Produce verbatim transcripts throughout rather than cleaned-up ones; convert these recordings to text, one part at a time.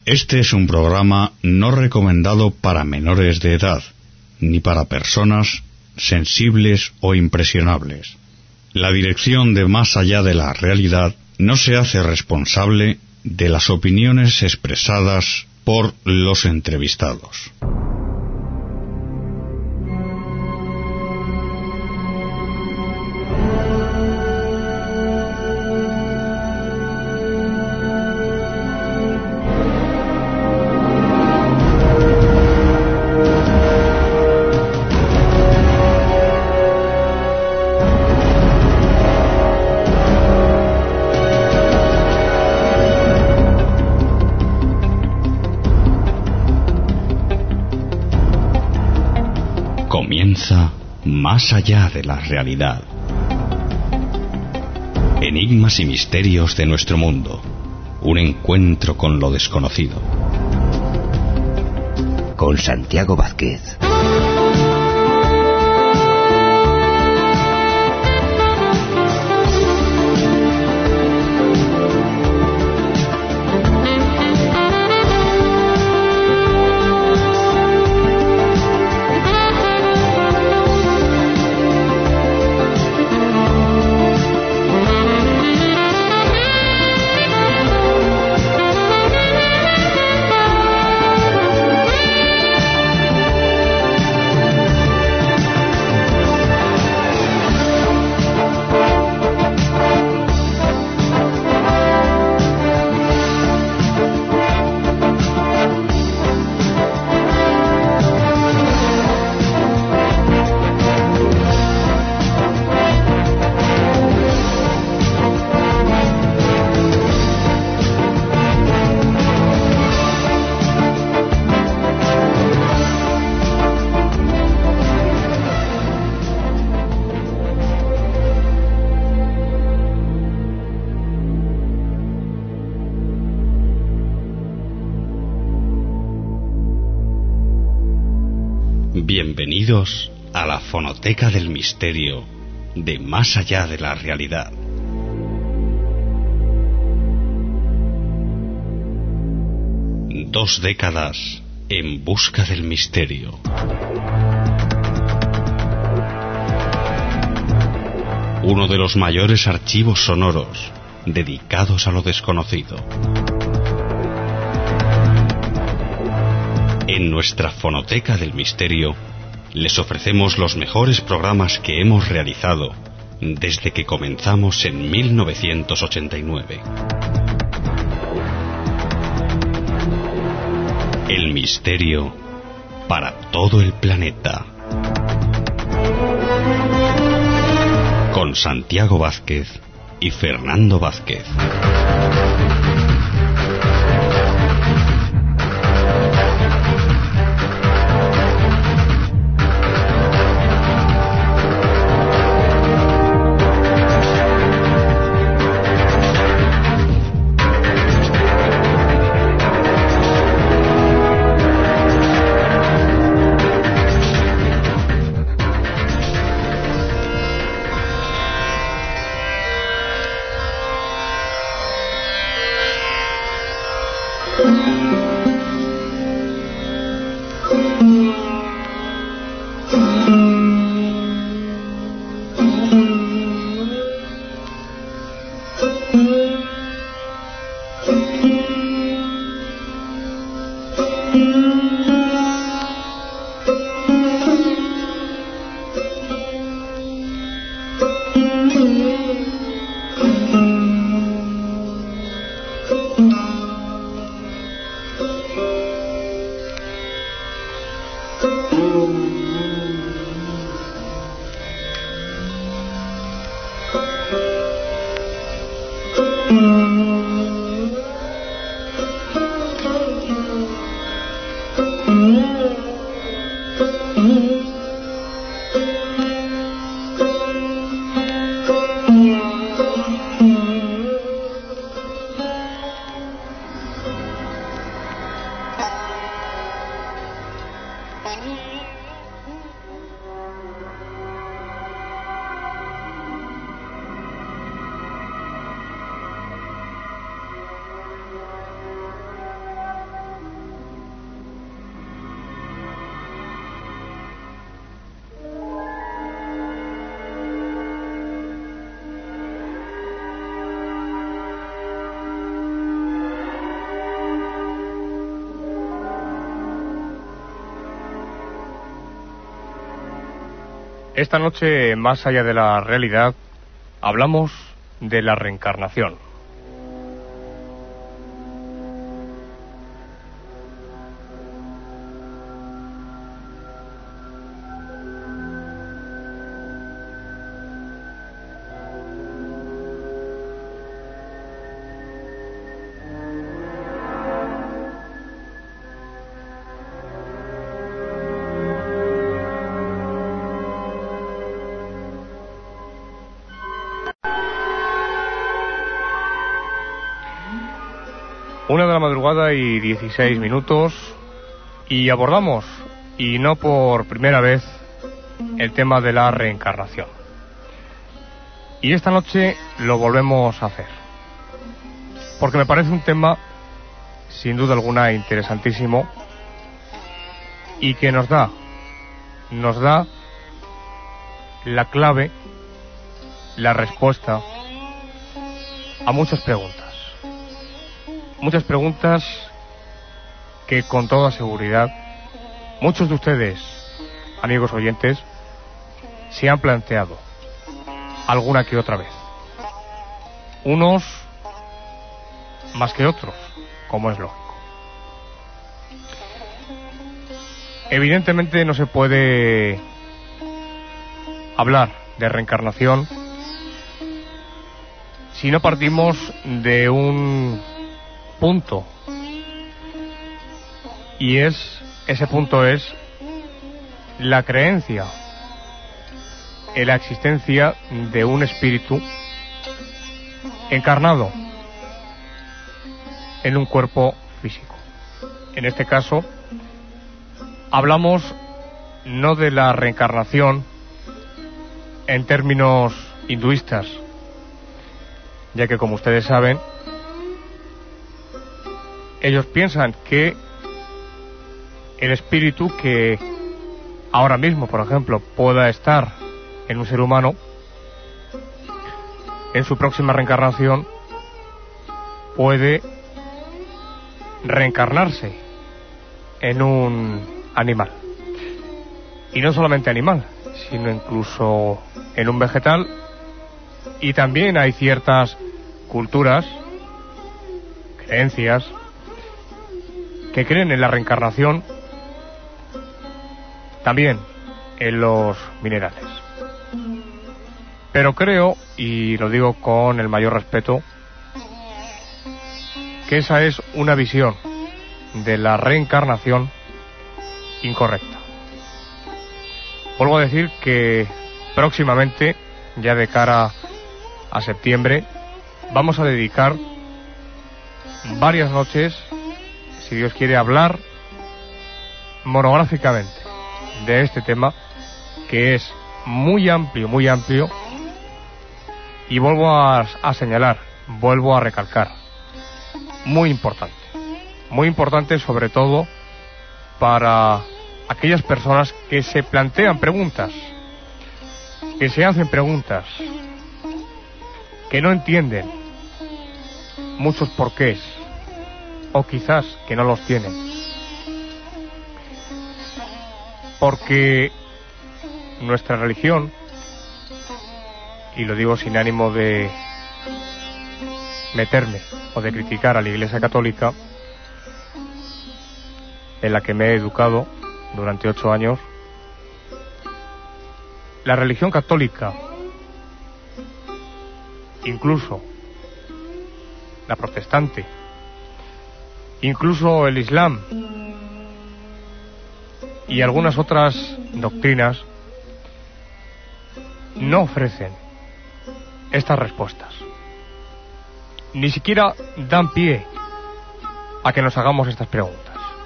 Este es un programa no recomendado para menores de edad, ni para personas sensibles o impresionables. La dirección de Más allá de la realidad no se hace responsable de las opiniones expresadas por los entrevistados. Comienza Más allá de la realidad. Enigmas y misterios de nuestro mundo. Un encuentro con lo desconocido. Con Santiago Vázquez. Bienvenidos a la fonoteca del misterio de Más allá de la realidad. Dos décadas en busca del misterio. Uno de los mayores archivos sonoros dedicados a lo desconocido. En nuestra fonoteca del misterio les ofrecemos los mejores programas que hemos realizado desde que comenzamos en mil novecientos ochenta y nueve. El misterio para todo el planeta. Con Santiago Vázquez y Fernando Vázquez. Esta noche, más allá de la realidad, hablamos de la reencarnación. Una de la madrugada y dieciséis minutos, y abordamos, y no por primera vez, el tema de la reencarnación. Y esta noche lo volvemos a hacer, porque me parece un tema, sin duda alguna, interesantísimo, y que nos da, nos da la clave, la respuesta a muchas preguntas. Muchas preguntas que con toda seguridad muchos de ustedes, amigos oyentes, se han planteado alguna que otra vez. Unos más que otros, como es lógico. Evidentemente no se puede hablar de reencarnación si no partimos de un punto, y es ese punto es la creencia en la existencia de un espíritu encarnado en un cuerpo físico. En este caso hablamos no de la reencarnación en términos hinduistas, ya que, como ustedes saben, ellos piensan que el espíritu que ahora mismo, por ejemplo, pueda estar en un ser humano, en su próxima reencarnación puede reencarnarse en un animal. Y no solamente animal, sino incluso en un vegetal. Y también hay ciertas culturas, creencias, que creen en la reencarnación también en los minerales. Pero creo, y lo digo con el mayor respeto, que esa es una visión de la reencarnación incorrecta. Vuelvo a decir que próximamente, ya de cara a septiembre, vamos a dedicar varias noches, si Dios quiere, hablar monográficamente de este tema, que es muy amplio, muy amplio, y vuelvo a, a señalar, vuelvo a recalcar, muy importante, muy importante sobre todo para aquellas personas que se plantean preguntas, que se hacen preguntas, que no entienden muchos porqués, o quizás que no los tienen, porque nuestra religión, y lo digo sin ánimo de meterme o de criticar a la Iglesia Católica, en la que me he educado durante ocho años, la religión católica, incluso la protestante, incluso el Islam y algunas otras doctrinas, no ofrecen estas respuestas. Ni siquiera dan pie a que nos hagamos estas preguntas.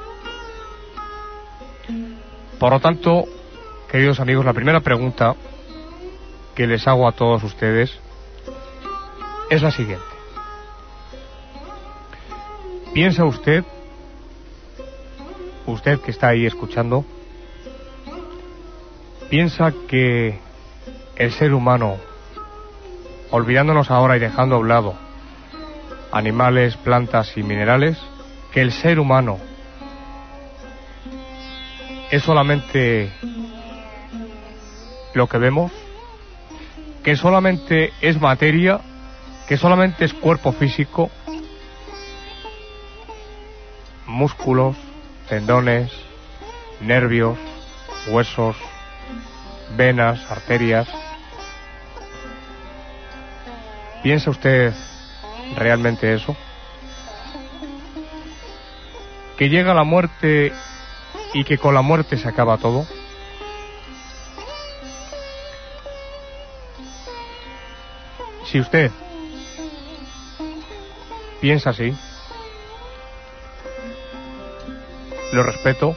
Por lo tanto, queridos amigos, la primera pregunta que les hago a todos ustedes es la siguiente. ¿Piensa usted, usted que está ahí escuchando, piensa que el ser humano, olvidándonos ahora y dejando a un lado animales, plantas y minerales, que el ser humano es solamente lo que vemos, que solamente es materia, que solamente es cuerpo físico, músculos, tendones, nervios, huesos, venas, arterias. ¿Piensa usted realmente eso? ¿Que llega la muerte y que con la muerte se acaba todo? Si usted piensa así, lo respeto,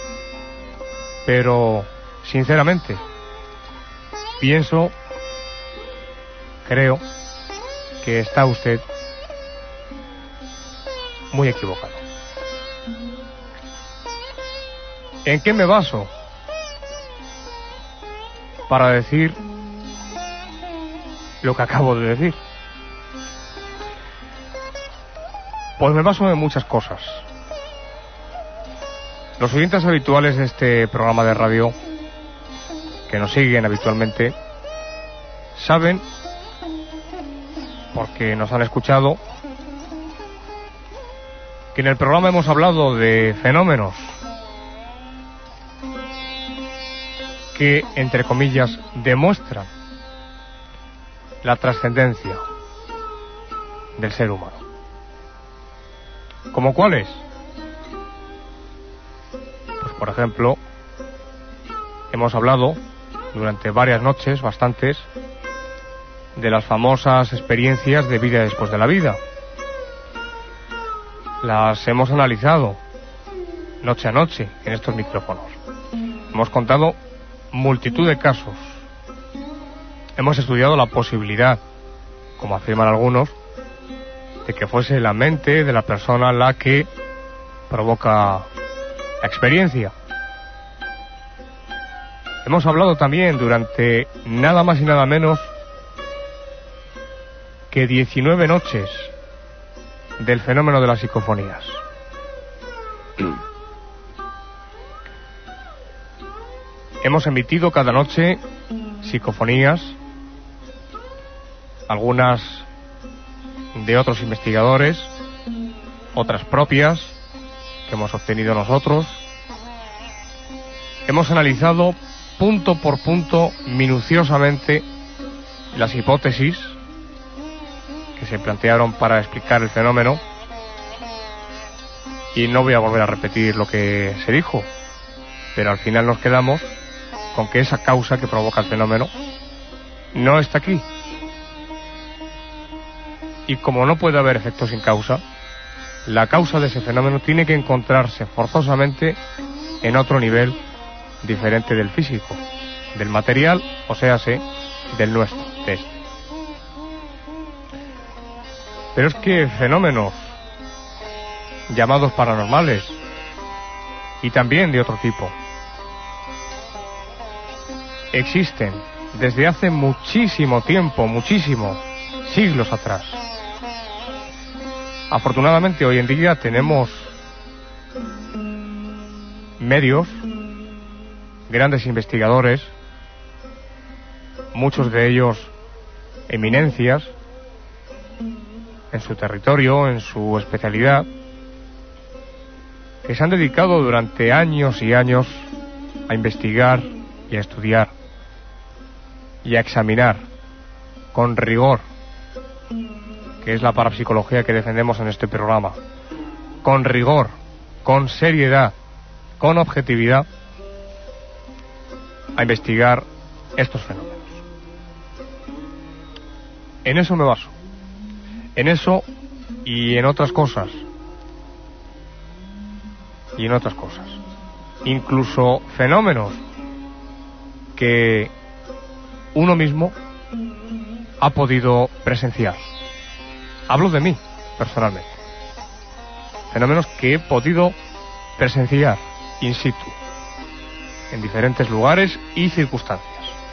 pero sinceramente pienso, creo que está usted muy equivocado. ¿En qué me baso para decir lo que acabo de decir? Pues me baso en muchas cosas. Los oyentes habituales de este programa de radio, que nos siguen habitualmente, saben, porque nos han escuchado, que en el programa hemos hablado de fenómenos que, entre comillas, demuestran la trascendencia del ser humano. ¿Cómo cuáles? Pues, por ejemplo, hemos hablado durante varias noches, bastantes, de las famosas experiencias de vida después de la vida. Las hemos analizado noche a noche en estos micrófonos. Hemos contado multitud de casos. Hemos estudiado la posibilidad, como afirman algunos, de que fuese la mente de la persona la que provoca la experiencia. Hemos hablado también durante nada más y nada menos que diecinueve noches del fenómeno de las psicofonías. Hemos emitido cada noche psicofonías, algunas de otros investigadores, otras propias que hemos obtenido nosotros. Hemos analizado punto por punto, minuciosamente, las hipótesis que se plantearon para explicar el fenómeno, y no voy a volver a repetir lo que se dijo, pero al final nos quedamos con que esa causa que provoca el fenómeno no está aquí. Y como no puede haber efecto sin causa, la causa de ese fenómeno tiene que encontrarse forzosamente en otro nivel diferente del físico, del material, o sea, sí, del nuestro, de este. Pero es que fenómenos llamados paranormales, y también de otro tipo, existen desde hace muchísimo tiempo, muchísimo, siglos atrás. Afortunadamente hoy en día tenemos medios, grandes investigadores, muchos de ellos eminencias en su territorio, en su especialidad, que se han dedicado durante años y años a investigar y a estudiar y a examinar con rigor, que es la parapsicología que defendemos en este programa, con rigor, con seriedad, con objetividad, a investigar estos fenómenos. En eso me baso, en eso y en otras cosas, y en otras cosas, incluso fenómenos que uno mismo ha podido presenciar. Hablo de mí, personalmente. Fenómenos que he podido presenciar in situ, en diferentes lugares y circunstancias.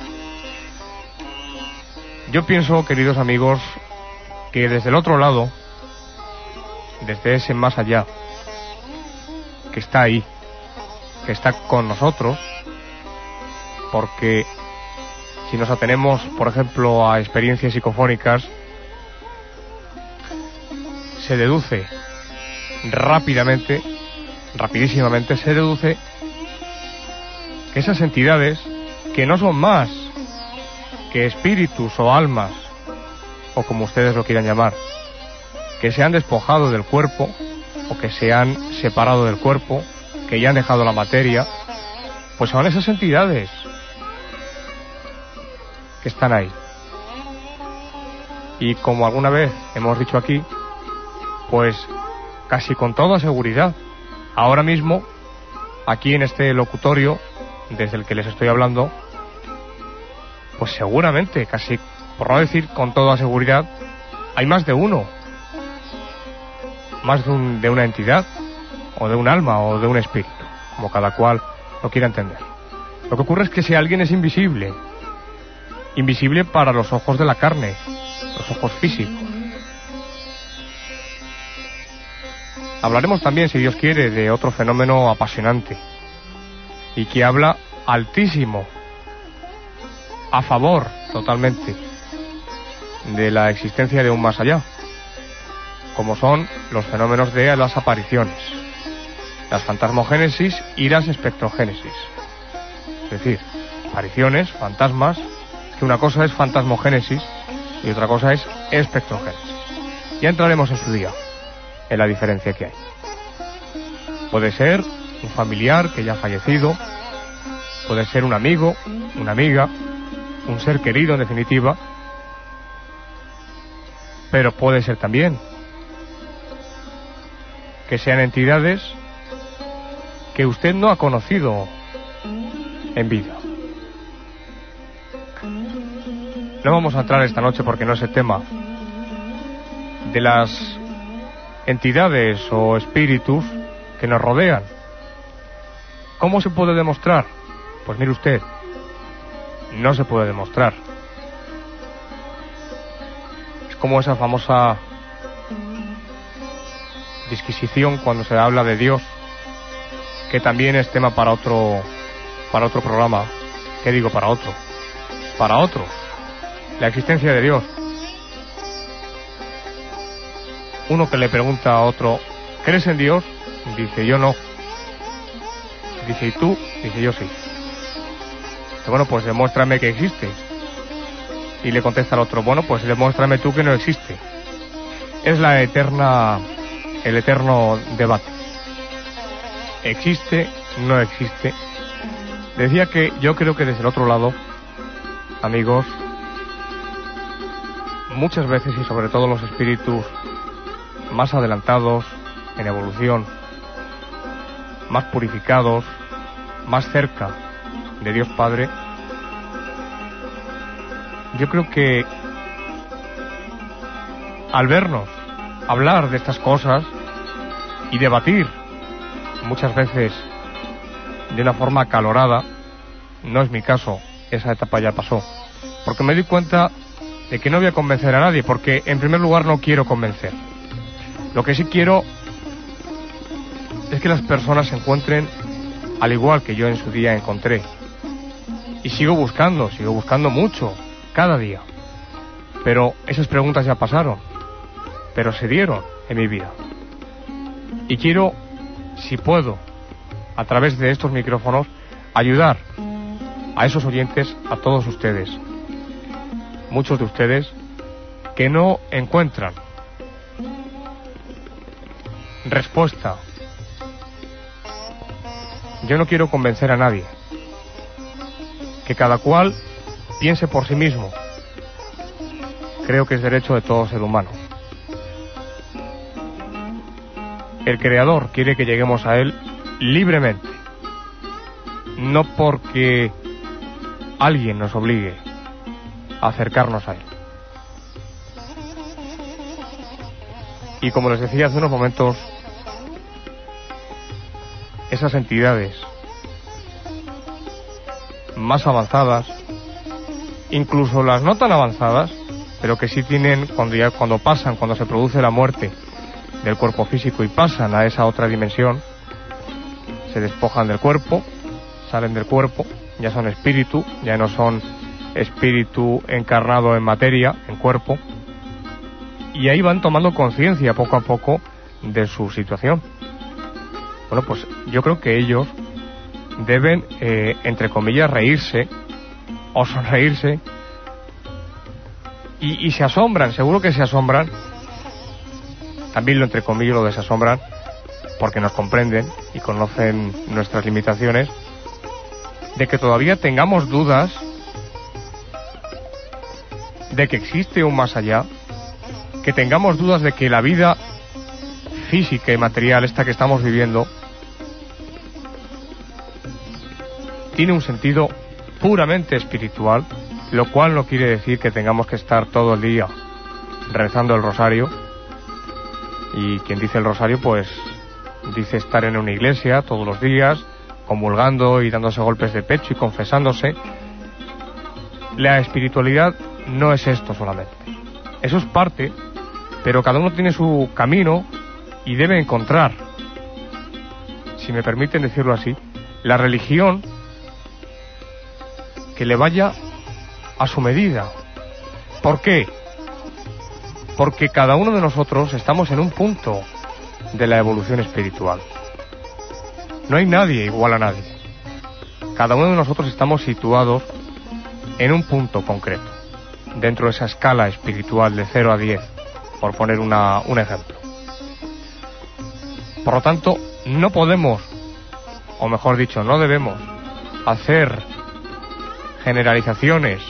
Yo pienso, queridos amigos, que desde el otro lado, desde ese más allá, que está ahí, que está con nosotros, porque si nos atenemos, por ejemplo, a experiencias psicofónicas, se deduce rápidamente, rapidísimamente, se deduce que esas entidades, que no son más que espíritus o almas, o como ustedes lo quieran llamar, que se han despojado del cuerpo, o que se han separado del cuerpo, que ya han dejado la materia, pues son esas entidades que están ahí. Y como alguna vez hemos dicho aquí, pues casi con toda seguridad, ahora mismo, aquí en este locutorio, desde el que les estoy hablando, pues seguramente, casi, por no decir con toda seguridad, hay más de uno, más de, un, de una entidad, o de un alma, o de un espíritu, como cada cual lo quiera entender. Lo que ocurre es que ese alguien es invisible, invisible para los ojos de la carne, los ojos físicos. Hablaremos también, si Dios quiere, de otro fenómeno apasionante y que habla altísimo, a favor totalmente de la existencia de un más allá, como son los fenómenos de las apariciones, las fantasmogénesis y las espectrogénesis. Es decir, apariciones, fantasmas, que una cosa es fantasmogénesis y otra cosa es espectrogénesis. Ya entraremos en su día en la diferencia que hay. Puede ser un familiar que ya ha fallecido, puede ser un amigo, una amiga, un ser querido en definitiva, pero puede ser también que sean entidades que usted no ha conocido en vida. No vamos a entrar esta noche porque no es el tema de las entidades o espíritus que nos rodean. ¿Cómo se puede demostrar? Pues mire usted, no se puede demostrar. Es como esa famosa disquisición cuando se habla de Dios, que también es tema para otro para otro programa. ¿Qué digo para otro? Para otro. La existencia de Dios. Uno que le pregunta a otro, ¿crees en Dios? Dice, yo no. Dice, ¿y tú? Dice, yo sí. Dice, bueno, pues demuéstrame que existe. Y le contesta al otro, bueno, pues demuéstrame tú que no existe. Es la eterna, el eterno debate. ¿Existe? ¿No existe? Decía que yo creo que desde el otro lado, amigos, muchas veces y sobre todo los espíritus más adelantados en evolución, más purificados, más cerca de Dios Padre, yo creo que al vernos hablar de estas cosas y debatir muchas veces de una forma acalorada, no es mi caso, esa etapa ya pasó, porque me di cuenta de que no voy a convencer a nadie, porque en primer lugar no quiero convencer. Lo que sí quiero es que las personas se encuentren al igual que yo en su día encontré. Y sigo buscando, sigo buscando mucho, cada día. Pero esas preguntas ya pasaron, pero se dieron en mi vida. Y quiero, si puedo, a través de estos micrófonos, ayudar a esos oyentes, a todos ustedes, muchos de ustedes, que no encuentran respuesta. Yo no quiero convencer a nadie. Que cada cual piense por sí mismo. Creo que es derecho de todo ser humano. El Creador quiere que lleguemos a Él libremente, no porque alguien nos obligue a acercarnos a Él. Y como les decía hace unos momentos, esas entidades más avanzadas, incluso las no tan avanzadas, pero que sí tienen, cuando ya cuando pasan, cuando se produce la muerte del cuerpo físico y pasan a esa otra dimensión, se despojan del cuerpo, salen del cuerpo, ya son espíritu, ya no son espíritu encarnado en materia, en cuerpo, y ahí van tomando conciencia poco a poco de su situación. Bueno, pues yo creo que ellos deben, eh, entre comillas, reírse o sonreírse, y, y se asombran, seguro que se asombran, también lo entre comillas lo desasombran, porque nos comprenden y conocen nuestras limitaciones, de que todavía tengamos dudas de que existe un más allá, que tengamos dudas de que la vida física y material, esta que estamos viviendo, tiene un sentido puramente espiritual, lo cual no quiere decir que tengamos que estar todo el día rezando el rosario, y quien dice el rosario pues dice estar en una iglesia todos los días, comulgando y dándose golpes de pecho y confesándose. La espiritualidad no es esto solamente, eso es parte, pero cada uno tiene su camino y debe encontrar, si me permiten decirlo así, la religión que le vaya a su medida. ¿Por qué? Porque cada uno de nosotros estamos en un punto de la evolución espiritual. No hay nadie igual a nadie. Cada uno de nosotros estamos situados en un punto concreto, dentro de esa escala espiritual de cero a diez, por poner una, un ejemplo. Por lo tanto, no podemos, o mejor dicho, no debemos hacer generalizaciones,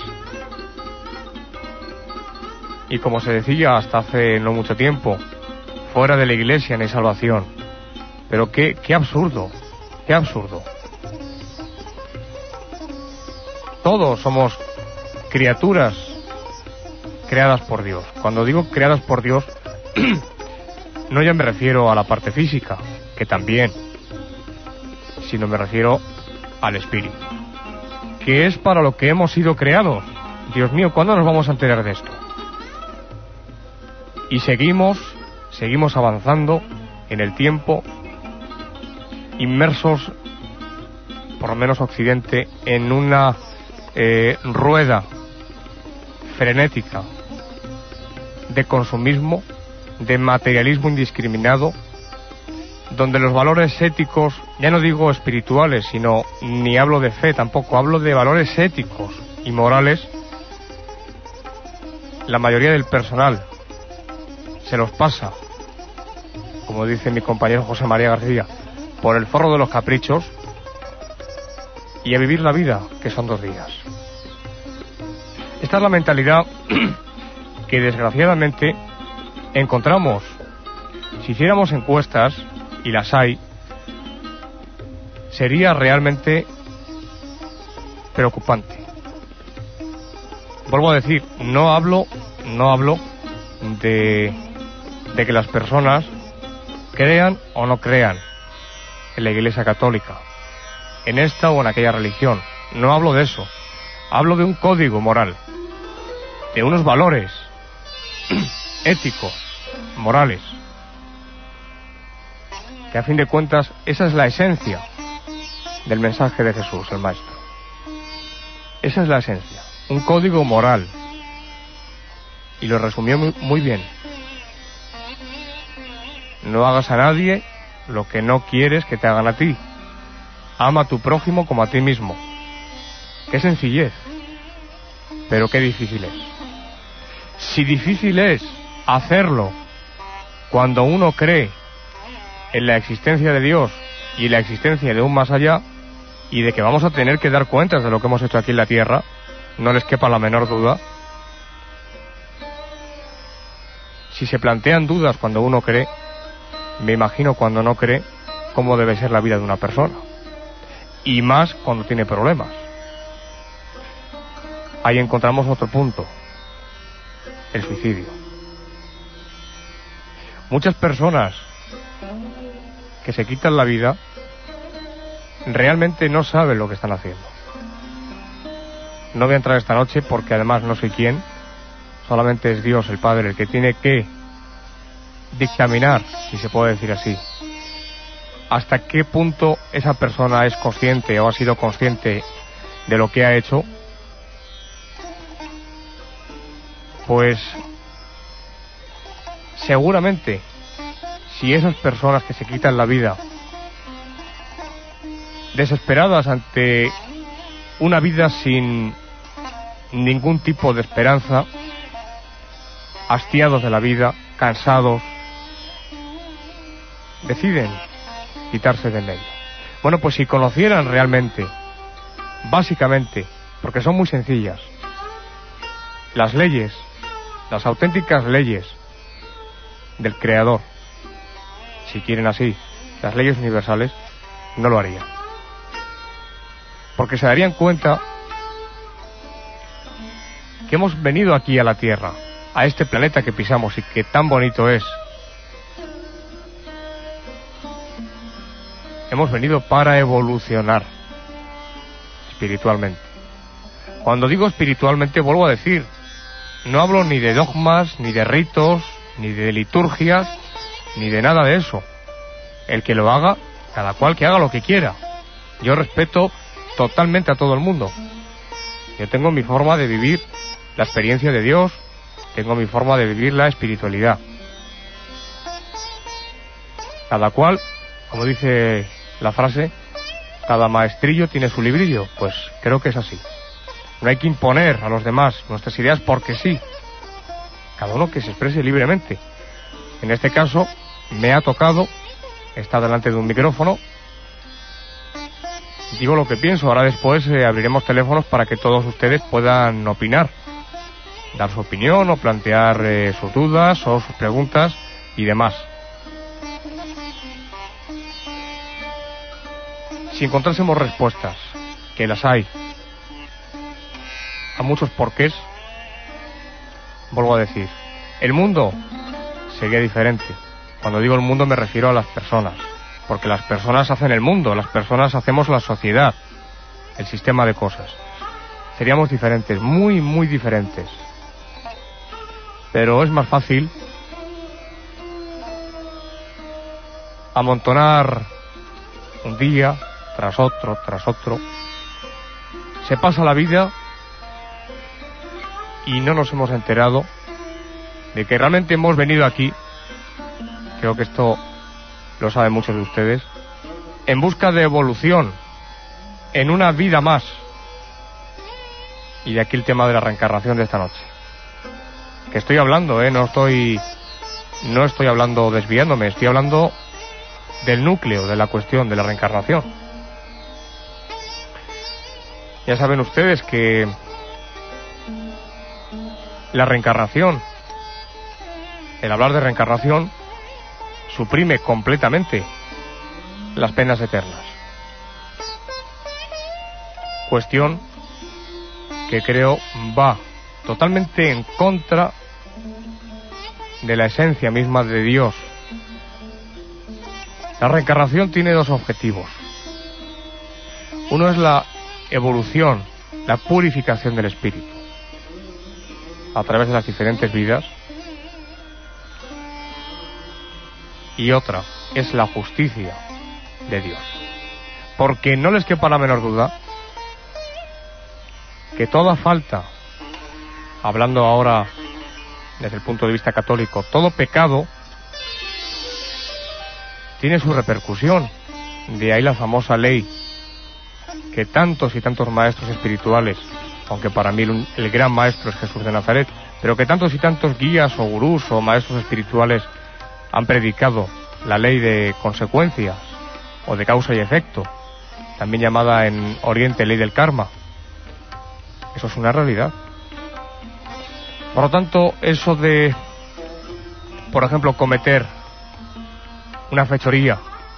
y como se decía hasta hace no mucho tiempo, fuera de la iglesia no hay salvación. Pero qué, qué absurdo, qué absurdo. Todos somos criaturas creadas por Dios. Cuando digo creadas por Dios, no ya me refiero a la parte física, que también, sino me refiero al espíritu, que es para lo que hemos sido creados. Dios mío, ¿cuándo nos vamos a enterar de esto? Y seguimos, seguimos avanzando en el tiempo, inmersos, por lo menos Occidente, en una eh, rueda frenética de consumismo, de materialismo indiscriminado, donde los valores éticos, ya no digo espirituales, sino ni hablo de fe tampoco, hablo de valores éticos y morales, la mayoría del personal se los pasa, como dice mi compañero José María García, por el forro de los caprichos, y a vivir la vida, que son dos días. Esta es la mentalidad que desgraciadamente encontramos. Si hiciéramos encuestas, y las hay, sería realmente preocupante. Vuelvo a decir, no hablo, no hablo de, de que las personas crean o no crean en la Iglesia Católica, en esta o en aquella religión. No hablo de eso. Hablo de un código moral, de unos valores éticos, morales, que a fin de cuentas esa es la esencia del mensaje de Jesús, el Maestro. Esa es la esencia, un código moral. Y lo resumió muy, muy bien. No hagas a nadie lo que no quieres que te hagan a ti. Ama a tu prójimo como a ti mismo. Qué sencillez, pero qué difícil es. Si difícil es hacerlo cuando uno cree en la existencia de Dios y la existencia de un más allá, y de que vamos a tener que dar cuentas de lo que hemos hecho aquí en la tierra, no les quepa la menor duda. Si se plantean dudas cuando uno cree, me imagino cuando no cree cómo debe ser la vida de una persona, y más cuando tiene problemas. Ahí encontramos otro punto, el suicidio. Muchas personas que se quitan la vida realmente no saben lo que están haciendo. No voy a entrar esta noche porque además no soy quién, solamente es Dios el Padre el que tiene que dictaminar, si se puede decir así, hasta qué punto esa persona es consciente o ha sido consciente de lo que ha hecho, pues seguramente si esas personas que se quitan la vida desesperadas ante una vida sin ningún tipo de esperanza, hastiados de la vida, cansados, deciden quitarse de medio. Bueno, pues si conocieran realmente, básicamente, porque son muy sencillas, las leyes, las auténticas leyes del Creador, si quieren así, las leyes universales, no lo harían. Porque se darían cuenta que hemos venido aquí a la Tierra, a este planeta que pisamos y que tan bonito es. Hemos venido para evolucionar espiritualmente. Cuando digo espiritualmente, vuelvo a decir, no hablo ni de dogmas, ni de ritos, ni de liturgias, ni de nada de eso. El que lo haga, cada cual que haga lo que quiera. Yo respeto totalmente a todo el mundo. Yo tengo mi forma de vivir la experiencia de Dios, tengo mi forma de vivir la espiritualidad. Cada cual, como dice la frase, cada maestrillo tiene su librillo. Pues creo que es así. No hay que imponer a los demás nuestras ideas porque sí. Cada uno que se exprese libremente. En este caso, me ha tocado estar delante de un micrófono. Digo lo que pienso. Ahora después eh, abriremos teléfonos para que todos ustedes puedan opinar, dar su opinión o plantear eh, sus dudas o sus preguntas y demás. Si encontrásemos respuestas, que las hay, a muchos porqués, vuelvo a decir, el mundo sería diferente. Cuando digo el mundo me refiero a las personas, porque las personas hacen el mundo, las personas hacemos la sociedad, el sistema de cosas. Seríamos diferentes, muy, muy diferentes. Pero es más fácil amontonar un día tras otro, tras otro. Se pasa la vida y no nos hemos enterado de que realmente hemos venido aquí, creo que esto lo saben muchos de ustedes, en busca de evolución, en una vida más. Y de aquí el tema de la reencarnación de esta noche. Que estoy hablando, ¿eh? No estoy, no estoy hablando desviándome, estoy hablando del núcleo de la cuestión de la reencarnación. Ya saben ustedes que la reencarnación, el hablar de reencarnación, suprime completamente las penas eternas. Cuestión que creo va totalmente en contra de la esencia misma de Dios. La reencarnación tiene dos objetivos. Uno es la evolución, la purificación del espíritu a través de las diferentes vidas, y otra es la justicia de Dios. Porque no les quepa la menor duda que toda falta, hablando ahora desde el punto de vista católico, todo pecado tiene su repercusión. De ahí la famosa ley que tantos y tantos maestros espirituales, aunque para mí el, el gran maestro es Jesús de Nazaret, pero que tantos y tantos guías o gurús o maestros espirituales han predicado, la ley de consecuencias o de causa y efecto, también llamada en Oriente ley del karma. Eso es una realidad. Por lo tanto, eso de, por ejemplo, cometer una fechoría,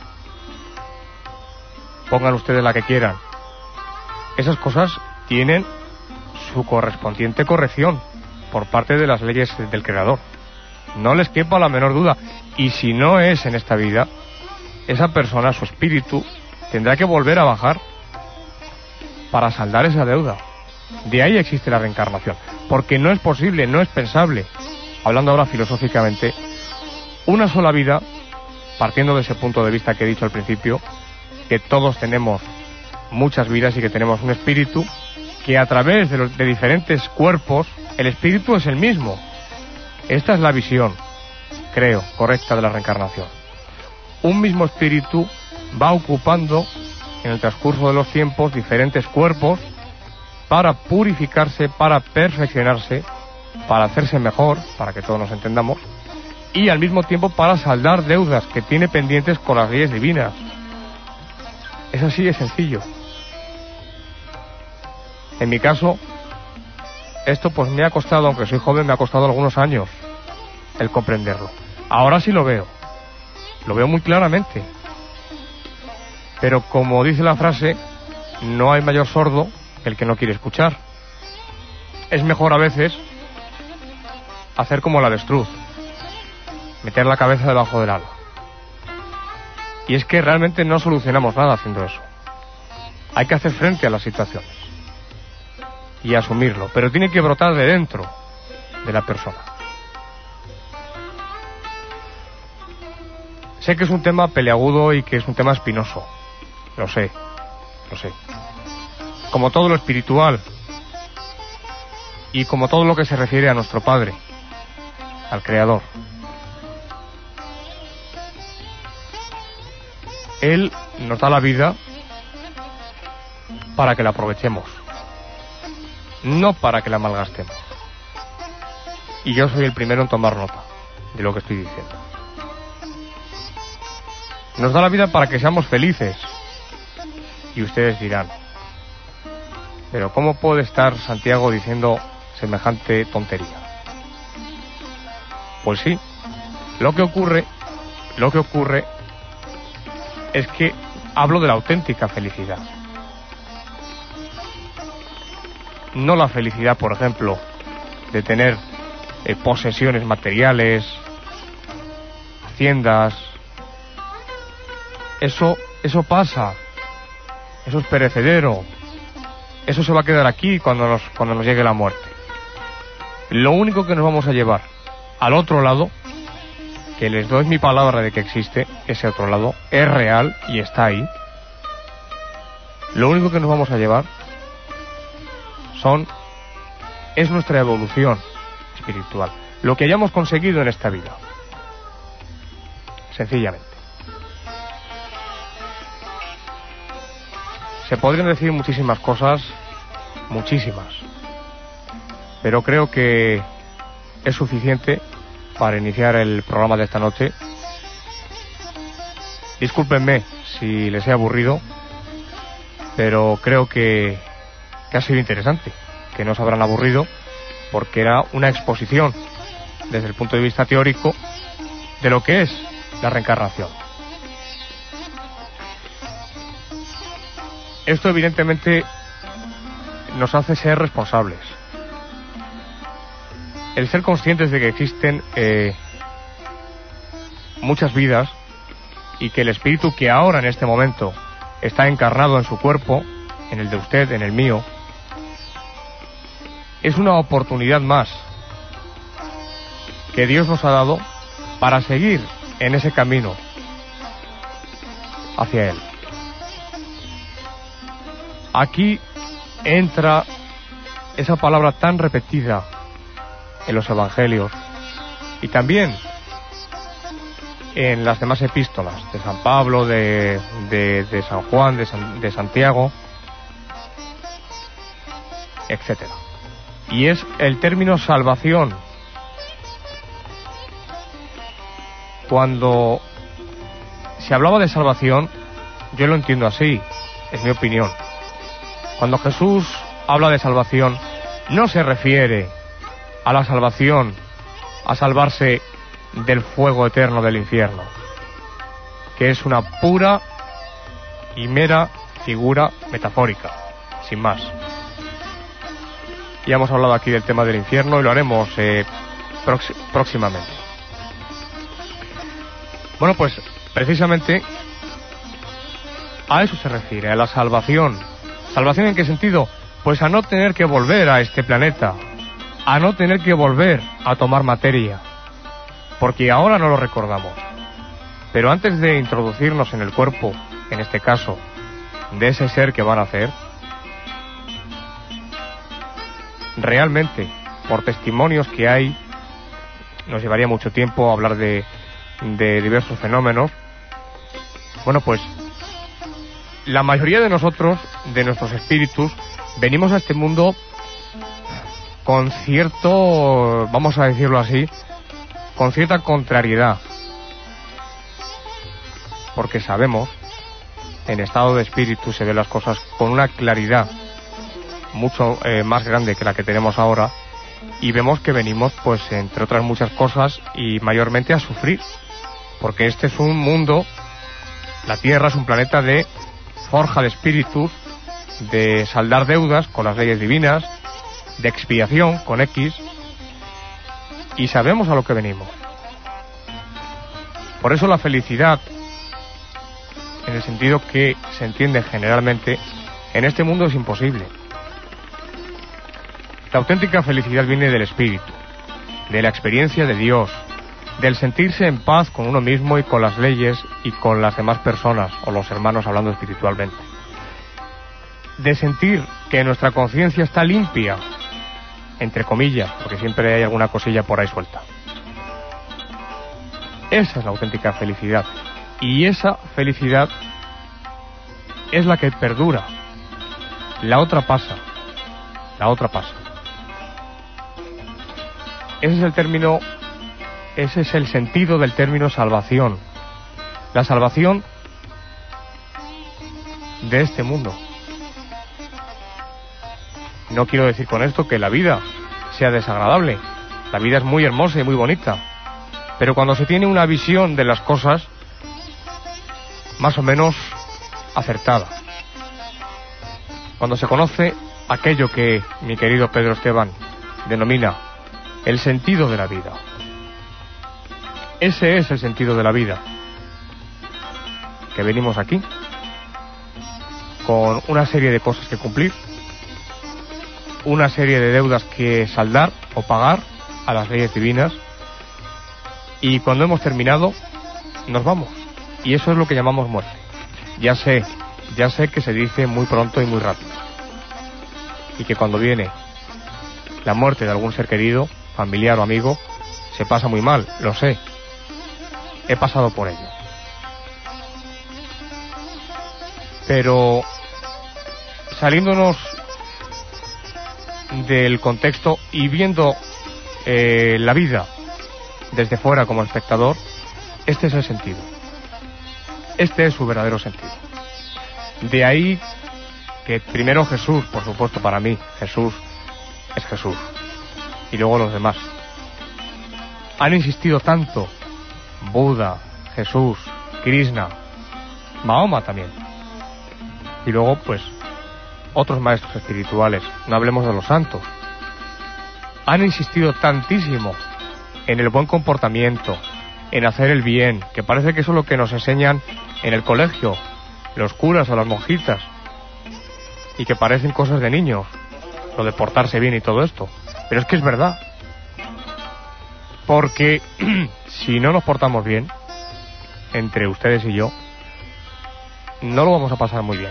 pongan ustedes la que quieran, esas cosas tienen su correspondiente corrección por parte de las leyes del Creador. No les quepa la menor duda. Y si no es en esta vida, esa persona, su espíritu, tendrá que volver a bajar para saldar esa deuda. De ahí existe la reencarnación. Porque no es posible, no es pensable, hablando ahora filosóficamente, una sola vida, partiendo de ese punto de vista que he dicho al principio, que todos tenemos muchas vidas y que tenemos un espíritu que a través de, los, de diferentes cuerpos El espíritu es el mismo. Esta es la visión, creo, correcta de la reencarnación. Un mismo espíritu va ocupando en el transcurso de los tiempos diferentes cuerpos para purificarse, para perfeccionarse, para hacerse mejor, para que todos nos entendamos, y al mismo tiempo para saldar deudas que tiene pendientes con las leyes divinas. Es así de sencillo. En mi caso, esto pues me ha costado, aunque soy joven, me ha costado algunos años el comprenderlo. Ahora sí lo veo, lo veo muy claramente. Pero como dice la frase, no hay mayor sordo que el que no quiere escuchar. Es mejor a veces hacer como el avestruz, meter la cabeza debajo del ala. Y es que realmente no solucionamos nada haciendo eso. Hay que hacer frente a las situaciones y asumirlo, pero tiene que brotar de dentro de la persona. Sé que es un tema peleagudo y que es un tema espinoso, lo sé, lo sé. Como todo lo espiritual y como todo lo que se refiere a nuestro Padre, al Creador. Él nos da la vida para que la aprovechemos, no para que la malgastemos. Y yo soy el primero en tomar nota de lo que estoy diciendo. Nos da la vida para que seamos felices. Y ustedes dirán, pero ¿cómo puede estar Santiago diciendo semejante tontería? Pues sí, lo que ocurre, lo que ocurre es que hablo de la auténtica felicidad. No la felicidad, por ejemplo, de tener eh, posesiones materiales, haciendas. Eso, eso pasa. Eso es perecedero. Eso se va a quedar aquí cuando nos, cuando nos llegue la muerte. Lo único que nos vamos a llevar al otro lado, que les doy mi palabra de que existe, ese otro lado, es real y está ahí. Lo único que nos vamos a llevar son, es nuestra evolución espiritual, lo que hayamos conseguido en esta vida. Sencillamente. Se podrían decir muchísimas cosas, muchísimas, pero creo que es suficiente para iniciar el programa de esta noche. Discúlpenme si les he aburrido, pero creo que, que ha sido interesante, que no se habrán aburrido, porque era una exposición desde el punto de vista teórico de lo que es la reencarnación. Esto evidentemente nos hace ser responsables. El ser conscientes de que existen eh, muchas vidas y que el espíritu que ahora en este momento está encarnado en su cuerpo, en el de usted, en el mío, es una oportunidad más que Dios nos ha dado para seguir en ese camino hacia Él. Aquí entra esa palabra tan repetida en los evangelios y también en las demás epístolas de San Pablo, de, de, de San Juan, de, San, de Santiago, etcétera. Y es el término salvación. Cuando se hablaba de salvación, yo lo entiendo así, es mi opinión. Cuando Jesús habla de salvación, no se refiere a la salvación, a salvarse del fuego eterno del infierno, que es una pura y mera figura metafórica, sin más. Ya hemos hablado aquí del tema del infierno y lo haremos eh, prox- próximamente. Bueno, pues precisamente a eso se refiere, a la salvación. ¿Salvación en qué sentido? Pues a no tener que volver a este planeta, a no tener que volver a tomar materia, porque ahora no lo recordamos. Pero antes de introducirnos en el cuerpo, en este caso, de ese ser que van a hacer, realmente por testimonios que hay, nos llevaría mucho tiempo hablar de, de diversos fenómenos. Bueno, pues la mayoría de nosotros, de nuestros espíritus, venimos a este mundo con cierto, vamos a decirlo así, con cierta contrariedad, porque sabemos, en estado de espíritu se ven las cosas con una claridad mucho eh, más grande que la que tenemos ahora, y vemos que venimos, pues entre otras muchas cosas, y mayormente a sufrir, porque este es un mundo, la Tierra es un planeta de forja de espíritus, de saldar deudas con las leyes divinas, de expiación con X, y sabemos a lo que venimos. Por eso la felicidad, en el sentido que se entiende generalmente, en este mundo es imposible. La auténtica felicidad viene del espíritu, de la experiencia de Dios, del sentirse en paz con uno mismo y con las leyes y con las demás personas, o los hermanos hablando espiritualmente. De sentir que nuestra conciencia está limpia, entre comillas, porque siempre hay alguna cosilla por ahí suelta. Esa es la auténtica felicidad. Y esa felicidad es la que perdura. La otra pasa. La otra pasa. Ese es el término, ese es el sentido del término salvación. La salvación de este mundo. No quiero decir con esto que la vida sea desagradable. La vida es muy hermosa y muy bonita. Pero cuando se tiene una visión de las cosas más o menos acertada, cuando se conoce aquello que mi querido Pedro Esteban denomina el sentido de la vida. Ese es el sentido de la vida. Que venimos aquí con una serie de cosas que cumplir, una serie de deudas que saldar o pagar a las leyes divinas, y cuando hemos terminado nos vamos, y eso es lo que llamamos muerte. Ya sé, ya sé que se dice muy pronto y muy rápido, y que cuando viene la muerte de algún ser querido, familiar o amigo, se pasa muy mal, lo sé, he pasado por ello. Pero saliéndonos del contexto y viendo eh, la vida desde fuera como espectador, este es el sentido. Este es su verdadero sentido. De ahí que primero Jesús, por supuesto para mí, Jesús es Jesús. Y luego los demás. Han insistido tanto Buda, Jesús, Krishna, Mahoma también. Y luego, pues, otros maestros espirituales, no hablemos de los santos. Han insistido tantísimo en el buen comportamiento, en hacer el bien, que parece que eso es lo que nos enseñan en el colegio, los curas o las monjitas, y que parecen cosas de niños, lo de portarse bien y todo esto. Pero es que es verdad. Porque si no nos portamos bien, entre ustedes y yo, no lo vamos a pasar muy bien.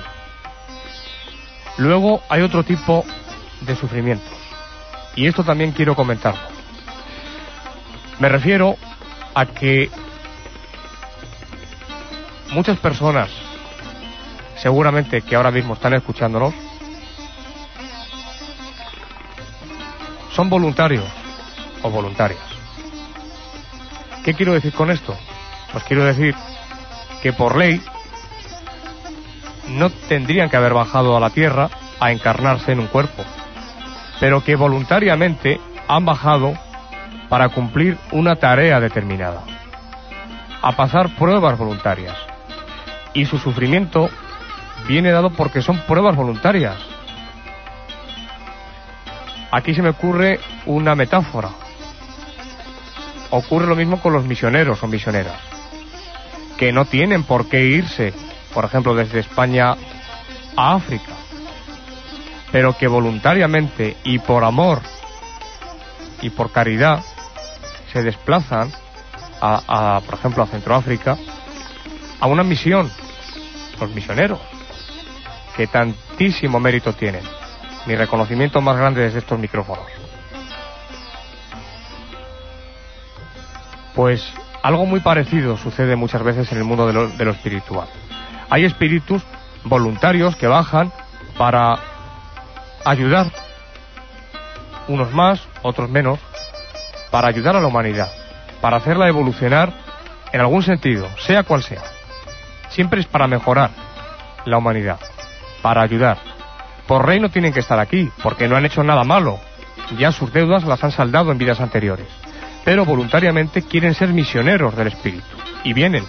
Luego hay otro tipo de sufrimientos, y esto también quiero comentarlo. Me refiero a que muchas personas, seguramente que ahora mismo están escuchándonos, son voluntarios o voluntarias. ¿Qué quiero decir con esto? Pues quiero decir que por ley no tendrían que haber bajado a la tierra a encarnarse en un cuerpo, pero que voluntariamente han bajado para cumplir una tarea determinada, a pasar pruebas voluntarias, y su sufrimiento viene dado porque son pruebas voluntarias. Aquí se me ocurre una metáfora. Ocurre lo mismo con los misioneros o misioneras, que no tienen por qué irse, por ejemplo, desde España a África, pero que voluntariamente y por amor y por caridad se desplazan a, a por ejemplo, a Centroáfrica, a una misión. Los misioneros, que tantísimo mérito tienen. Mi reconocimiento más grande desde estos micrófonos. Pues algo muy parecido sucede muchas veces en el mundo de lo, de lo espiritual. Hay espíritus voluntarios que bajan para ayudar, unos más, otros menos, para ayudar a la humanidad, para hacerla evolucionar en algún sentido, sea cual sea. Siempre es para mejorar la humanidad, para ayudar. Por reino tienen que estar aquí, porque no han hecho nada malo. Ya sus deudas las han saldado en vidas anteriores. Pero voluntariamente quieren ser misioneros del espíritu. Y vienen.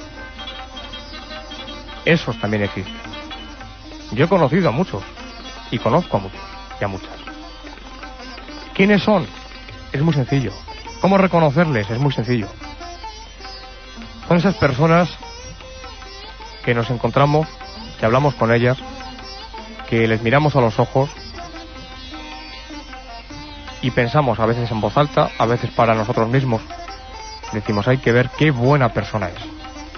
Esos también existen. Yo he conocido a muchos. Y conozco a muchos. Y a muchas. ¿Quiénes son? Es muy sencillo. ¿Cómo reconocerles? Es muy sencillo. Son esas personas que nos encontramos, que hablamos con ellas, que les miramos a los ojos y pensamos a veces en voz alta, a veces para nosotros mismos. Decimos, hay que ver qué buena persona es.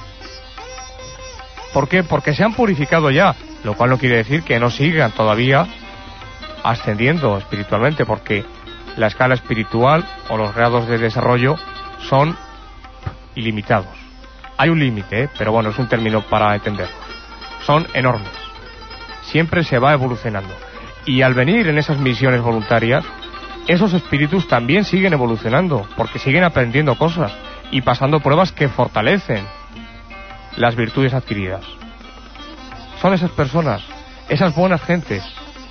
¿Por qué? Porque se han purificado ya, lo cual no quiere decir que no sigan todavía ascendiendo espiritualmente, porque la escala espiritual o los grados de desarrollo son ilimitados. Hay un límite, ¿eh? Pero bueno, es un término para entenderlo. Son enormes. Siempre se va evolucionando. Y al venir en esas misiones voluntarias, esos espíritus también siguen evolucionando, porque siguen aprendiendo cosas y pasando pruebas que fortalecen las virtudes adquiridas. Son esas personas, esas buenas gentes,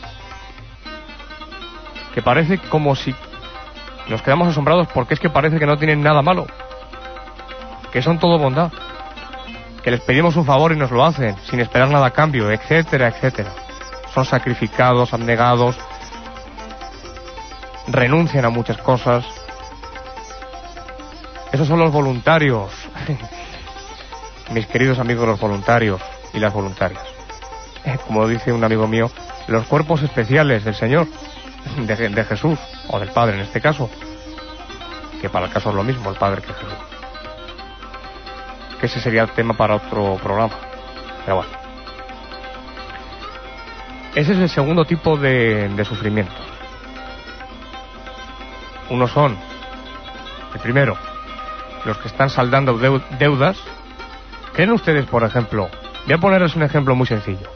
que parece como si nos quedamos asombrados porque es que parece que no tienen nada malo, que son todo bondad, que les pedimos un favor y nos lo hacen sin esperar nada a cambio, etcétera, etcétera. Son sacrificados, abnegados, renuncian a muchas cosas. Esos son los voluntarios. Mis queridos amigos los voluntarios y las voluntarias. Como dice un amigo mío, los cuerpos especiales del Señor, de, de Jesús, o del Padre en este caso, que para el caso es lo mismo, el Padre que Jesús. Que ese sería el tema para otro programa. Pero bueno. Ese es el segundo tipo de, de sufrimiento. Unos son, el primero, los que están saldando deudas. ¿Creen ustedes, por ejemplo? Voy a ponerles un ejemplo muy sencillo.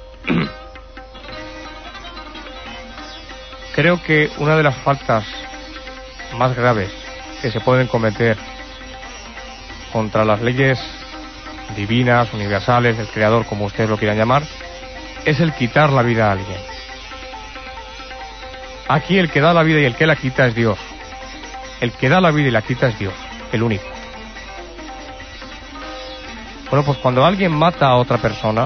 Creo que una de las faltas más graves que se pueden cometer contra las leyes divinas, universales, del Creador, como ustedes lo quieran llamar, es el quitar la vida a alguien. Aquí el que da la vida y el que la quita es Dios. El que da la vida y la quita es Dios, el único. Bueno, pues cuando alguien mata a otra persona,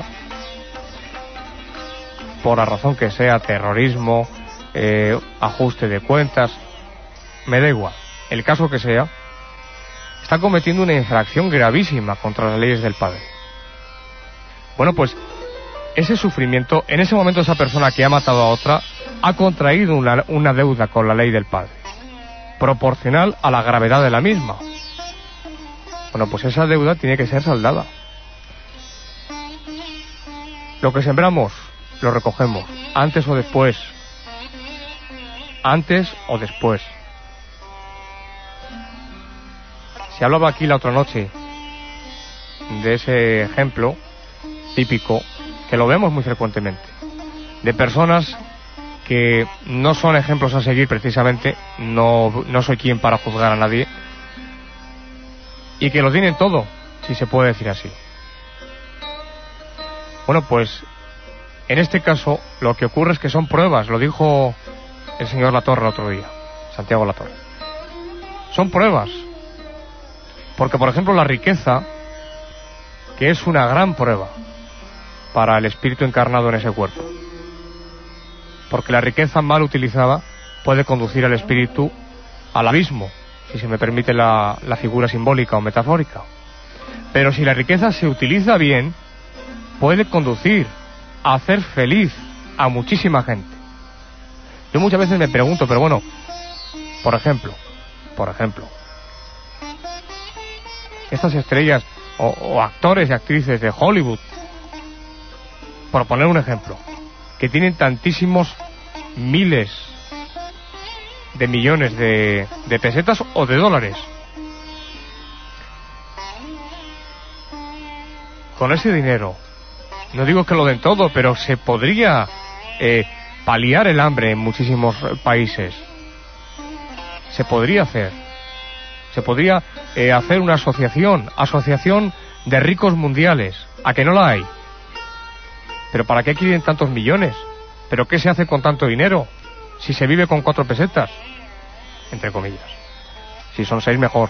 por la razón que sea, terrorismo, eh, ajuste de cuentas, me da igual, el caso que sea, está cometiendo una infracción gravísima contra las leyes del Padre. Bueno, pues ese sufrimiento, en ese momento esa persona que ha matado a otra, ha contraído una, una deuda con la ley del Padre, proporcional a la gravedad de la misma. Bueno, pues esa deuda tiene que ser saldada. Lo que sembramos, lo recogemos, antes o después. Antes o después. Se hablaba aquí la otra noche de ese ejemplo típico, que lo vemos muy frecuentemente, de personas que no son ejemplos a seguir precisamente, no, no soy quien para juzgar a nadie, y que lo tienen todo, si se puede decir así. Bueno, pues en este caso lo que ocurre es que son pruebas, lo dijo el señor Latorre el otro día, Santiago Latorre. Son pruebas, porque por ejemplo la riqueza, que es una gran prueba para el espíritu encarnado en ese cuerpo, porque la riqueza mal utilizada puede conducir al espíritu al abismo, si se me permite la, la figura simbólica o metafórica. Pero si la riqueza se utiliza bien, puede conducir a hacer feliz a muchísima gente. Yo muchas veces me pregunto, pero bueno, por ejemplo, por ejemplo, estas estrellas o, o actores y actrices de Hollywood, por poner un ejemplo, que tienen tantísimos miles de millones de, de pesetas o de dólares, con ese dinero, no digo que lo den todo, pero se podría eh, paliar el hambre en muchísimos países. Se podría hacer. Se podría eh, hacer una asociación, asociación de ricos mundiales. ¿A que no la hay? ¿Pero para qué quieren tantos millones? ¿Pero qué se hace con tanto dinero? Si se vive con cuatro pesetas, entre comillas. Si son seis, mejor.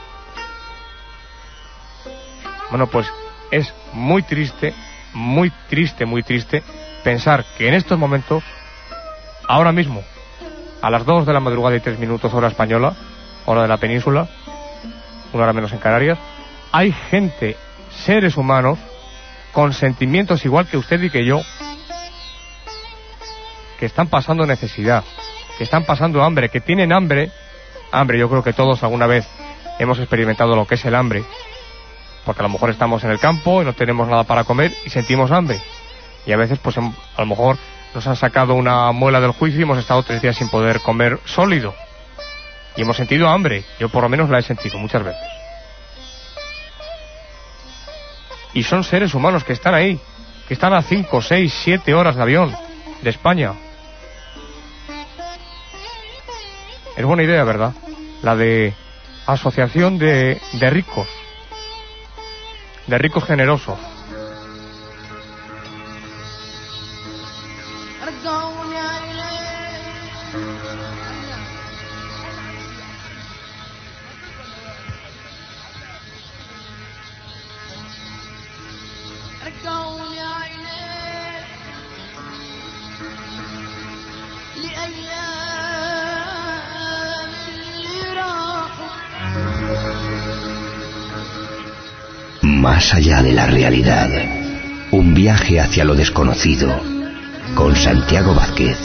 Bueno, pues es muy triste, muy triste, muy triste pensar que en estos momentos, ahora mismo, a las dos de la madrugada y tres minutos hora española, hora de la península, una hora menos en Canarias, hay gente, seres humanos, con sentimientos igual que usted y que yo, que están pasando necesidad, que están pasando hambre, que tienen hambre. Hambre, yo creo que todos alguna vez hemos experimentado lo que es el hambre, porque a lo mejor estamos en el campo y no tenemos nada para comer y sentimos hambre, y a veces pues a lo mejor nos han sacado una muela del juicio y hemos estado tres días sin poder comer sólido y hemos sentido hambre. Yo por lo menos la he sentido muchas veces. Y son seres humanos que están ahí, que están a cinco, seis, siete horas de avión de España. Es buena idea, ¿verdad? La de asociación de, de ricos, de ricos generosos. Más allá de la realidad, un viaje hacia lo desconocido, con Santiago Vázquez.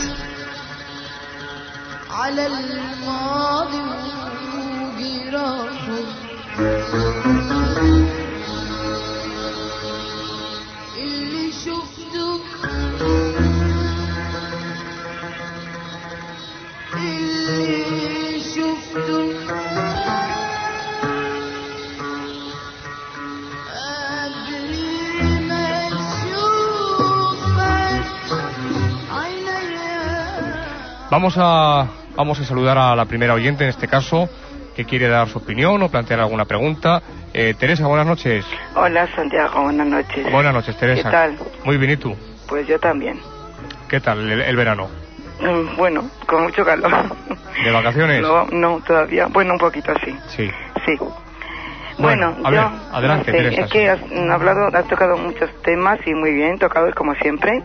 Vamos a, vamos a saludar a la primera oyente en este caso, que quiere dar su opinión o plantear alguna pregunta. Eh, Teresa, buenas noches. Hola, Santiago, buenas noches. Buenas noches, Teresa. ¿Qué tal? Muy bien, ¿y tú? Pues yo también. ¿Qué tal el, el verano? Mm, bueno, con mucho calor. ¿De vacaciones? No, no, todavía. Bueno, un poquito sí. Sí. Sí. Bueno, bueno a yo, ver, adelante, no sé, Teresa. Es que has hablado, has tocado muchos temas y muy bien, tocados como siempre.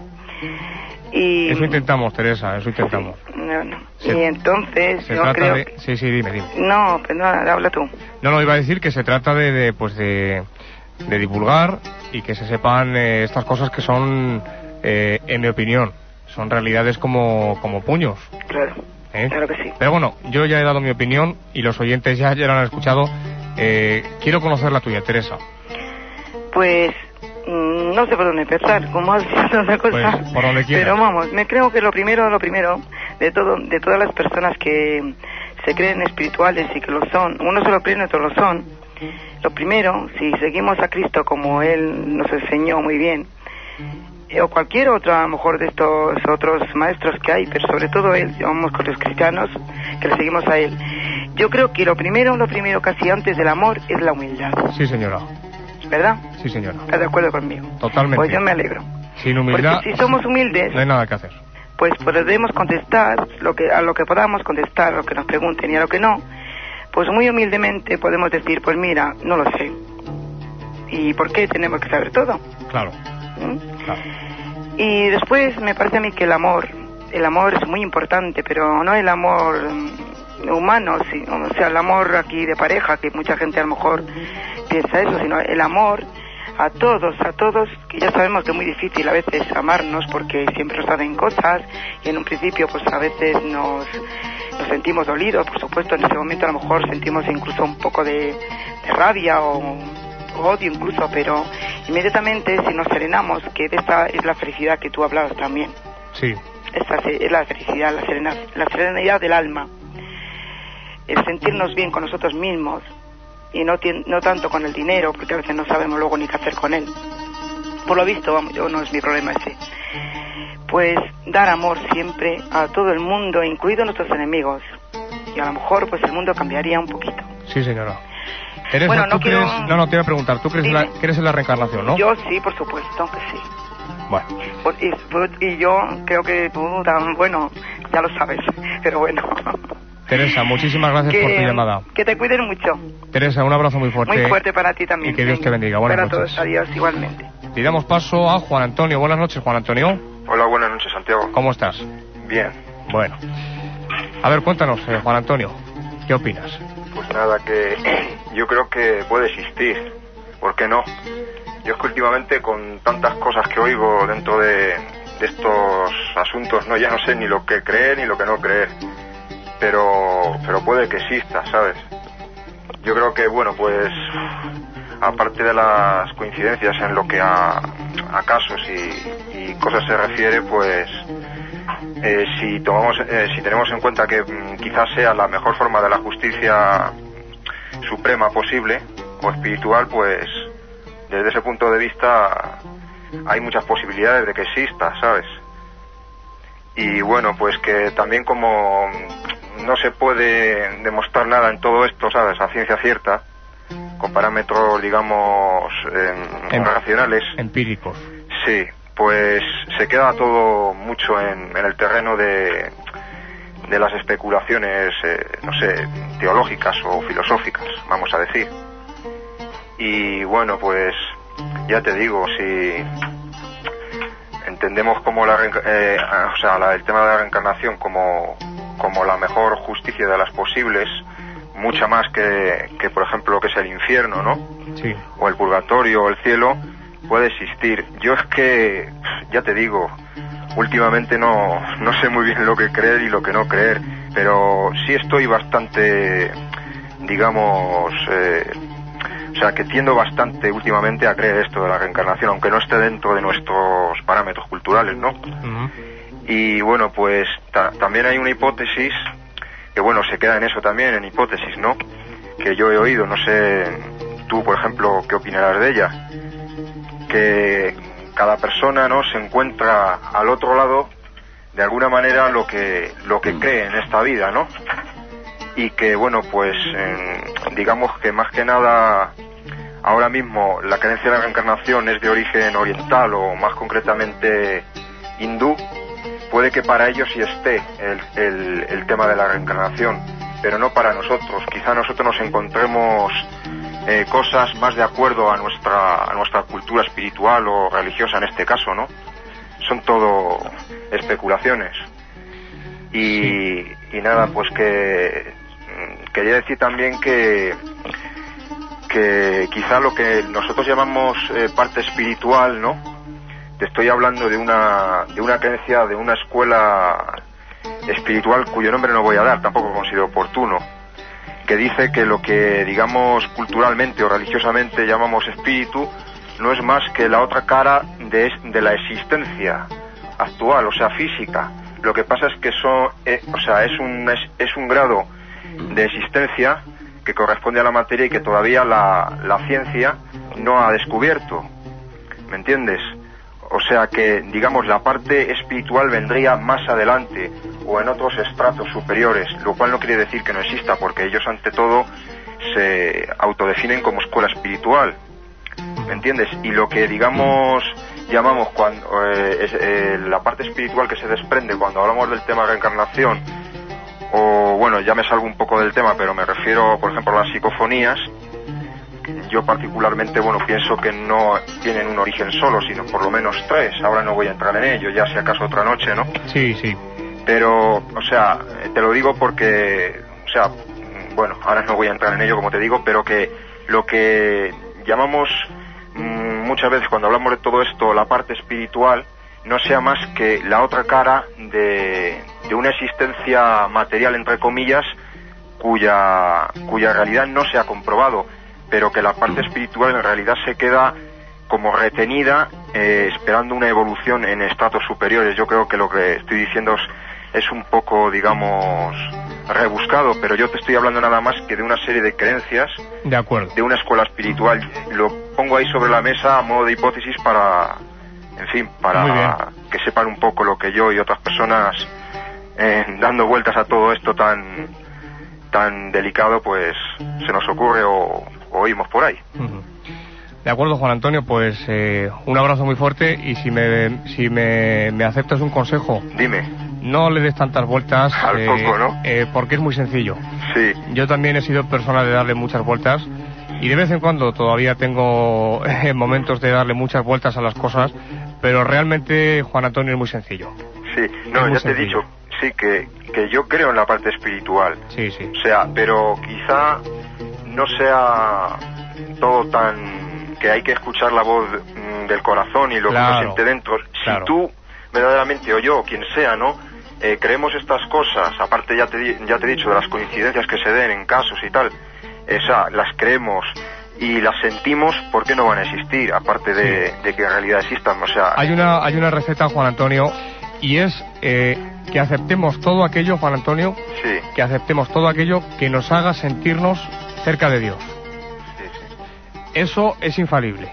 Y eso intentamos, Teresa, eso intentamos. Sí, no, no. Se, y entonces se yo trata creo de... que... Sí, sí, dime, dime. No, perdón, habla tú. No, no, iba a decir que se trata de, de pues de, de divulgar y que se sepan eh, estas cosas que son, eh, en mi opinión, son realidades como, como puños. Claro, ¿Eh? claro que sí. Pero bueno, yo ya he dado mi opinión y los oyentes ya, ya la han escuchado. Eh, quiero conocer la tuya, Teresa. Pues... no sé por dónde empezar, como has dicho una cosa, pues, por donde quieras. Pero vamos, me creo que lo primero, lo primero de todo, de todas las personas que se creen espirituales y que lo son, unos se lo creen, otros lo son. Lo primero, si seguimos a Cristo como Él nos enseñó muy bien, eh, o cualquier otro, a lo mejor de estos otros maestros que hay, pero sobre todo Él, vamos con los cristianos que le seguimos a Él. Yo creo que lo primero, lo primero casi antes del amor es la humildad. Sí, señora. ¿Verdad? Sí, señora. ¿Estás de acuerdo conmigo? Totalmente. Pues yo me alegro. Sin humildad... Porque si somos humildes... no hay nada que hacer. Pues podemos contestar lo que, a lo que podamos contestar, a lo que nos pregunten y a lo que no. Pues muy humildemente podemos decir, pues mira, no lo sé. ¿Y por qué tenemos que saber todo? Claro. ¿Mm? Claro. Y después me parece a mí que el amor, el amor es muy importante, pero no el amor humano, sino, o sea, el amor aquí de pareja, que mucha gente a lo mejor piensa eso, sino el amor a todos, a todos, que ya sabemos que es muy difícil a veces amarnos porque siempre nos hacen cosas y en un principio pues a veces nos, nos sentimos dolidos, por supuesto en ese momento a lo mejor sentimos incluso un poco de, de rabia o, o odio incluso, pero inmediatamente si nos serenamos, que de esa es la felicidad que tú hablabas también. Sí. Esa es la felicidad, la serenidad, la serenidad del alma, el sentirnos bien con nosotros mismos y no, no tanto con el dinero, porque a veces no sabemos luego ni qué hacer con él. por lo visto, vamos, yo no es mi problema ese, pues dar amor siempre a todo el mundo, incluidos nuestros enemigos, y a lo mejor pues el mundo cambiaría un poquito. Sí, señora. Teresa, bueno, ¿tú no crees... quiero... No, no, te voy a preguntar, ¿tú crees, la... crees en la reencarnación, no? Yo sí, por supuesto que sí. Bueno. Y, y yo creo que tú, bueno, ya lo sabes, pero bueno. Teresa, muchísimas gracias que, por tu llamada. Que te cuiden mucho. Teresa, un abrazo muy fuerte. Muy fuerte para ti también. Y que Dios te bendiga. Buenas para noches. Todos, adiós, igualmente. Y damos paso a Juan Antonio. Buenas noches, Juan Antonio. Hola, buenas noches, Santiago. ¿Cómo estás? Bien. Bueno. A ver, cuéntanos, eh, Juan Antonio, ¿qué opinas? Pues nada, que yo creo que puede existir. ¿Por qué no? Yo es que últimamente con tantas cosas que oigo dentro de, de estos asuntos, no ya no sé ni lo que creer ni lo que no creer. Pero, pero puede que exista, ¿sabes? Yo creo que, bueno, pues aparte de las coincidencias en lo que a, a casos y, y cosas se refiere, pues eh, si tomamos, eh, si tenemos en cuenta que mm, quizás sea la mejor forma de la justicia suprema posible o espiritual, pues desde ese punto de vista hay muchas posibilidades de que exista, ¿sabes? Y bueno, pues que también como no se puede demostrar nada en todo esto, ¿sabes? A ciencia cierta, con parámetros, digamos, eh, em, racionales. Empíricos. Sí, pues se queda todo mucho en, en el terreno de, de las especulaciones, eh, no sé, teológicas o filosóficas, vamos a decir. Y bueno, pues ya te digo, si entendemos como la, eh, o sea, la, el tema de la reencarnación como, como la mejor justicia de las posibles, mucha más que, que por ejemplo lo que es el infierno, ¿no? Sí. O el purgatorio o el cielo, puede existir. Yo es que, ya te digo, últimamente no, no sé muy bien lo que creer y lo que no creer, pero sí estoy bastante, digamos, eh, o sea, que tiendo bastante últimamente a creer esto de la reencarnación, aunque no esté dentro de nuestros parámetros culturales, ¿no? Uh-huh. Y bueno, pues ta- también hay una hipótesis, que bueno, se queda en eso también, en hipótesis, ¿no? Que yo he oído, no sé, tú, por ejemplo, qué opinarás de ella, que cada persona, ¿no?, se encuentra al otro lado, de alguna manera, lo que, lo que cree en esta vida, ¿no? Y que, bueno, pues, eh, digamos que más que nada, ahora mismo la creencia de la reencarnación es de origen oriental o más concretamente hindú. Puede que para ellos sí esté el, el, el tema de la reencarnación, pero no para nosotros. Quizá nosotros nos encontremos eh, cosas más de acuerdo a nuestra, a nuestra cultura espiritual o religiosa en este caso, ¿no? Son todo especulaciones. Y, y nada, pues que quería decir también que que quizá lo que nosotros llamamos eh, parte espiritual, ¿no? Te estoy hablando de una de una creencia, de una escuela espiritual cuyo nombre no voy a dar, tampoco considero oportuno, que dice que lo que, digamos, culturalmente o religiosamente llamamos espíritu no es más que la otra cara de, de la existencia actual, o sea, física. Lo que pasa es que eso, eh, o sea, es un es, es un grado de existencia que corresponde a la materia y que todavía la, la ciencia no ha descubierto, ¿me entiendes? O sea que, digamos, la parte espiritual vendría más adelante o en otros estratos superiores, lo cual no quiere decir que no exista, porque ellos ante todo se autodefinen como escuela espiritual, ¿me entiendes? Y lo que, digamos, llamamos cuando eh, es, eh, la parte espiritual que se desprende cuando hablamos del tema de reencarnación, o bueno, ya me salgo un poco del tema, pero me refiero, por ejemplo, a las psicofonías. Yo particularmente, bueno, pienso que no tienen un origen solo, sino por lo menos tres. Ahora no voy a entrar en ello, ya si acaso otra noche, ¿no? Sí, sí. Pero, o sea, te lo digo porque, o sea, bueno, ahora no voy a entrar en ello, como te digo, pero que lo que llamamos mmm, muchas veces cuando hablamos de todo esto, la parte espiritual, no sea más que la otra cara de, de una existencia material, entre comillas, cuya, cuya realidad no se ha comprobado, pero que la parte espiritual en realidad se queda como retenida, eh, esperando una evolución en estratos superiores. Yo creo que lo que estoy diciendo es, es un poco, digamos, rebuscado, pero yo te estoy hablando nada más que de una serie de creencias, de acuerdo, de una escuela espiritual. Lo pongo ahí sobre la mesa a modo de hipótesis para, en fin, para que sepan un poco lo que yo y otras personas, eh, dando vueltas a todo esto tan tan delicado, pues se nos ocurre o, o oímos por ahí. Uh-huh. De acuerdo, Juan Antonio, pues eh, un abrazo muy fuerte, y si me si me, me aceptas un consejo. Dime. No le des tantas vueltas. Al eh, poco, ¿no? Eh, porque es muy sencillo. Sí. Yo también he sido persona de darle muchas vueltas, y de vez en cuando todavía tengo eh, momentos de darle muchas vueltas a las cosas, pero realmente Juan Antonio es muy sencillo. Sí, no, ya te sencillo. he dicho, sí, que, que yo creo en la parte espiritual. Sí, sí. O sea, pero quizá no sea todo tan... que hay que escuchar la voz mm, del corazón y lo claro, que uno siente dentro. Claro. Si tú, verdaderamente, o yo, quien sea, ¿no? Eh, creemos estas cosas, aparte ya te, di- ya te he dicho de las coincidencias que se den en casos y tal, esa, las creemos y las sentimos, ¿por qué no van a existir? Aparte de, Sí. de que en realidad existan, o sea... Hay una, hay una receta, Juan Antonio, y es eh, que aceptemos todo aquello, Juan Antonio, Sí, que aceptemos todo aquello que nos haga sentirnos cerca de Dios. sí, sí. Eso es infalible.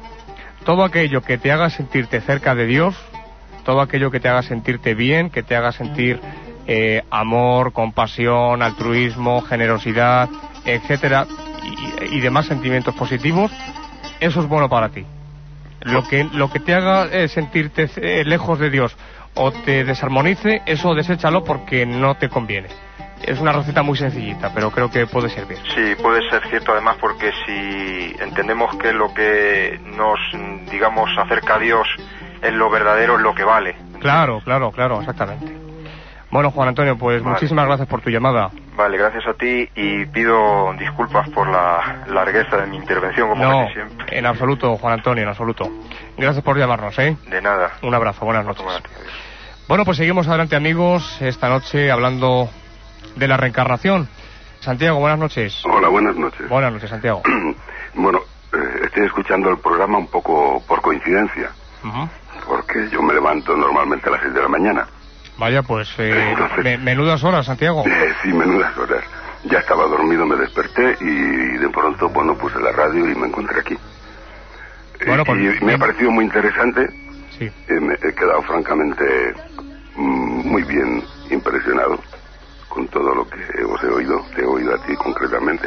Todo aquello que te haga sentirte cerca de Dios, todo aquello que te haga sentirte bien, que te haga sentir eh, amor, compasión, altruismo, generosidad, etcétera, y, y demás sentimientos positivos, eso es bueno para ti. Lo que, lo que te haga eh, sentirte eh, lejos de Dios o te desarmonice, eso deséchalo porque no te conviene. Es una receta muy sencillita, pero creo que puede servir. Sí, puede ser cierto, además, porque si entendemos que lo que nos, digamos, acerca a Dios es lo verdadero, es lo que vale. Claro, claro, claro, exactamente. Bueno, Juan Antonio, pues Vale. muchísimas gracias por tu llamada. Vale, gracias a ti, y pido disculpas por la largueza de mi intervención, como No, casi siempre. en absoluto, Juan Antonio, en absoluto. Gracias por llamarnos, ¿eh? De nada. Un abrazo, buenas noches. Buenas noches. Bueno, pues seguimos adelante, amigos, esta noche hablando de la reencarnación. Santiago, buenas noches. Hola, buenas noches. Buenas noches, Santiago. Bueno, eh, estoy escuchando el programa un poco por coincidencia, Ujú. porque yo me levanto normalmente a las seis de la mañana. Vaya, pues, eh, Entonces- me- menudas horas, Santiago. Eh, sí, menudas horas. Ya estaba dormido, me desperté y de pronto, bueno, puse la radio y me encontré aquí. Eh, Bueno, pues, y me bien. ha parecido muy interesante. Sí. Eh, me he quedado francamente mm, muy bien impresionado con todo lo que os he oído, te he oído a ti concretamente.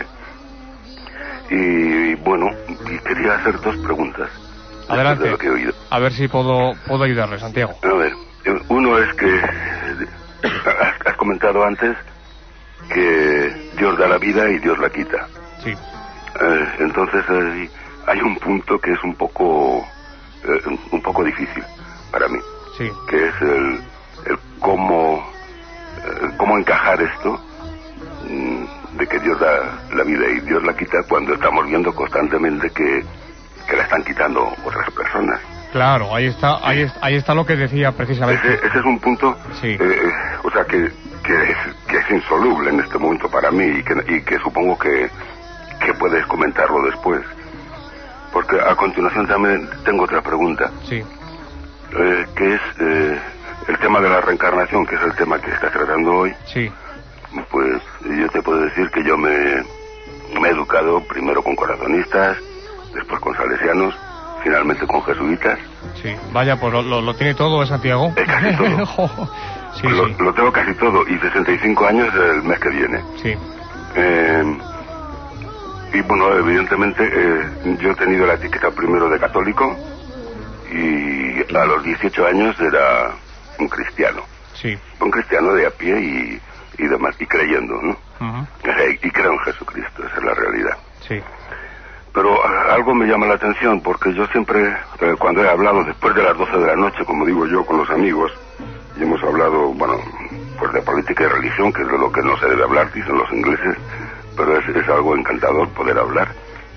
Y bueno, y quería hacer dos preguntas. después Adelante. de lo que he oído. A ver si puedo, puedo ayudarle, Santiago. A ver, eh, uno es que eh, has, has comentado antes que Dios da la vida y Dios la quita. Sí. Eh, entonces eh, hay un punto que es un poco eh, un poco difícil para mí, Sí. que es el, el cómo eh, cómo encajar esto mm, de que Dios da la vida y Dios la quita cuando estamos viendo constantemente que, que la están quitando otras personas. Claro, ahí está, ahí, es- ahí está lo que decía precisamente. Ese, ese es un punto, Sí. eh, o sea, que, que, es, que es insoluble en este momento para mí y que, y que supongo que, que puedes comentarlo después. Porque a continuación también tengo otra pregunta, Sí. eh, que es eh, el tema de la reencarnación, que es el tema que estás tratando hoy. Sí. Pues yo te puedo decir que yo me, me he educado primero con corazonistas, después con salesianos, finalmente con jesuitas. Sí. Vaya, pues lo, lo, lo tiene todo, ¿eh, Santiago? Eh, casi todo. Jo, sí, lo, sí. lo tengo casi todo y sesenta y cinco años el mes que viene. Sí. Eh, y bueno, evidentemente eh, yo he tenido la etiqueta primero de católico y a los dieciocho años era un cristiano. Sí. Un cristiano de a pie y, y demás, y creyendo, ¿no? Ujú. O sea, y creo en Jesucristo, esa es la realidad. Sí. Pero a- algo me llama la atención porque yo siempre, eh, cuando he hablado después de las doce de la noche, como digo yo, con los amigos, y hemos hablado, bueno, pues de política y religión, que es de lo que no se debe hablar, dicen los ingleses, pero es, es algo encantador poder hablar.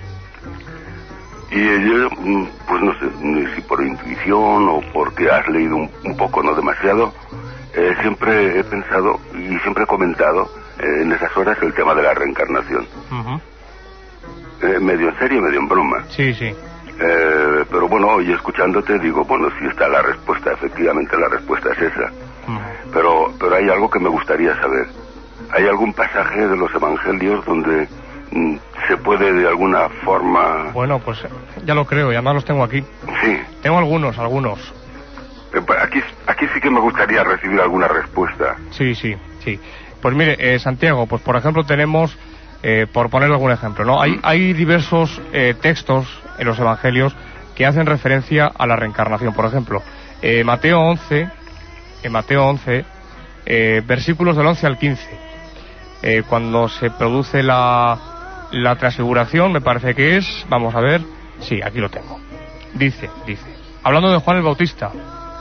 Y eh, yo, mm, pues no sé, ni si por intuición o porque has leído un, un poco, no demasiado, eh, siempre he pensado y siempre he comentado eh, en esas horas el tema de la reencarnación. Ujú. Eh, medio en serio, medio en broma. Sí, sí. Eh, pero bueno, hoy escuchándote digo, bueno, sí está la respuesta, efectivamente la respuesta es esa. Ujú. Pero, pero hay algo que me gustaría saber. ¿hay algún pasaje de los evangelios donde mm, se puede de alguna forma...? Bueno, pues ya lo creo, y además los tengo aquí. Sí. Tengo algunos, algunos. Eh, Aquí, aquí sí que me gustaría recibir alguna respuesta. Sí, sí, sí. Pues mire, eh, Santiago, pues por ejemplo tenemos, eh, por poner algún ejemplo, ¿no? Hay, hay diversos eh, textos en los evangelios que hacen referencia a la reencarnación. Por ejemplo, eh, Mateo once, en Mateo once, eh, versículos del once al quince, eh, cuando se produce la, la transfiguración, me parece que es, vamos a ver, sí, aquí lo tengo. Dice, dice, hablando de Juan el Bautista,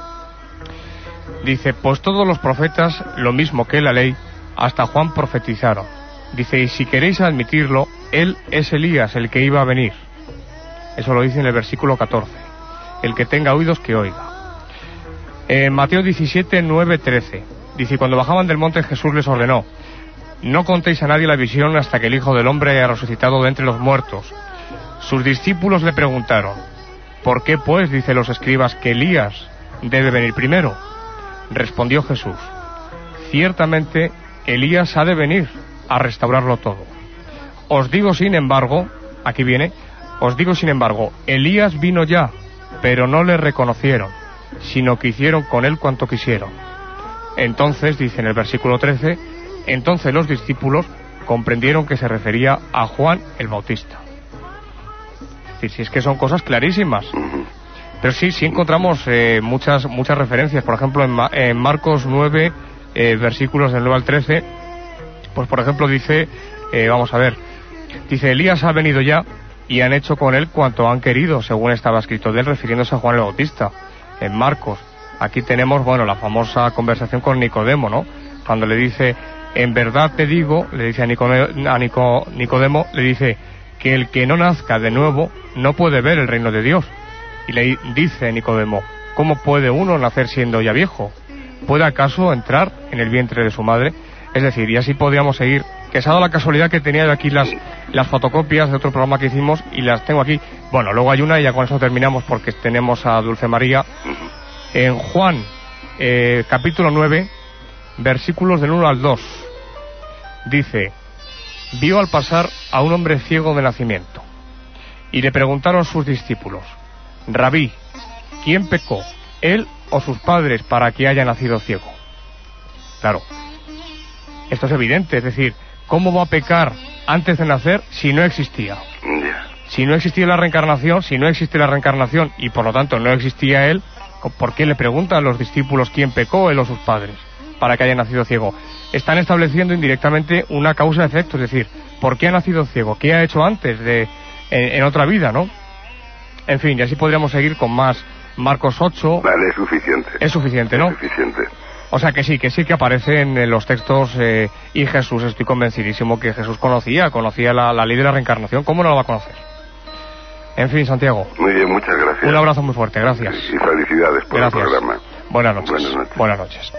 dice, pues todos los profetas, lo mismo que la ley, hasta Juan profetizaron. Dice, y si queréis admitirlo, él es Elías, el que iba a venir. Eso lo dice en el versículo catorce. El que tenga oídos, que oiga. En Mateo diecisiete, nueve, trece, dice, cuando bajaban del monte, Jesús les ordenó, no contéis a nadie la visión hasta que el Hijo del Hombre haya resucitado de entre los muertos. Sus discípulos le preguntaron, ¿por qué pues, dice los escribas, que Elías debe venir primero? Respondió Jesús, ciertamente Elías ha de venir a restaurarlo todo. Os digo sin embargo, aquí viene, os digo sin embargo, Elías vino ya, pero no le reconocieron, sino que hicieron con él cuanto quisieron. Entonces, dice en el versículo trece, entonces los discípulos comprendieron que se refería a Juan el Bautista. Es decir, si es que son cosas clarísimas. Pero sí, sí encontramos eh, muchas muchas referencias. Por ejemplo, en, Ma en Marcos nueve, eh, versículos del nueve al trece, pues por ejemplo dice, eh, vamos a ver, dice, Elías ha venido ya y han hecho con él cuanto han querido, según estaba escrito de él, refiriéndose a Juan el Bautista. En Marcos, aquí tenemos, bueno, la famosa conversación con Nicodemo, ¿no? Cuando le dice, en verdad te digo, le dice a, Nicone a Nico Nicodemo, le dice, que el que no nazca de nuevo no puede ver el reino de Dios. Y le dice Nicodemo, ¿cómo puede uno nacer siendo ya viejo? ¿Puede acaso entrar en el vientre de su madre? Es decir, y así podríamos seguir, que se ha dado la casualidad que tenía yo aquí las, las fotocopias de otro programa que hicimos y las tengo aquí. Bueno, luego hay una y ya con eso terminamos porque tenemos a Dulce María. En Juan, eh, capítulo nueve, versículos del uno al dos, dice, vio al pasar a un hombre ciego de nacimiento y le preguntaron sus discípulos, Rabí, ¿quién pecó, él o sus padres, para que haya nacido ciego? Claro, esto es evidente, es decir, ¿cómo va a pecar antes de nacer si no existía? Si no existía la reencarnación, si no existe la reencarnación y por lo tanto no existía él, ¿por qué le preguntan a los discípulos quién pecó, él o sus padres, para que haya nacido ciego? Están estableciendo indirectamente una causa-efecto, es decir, ¿por qué ha nacido ciego? ¿Qué ha hecho antes de en, en otra vida, no? En fin, y así podríamos seguir con más. Marcos ocho... Vale, es suficiente. Es suficiente, ¿no? Es suficiente. O sea que sí, que sí que aparecen en los textos eh, y Jesús, estoy convencidísimo que Jesús conocía, conocía la, la ley de la reencarnación. ¿Cómo no la va a conocer? En fin, Santiago. Muy bien, muchas gracias. Un abrazo muy fuerte, gracias. Y felicidades por gracias. el programa. Buenas noches. Buenas noches. Buenas noches.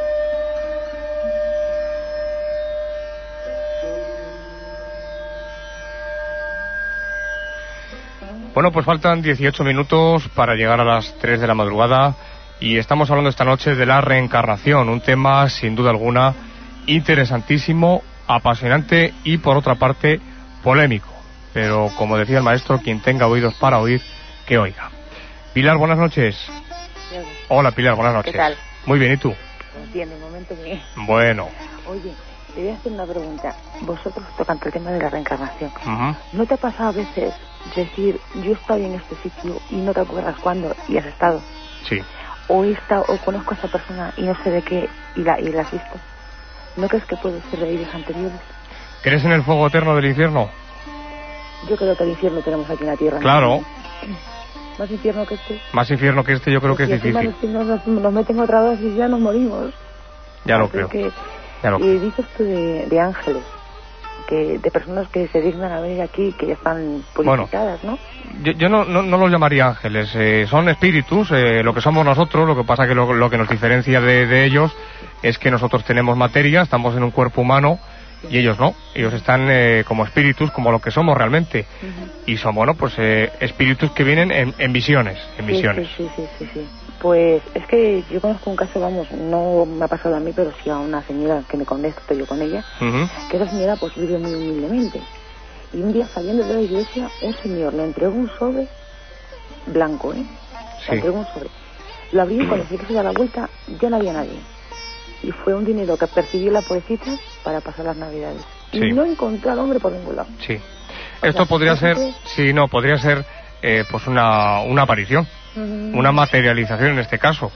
Bueno, pues faltan dieciocho minutos para llegar a las tres de la madrugada y estamos hablando esta noche de la reencarnación, un tema sin duda alguna interesantísimo, apasionante y por otra parte polémico. Pero como decía el maestro, quien tenga oídos para oír, que oiga. Pilar, buenas noches. Bien. Hola Pilar, buenas noches. ¿Qué tal? Muy bien, ¿y tú? Bien, de momento bien. Bueno. Oye, te voy a hacer una pregunta. Vosotros tocan el tema de la reencarnación. Uh-huh. ¿No te ha pasado a veces decir, yo estaba en este sitio y no te acuerdas cuándo y has estado? Sí. O he estado, o conozco a esa persona y no sé de qué y la, y la has visto. ¿No crees que puede ser de vidas anteriores? ¿Crees en el fuego eterno del infierno? Yo creo que el infierno tenemos aquí en la tierra. Claro. ¿No? Más infierno que este. Más infierno que este yo creo que es difícil. Si nos, nos, nos meten otra vez y ya nos morimos. Ya lo Así creo. Que, ya lo y creo. dices tú de, de ángeles, que de personas que se dignan a venir aquí, que ya están purificadas, bueno, ¿no? Yo, yo no, no, no los llamaría ángeles, eh, son espíritus, eh, lo que somos nosotros, lo que pasa que lo, lo que nos diferencia de, de ellos es que nosotros tenemos materia, estamos en un cuerpo humano y ellos no, ellos están eh, como espíritus, como lo que somos realmente. Uh-huh. Y son, bueno, pues eh, espíritus que vienen en, en visiones, en sí, visiones. Sí, sí, sí, sí, sí. Pues es que yo conozco un caso, vamos, no me ha pasado a mí, pero sí a una señora que me conecto yo con ella, uh-huh. que esa señora pues vive muy humildemente. Y un día saliendo de la iglesia, un señor le entregó un sobre blanco, ¿eh? Sí. Le entregó un sobre. Lo abrió y cuando se quiso dar la vuelta, ya no había nadie. Y fue un dinero que percibió la pobrecita para pasar las navidades. Sí. Y no encontró al hombre por ningún lado. Sí. O Esto sea, podría ser, que... sí, no, podría ser eh, pues una, una aparición, uh-huh. una materialización en este caso.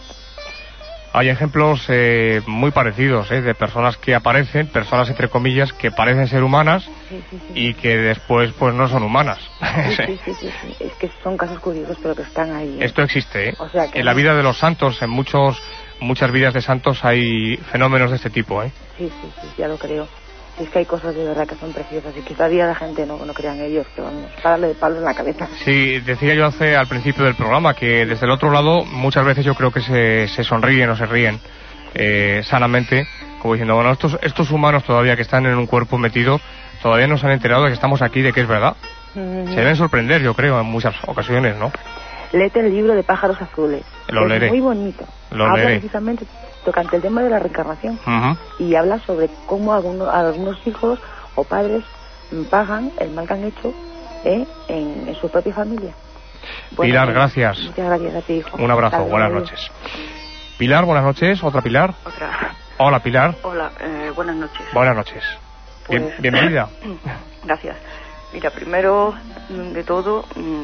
Hay ejemplos eh, muy parecidos, ¿eh? de personas que aparecen, personas entre comillas, que parecen ser humanas sí, sí, sí. y que después pues no son humanas. Sí, sí, sí, sí, sí. Es que son casos curiosos, pero que están ahí. ¿eh? Esto existe, ¿eh? O sea, que en la vida de los santos, en muchos muchas vidas de santos hay fenómenos de este tipo, ¿eh? Sí, sí, sí, ya lo creo. Es que hay cosas de verdad que son preciosas y que todavía la gente no, no crea en ellos, que vamos a darle de palos en la cabeza. Sí, decía yo hace al principio del programa que desde el otro lado muchas veces yo creo que se, se sonríen o se ríen eh, sanamente, como diciendo, bueno, estos, estos humanos todavía que están en un cuerpo metido, todavía no se han enterado de que estamos aquí, de que es verdad. Mm-hmm. Se deben sorprender, yo creo, en muchas ocasiones, ¿no? Léete el libro de Pájaros Azules. Lo es leeré. Muy bonito. Lo Habla leeré. precisamente tocante el tema de la reencarnación. Uh-huh. Y habla sobre cómo algunos, algunos hijos o padres pagan el mal que han hecho ¿eh? en, en su propia familia. Bueno, Pilar, gracias. Muchas gracias a ti, hijo. Un abrazo, Hasta buenas luego. noches. Pilar, buenas noches. ¿Otra Pilar? Otra. Hola, Pilar. Hola, eh, buenas noches. Buenas noches. Pues, Bien, bienvenida. Gracias. Mira, primero de todo,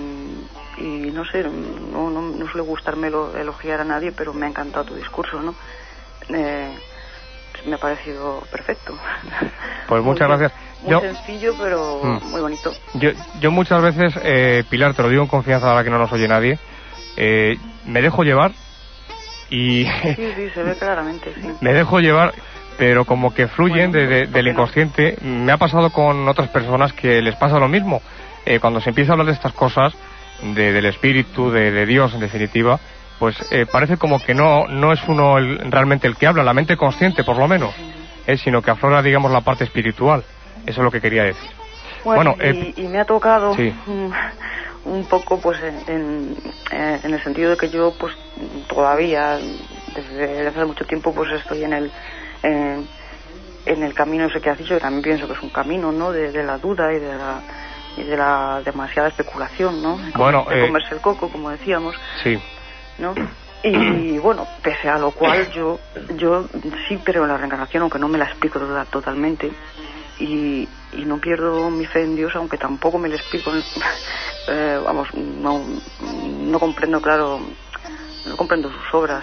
y no sé, no, no, no suele gustarme elogiar a nadie, pero me ha encantado tu discurso, ¿no? Eh, me ha parecido perfecto. Pues muchas muy, gracias. Muy yo, sencillo, pero mm, muy bonito. Yo, yo muchas veces, eh, Pilar, te lo digo en confianza ahora que no nos oye nadie, eh, me dejo llevar y... Sí, sí, se ve claramente, sí. Me dejo llevar, pero como que fluyen bueno, de, de, del inconsciente. Me ha pasado con otras personas que les pasa lo mismo. Eh, cuando se empieza a hablar de estas cosas, de, del espíritu, de, de Dios, en definitiva, pues eh, parece como que no no es uno el, realmente el que habla, la mente consciente por lo menos, eh, sino que aflora, digamos, la parte espiritual. Eso es lo que quería decir. Bueno, bueno eh, y, y me ha tocado sí. un, un poco, pues, en, en, en el sentido de que yo, pues, todavía, desde hace mucho tiempo, pues, estoy en el en, en el camino ese que has dicho, que también pienso que es un camino, ¿no?, de, de la duda y de la y de la demasiada especulación, ¿no? Bueno, de eh, comerse el coco, como decíamos. Sí. ¿No? Y bueno, pese a lo cual yo yo sí creo en la reencarnación, aunque no me la explico toda, totalmente, y, y no pierdo mi fe en Dios, aunque tampoco me la explico. eh, vamos, no, no comprendo, claro, no comprendo sus obras.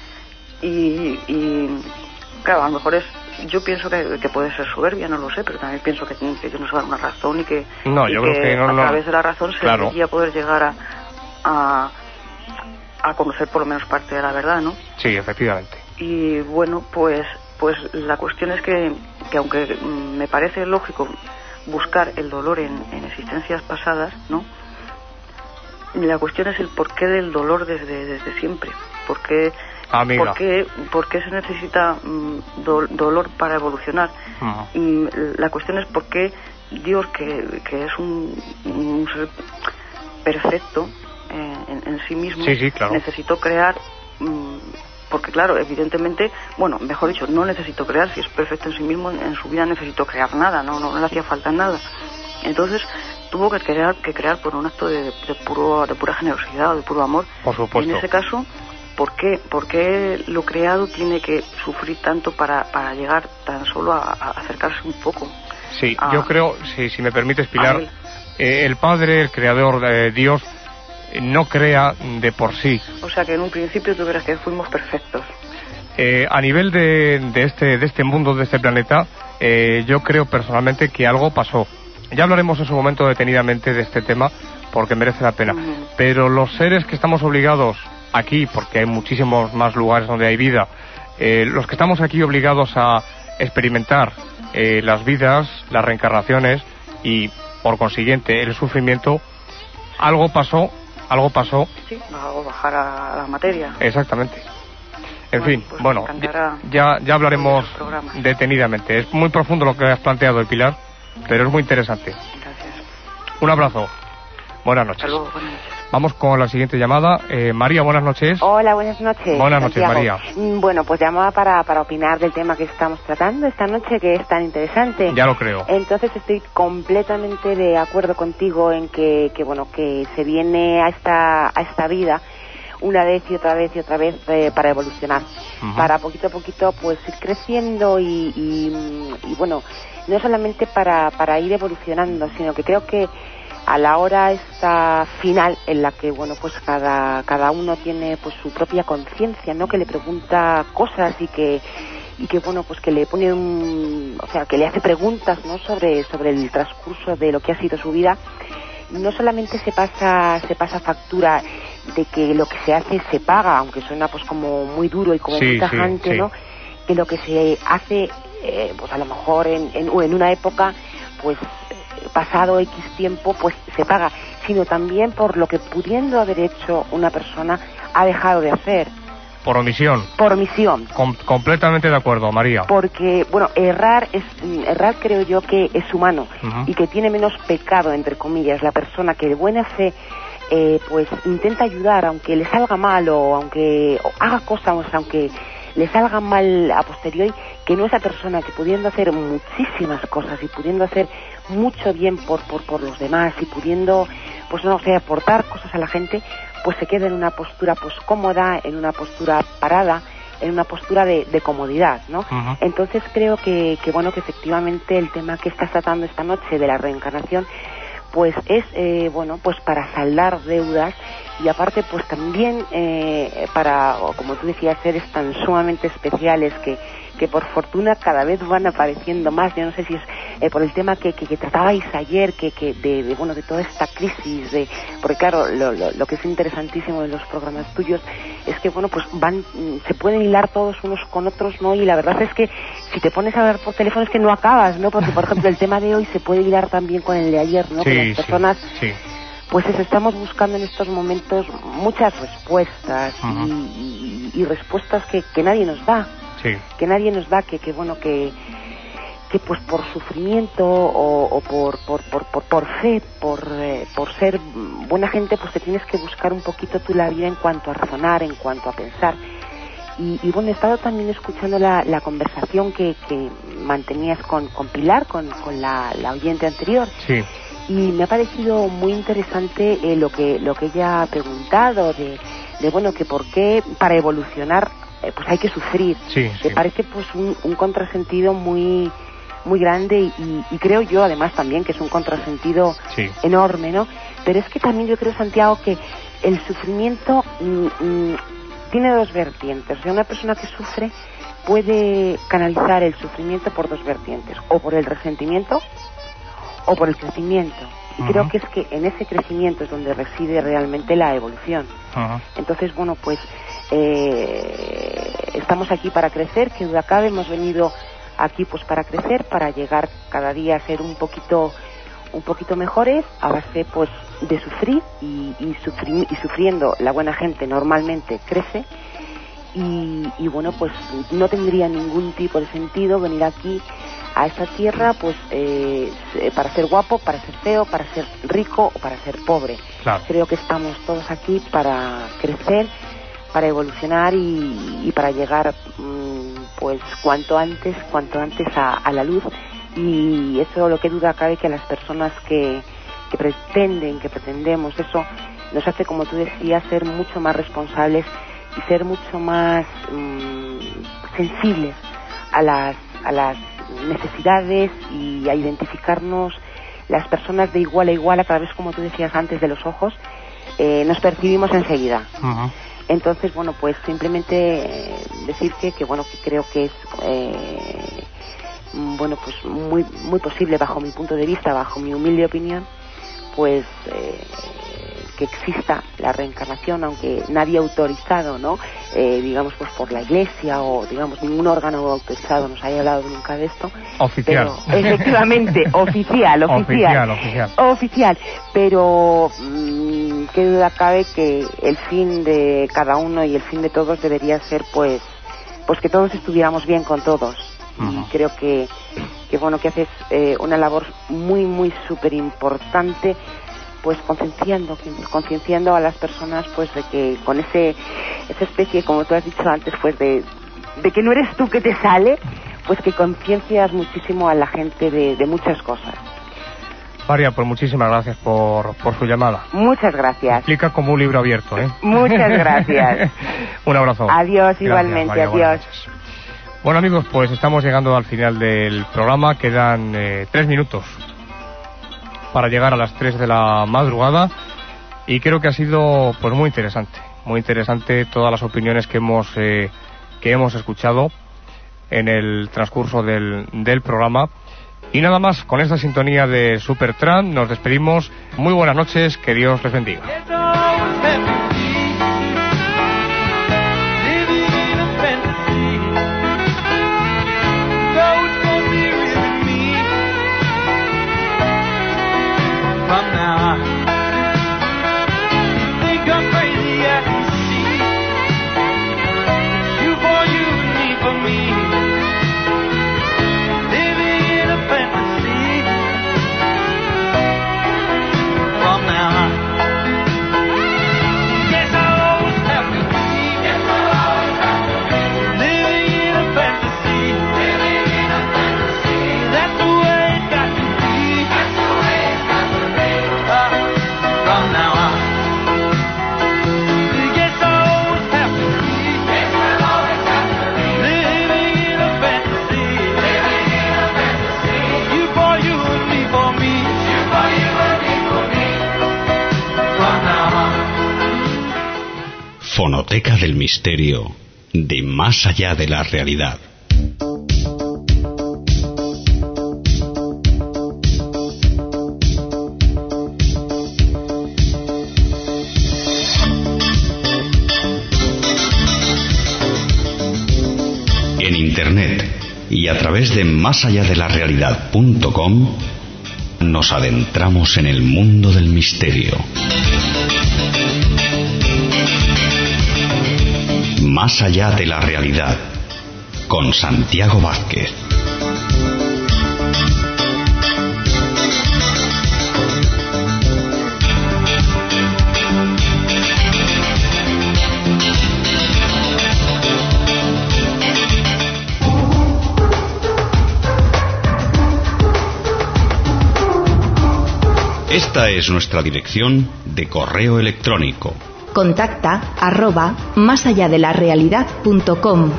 Y, y claro, a lo mejor es, yo pienso que, que puede ser soberbia, no lo sé, pero también pienso que, que Dios nos va a dar una razón y que, no, y yo que creo que no, a no, través de la razón se claro. debería poder llegar a, a a conocer por lo menos parte de la verdad, ¿no? Sí, efectivamente. Y bueno, pues pues la cuestión es que, que aunque me parece lógico buscar el dolor en, en existencias pasadas, ¿no? La cuestión es el porqué del dolor desde desde siempre. ¿Por qué, Amiga. ¿por qué, por qué se necesita mm, do, dolor para evolucionar? Uh-huh. Y la cuestión es por qué Dios, que, que es un, un ser perfecto, En, en sí mismo, sí, sí, claro. necesitó crear, mmm, porque claro, evidentemente, bueno, mejor dicho, no necesitó crear, si es perfecto en sí mismo, en, en su vida necesitó crear nada, no, no, no le hacía falta nada. Entonces tuvo que crear, que crear por un acto de, de puro, de pura generosidad o de puro amor. Por supuesto. En ese caso, ¿por qué, por qué lo creado tiene que sufrir tanto para, para llegar tan solo a, a acercarse un poco? Sí, a, yo creo, si, si me permites, Pilar, eh, el Padre, el Creador, de Dios, no crea de por sí. O sea que en un principio tú crees que fuimos perfectos. Eh, a nivel de, de este de este mundo, de este planeta, eh, yo creo personalmente que algo pasó. Ya hablaremos en su momento detenidamente de este tema porque merece la pena. Uh-huh. Pero los seres que estamos obligados aquí, porque hay muchísimos más lugares donde hay vida, eh, los que estamos aquí obligados a experimentar eh, las vidas, las reencarnaciones y por consiguiente el sufrimiento, algo pasó. Algo pasó. Sí, algo bajar a la materia. Exactamente. En bueno, fin, pues bueno, ya, ya hablaremos detenidamente. Es muy profundo lo que has planteado, Pilar, pero es muy interesante. Gracias. Un abrazo. Buenas noches. Hasta luego, buenas noches. Vamos con la siguiente llamada. Eh, María, buenas noches. Hola, buenas noches. Buenas noches, María. Bueno, pues llamaba para, para opinar del tema que estamos tratando esta noche, que es tan interesante. Ya lo creo. Entonces estoy completamente de acuerdo contigo en que, que bueno, que se viene a esta, a esta vida una vez y otra vez y otra vez eh, para evolucionar. Uh-huh. Para poquito a poquito pues ir creciendo y, y, y bueno, no solamente para, para ir evolucionando, sino que creo que a la hora esta final en la que bueno pues cada cada uno tiene pues su propia conciencia, ¿no? Que le pregunta cosas y que y que bueno pues que le pone un, o sea, que le hace preguntas, ¿no? sobre sobre el transcurso de lo que ha sido su vida. No solamente se pasa se pasa factura de que lo que se hace se paga, aunque suena pues como muy duro y como sí, muy tajante, sí, sí. ¿no? Que lo que se hace eh, pues a lo mejor en, en, en una época pues pasado X tiempo pues se paga, sino también por lo que pudiendo haber hecho una persona ha dejado de hacer. Por omisión. Por omisión. Com- completamente de acuerdo, María. Porque, bueno, errar es errar creo yo que es humano uh-huh. y que tiene menos pecado, entre comillas, la persona que de buena fe eh, pues intenta ayudar, aunque le salga mal o aunque o haga cosas, aunque le salga mal a posteriori, que no esa persona que pudiendo hacer muchísimas cosas y pudiendo hacer mucho bien por, por, por los demás y pudiendo, pues no sé, aportar cosas a la gente, pues se queda en una postura pues cómoda, en una postura parada, en una postura de, de comodidad, ¿no? Uh-huh. Entonces creo que, que, bueno, que efectivamente el tema que estás tratando esta noche de la reencarnación, pues es, eh, bueno, pues para saldar deudas y aparte pues también eh, para, como tú decías, seres tan sumamente especiales que que por fortuna cada vez van apareciendo más. Yo no sé si es eh, por el tema que, que, que tratabais ayer, que, que de, de bueno de toda esta crisis, de porque claro, lo, lo, lo que es interesantísimo de los programas tuyos es que bueno pues van, se pueden hilar todos unos con otros, ¿no? Y la verdad es que si te pones a hablar por teléfono es que no acabas, ¿no? Porque por ejemplo el tema de hoy se puede hilar también con el de ayer, ¿no? Sí, que las personas sí, sí. Pues eso, estamos buscando en estos momentos muchas respuestas uh-huh. y, y, y respuestas que, que nadie nos da. Sí. Que nadie nos da, que, que bueno, que que pues por sufrimiento o, o por, por, por, por, por fe, por, eh, por ser buena gente, pues te tienes que buscar un poquito tú la vida en cuanto a razonar, en cuanto a pensar. Y, y bueno, he estado también escuchando la, la conversación que, que mantenías con, con Pilar, con, con la, la oyente anterior. Sí. Y me ha parecido muy interesante eh, lo que lo que ella ha preguntado, de, de bueno, que por qué para evolucionar eh, pues hay que sufrir. Sí, Me sí. parece pues un, un contrasentido muy muy grande y, y creo yo además también que es un contrasentido sí. enorme, ¿no? Pero es que también yo creo, Santiago, que el sufrimiento mm, mm, tiene dos vertientes. O sea, una persona que sufre puede canalizar el sufrimiento por dos vertientes, o por el resentimiento o por el crecimiento. Y uh-huh. creo que es que en ese crecimiento es donde reside realmente la evolución. Uh-huh. Entonces, bueno, pues eh, estamos aquí para crecer, que duda cabe, hemos venido aquí pues para crecer, para llegar cada día a ser un poquito un poquito mejores, a base pues de sufrir y, y, sufri- y sufriendo la buena gente normalmente crece y, y bueno, pues no tendría ningún tipo de sentido venir aquí a esta tierra pues eh, para ser guapo, para ser feo, para ser rico o para ser pobre. Claro. Creo que estamos todos aquí para crecer, para evolucionar y, y para llegar mmm, pues cuanto antes, cuanto antes a, a la luz. Y eso, lo que duda cabe, que a las personas que, que pretenden, que pretendemos eso, nos hace, como tú decías, ser mucho más responsables y ser mucho más mmm, sensibles a las, a las necesidades y a identificarnos las personas de igual a igual, a través, como tú decías antes, de los ojos, eh, nos percibimos enseguida. Uh-huh. Entonces, bueno, pues simplemente eh, decir que, que, bueno, que creo que es... Eh, bueno, pues muy muy posible, bajo mi punto de vista, bajo mi humilde opinión, pues eh, que exista la reencarnación, aunque nadie autorizado, ¿no? Eh, digamos, pues por la Iglesia o, digamos, ningún órgano autorizado nos haya hablado nunca de esto. Oficial. Pero, efectivamente, oficial, oficial. Oficial, oficial. Oficial, pero mmm, qué duda cabe que el fin de cada uno y el fin de todos debería ser, pues, pues que todos estuviéramos bien con todos. Y creo que, que bueno, que haces eh, una labor muy, muy súper importante pues concienciando, concienciando a las personas pues de que con ese esa especie, como tú has dicho antes, pues de, de que no eres tú que te sale, pues que conciencias muchísimo a la gente de, de muchas cosas. María, pues muchísimas gracias por, por su llamada. Muchas gracias. Explica como un libro abierto, ¿eh? Muchas gracias. Un abrazo. Adiós, gracias, igualmente, María, adiós. Bueno, amigos, pues estamos llegando al final del programa. Quedan eh, tres minutos para llegar a las tres de la madrugada y creo que ha sido pues muy interesante, muy interesante todas las opiniones que hemos eh, que hemos escuchado en el transcurso del, del programa. Y nada más, con esta sintonía de Supertramp nos despedimos. Muy buenas noches, que Dios les bendiga. Fonoteca del misterio de Más allá de la realidad. En Internet y a través de más allá de la realidad punto com nos adentramos en el mundo del misterio. Más allá de la realidad, con Santiago Vázquez. Esta es nuestra dirección de correo electrónico. Contacta arroba más allá de la realidad punto com.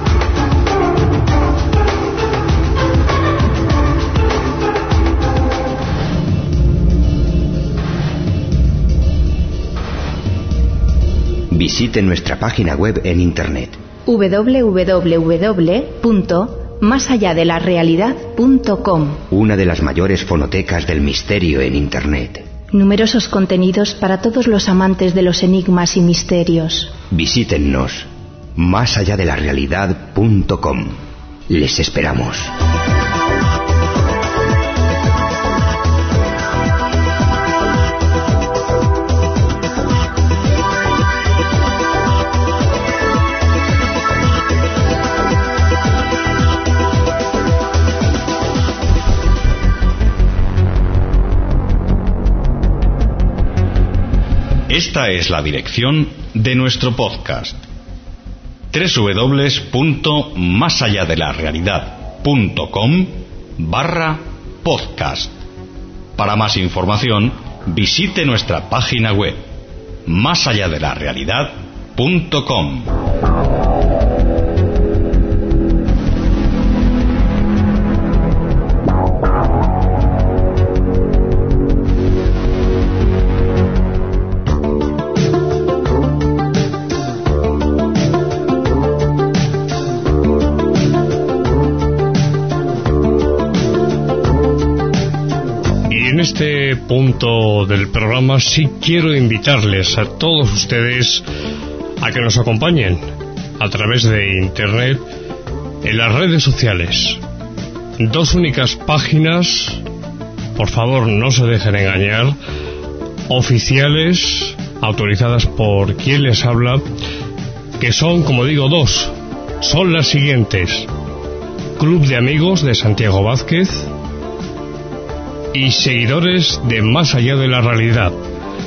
Visite nuestra página web en internet doble u doble u doble u punto más allá de la realidad punto com. Una de las mayores fonotecas del misterio en internet. Numerosos contenidos para todos los amantes de los enigmas y misterios. Visítennos más allá de la realidad punto com. Les esperamos. Esta es la dirección de nuestro podcast: doble u doble u doble u punto más allá de la realidad punto com barra podcast. Para más información, visite nuestra página web más allá de la realidad punto com. En este punto del programa sí quiero invitarles a todos ustedes a que nos acompañen a través de internet en las redes sociales. Dos únicas páginas, por favor no se dejen engañar, oficiales, autorizadas por quien les habla, que son, como digo, dos. Son las siguientes: Club de Amigos de Santiago Vázquez y Seguidores de Más allá de la realidad.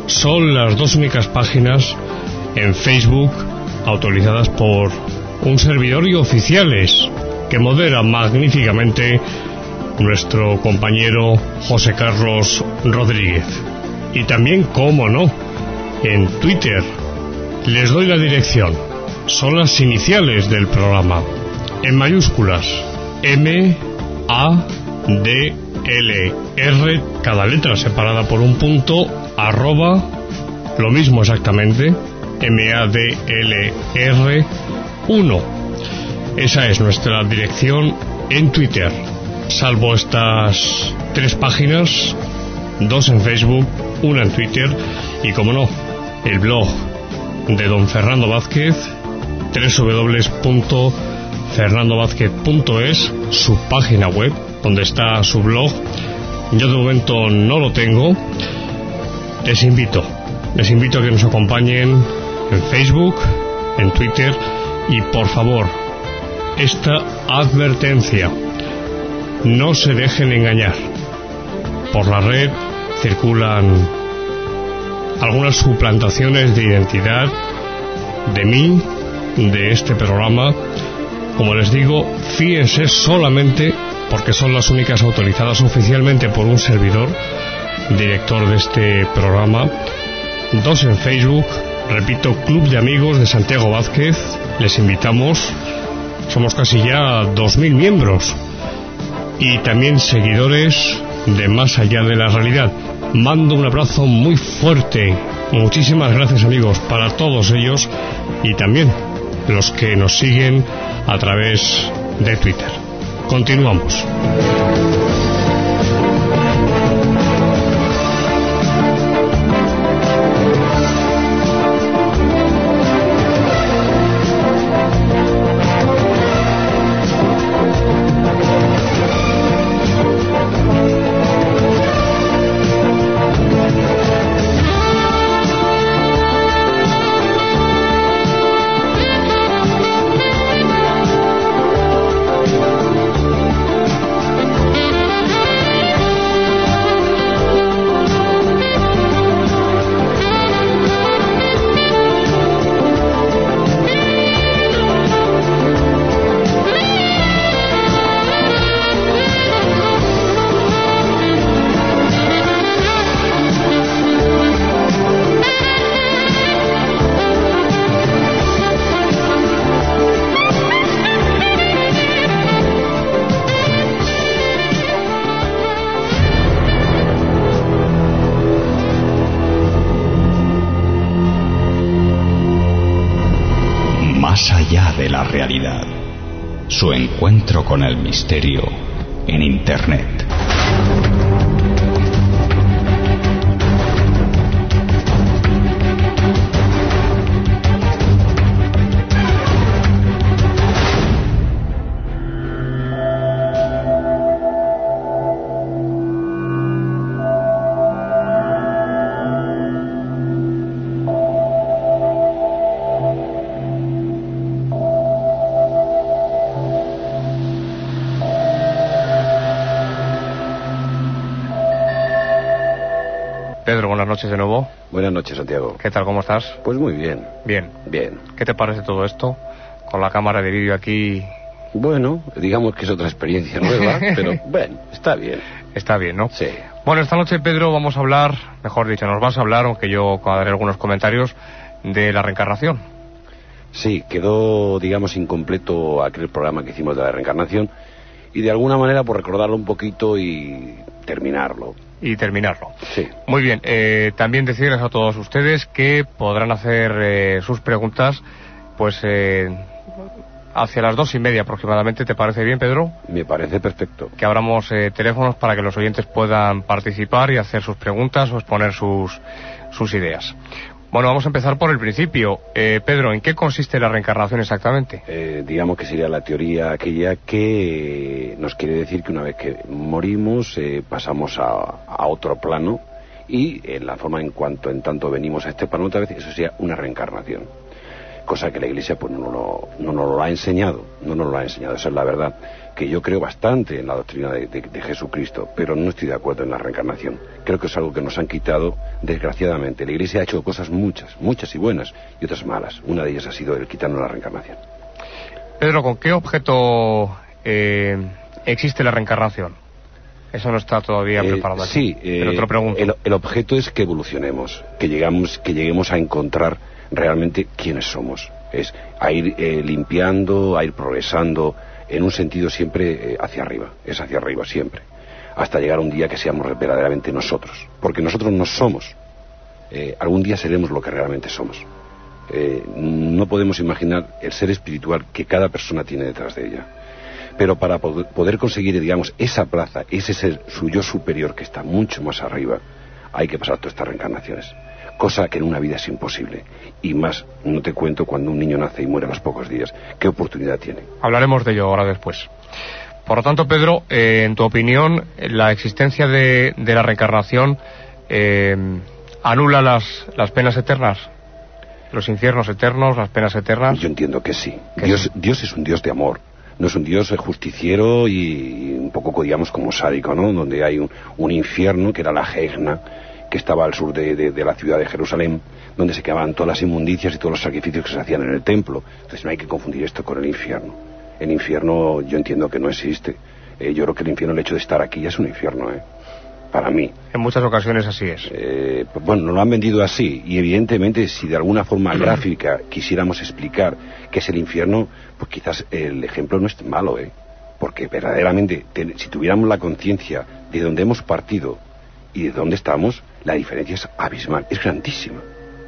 son las dos únicas páginas en Facebook autorizadas por un servidor y oficiales que modera magníficamente nuestro compañero José Carlos Rodríguez. Y también, cómo no, en Twitter. Les doy la dirección. Son las iniciales del programa, en mayúsculas: M A D L R, cada letra separada por un punto, arroba, lo mismo exactamente, M A D L R uno. Esa es nuestra dirección en Twitter. Salvo estas tres páginas, dos en Facebook, una en Twitter y, como no, el blog de don Fernando Vázquez, doble u doble u doble u punto fernando vázquez punto es, su página web, donde está su blog. Yo de momento no lo tengo. Les invito, les invito a que nos acompañen en Facebook, en Twitter y, por favor, esta advertencia: no se dejen engañar. Por la red circulan algunas suplantaciones de identidad de mí, de este programa. Como les digo, fíjense solamente, porque son las únicas autorizadas oficialmente por un servidor, director de este programa. Dos en Facebook, repito, Club de Amigos de Santiago Vázquez. Les invitamos, somos casi ya dos mil miembros. Y también seguidores de Más Allá de la Realidad. Mando un abrazo muy fuerte. Muchísimas gracias, amigos, para todos ellos y también los que nos siguen a través de Twitter. Continuamos. Realidad, su encuentro con el misterio en Internet. Pedro, buenas noches de nuevo. Buenas noches, Santiago. ¿Qué tal, cómo estás? Pues muy bien. Bien. Bien. ¿Qué te parece todo esto? Con la cámara de vídeo aquí. Bueno, digamos que es otra experiencia nueva, pero bueno, está bien. Está bien, ¿no? Sí. Bueno, esta noche, Pedro, vamos a hablar, mejor dicho, nos vas a hablar, aunque yo daré algunos comentarios, de la reencarnación. Sí, quedó, digamos, incompleto aquel programa que hicimos de la reencarnación y de alguna manera por recordarlo un poquito y terminarlo. Y terminarlo. Sí. Muy bien, eh, también decirles a todos ustedes que podrán hacer eh, sus preguntas, pues, eh, hacia las dos y media aproximadamente. ¿Te parece bien, Pedro? Me parece perfecto. Que abramos eh, teléfonos para que los oyentes puedan participar y hacer sus preguntas o exponer sus, sus ideas. Bueno, vamos a empezar por el principio. Eh, Pedro, ¿en qué consiste la reencarnación exactamente? Eh, digamos que sería la teoría aquella que nos quiere decir que una vez que morimos eh, pasamos a, a otro plano y en la forma en cuanto en tanto venimos a este plano otra vez, eso sería una reencarnación. cosa que la Iglesia pues no, lo, no nos lo ha enseñado, no nos lo ha enseñado, esa es la verdad, que yo creo bastante en la doctrina de, de, de Jesucristo, pero no estoy de acuerdo en la reencarnación. Creo que es algo que nos han quitado, desgraciadamente. La Iglesia ha hecho cosas muchas, muchas y buenas, y otras malas. Una de ellas ha sido el quitarnos la reencarnación. Pedro, ¿con qué objeto eh, existe la reencarnación? Eso no está todavía eh, preparado aquí. Sí, eh, pero te lo pregunto. El, el objeto es que evolucionemos, que llegamos, que lleguemos a encontrar realmente quiénes somos. Es a ir eh, limpiando, a ir progresando, en un sentido siempre eh, hacia arriba, es hacia arriba siempre, hasta llegar a un día que seamos verdaderamente nosotros, porque nosotros no somos, eh, algún día seremos lo que realmente somos. Eh, no podemos imaginar el ser espiritual que cada persona tiene detrás de ella, pero para poder conseguir, digamos, esa plaza, ese ser su yo superior que está mucho más arriba, hay que pasar todas estas reencarnaciones, cosa que en una vida es imposible, y más, no te cuento cuando un niño nace y muere a los pocos días, ¿qué oportunidad tiene? Hablaremos de ello ahora después. Por lo tanto, Pedro, eh, en tu opinión, la existencia de, de la reencarnación eh, anula las, las penas eternas, los infiernos eternos, las penas eternas. Yo entiendo que sí. Dios, sí. Dios es un Dios de amor. No es un Dios justiciero y un poco, digamos, como sádico, ¿no? Donde hay un, un infierno, que era la Gehenna, que estaba al sur de, de, de la ciudad de Jerusalén, donde se quemaban todas las inmundicias y todos los sacrificios que se hacían en el templo. Entonces no hay que confundir esto con el infierno. El infierno yo entiendo que no existe. Eh, yo creo que el infierno, el hecho de estar aquí, ya es un infierno, ¿eh? Para mí. En muchas ocasiones así es. Eh, pues, bueno, nos lo han vendido así, y evidentemente si de alguna forma gráfica quisiéramos explicar qué es el infierno, pues quizás el ejemplo no es malo, ¿eh? Porque verdaderamente, te, si tuviéramos la conciencia de dónde hemos partido y de dónde estamos, la diferencia es abismal, es grandísima.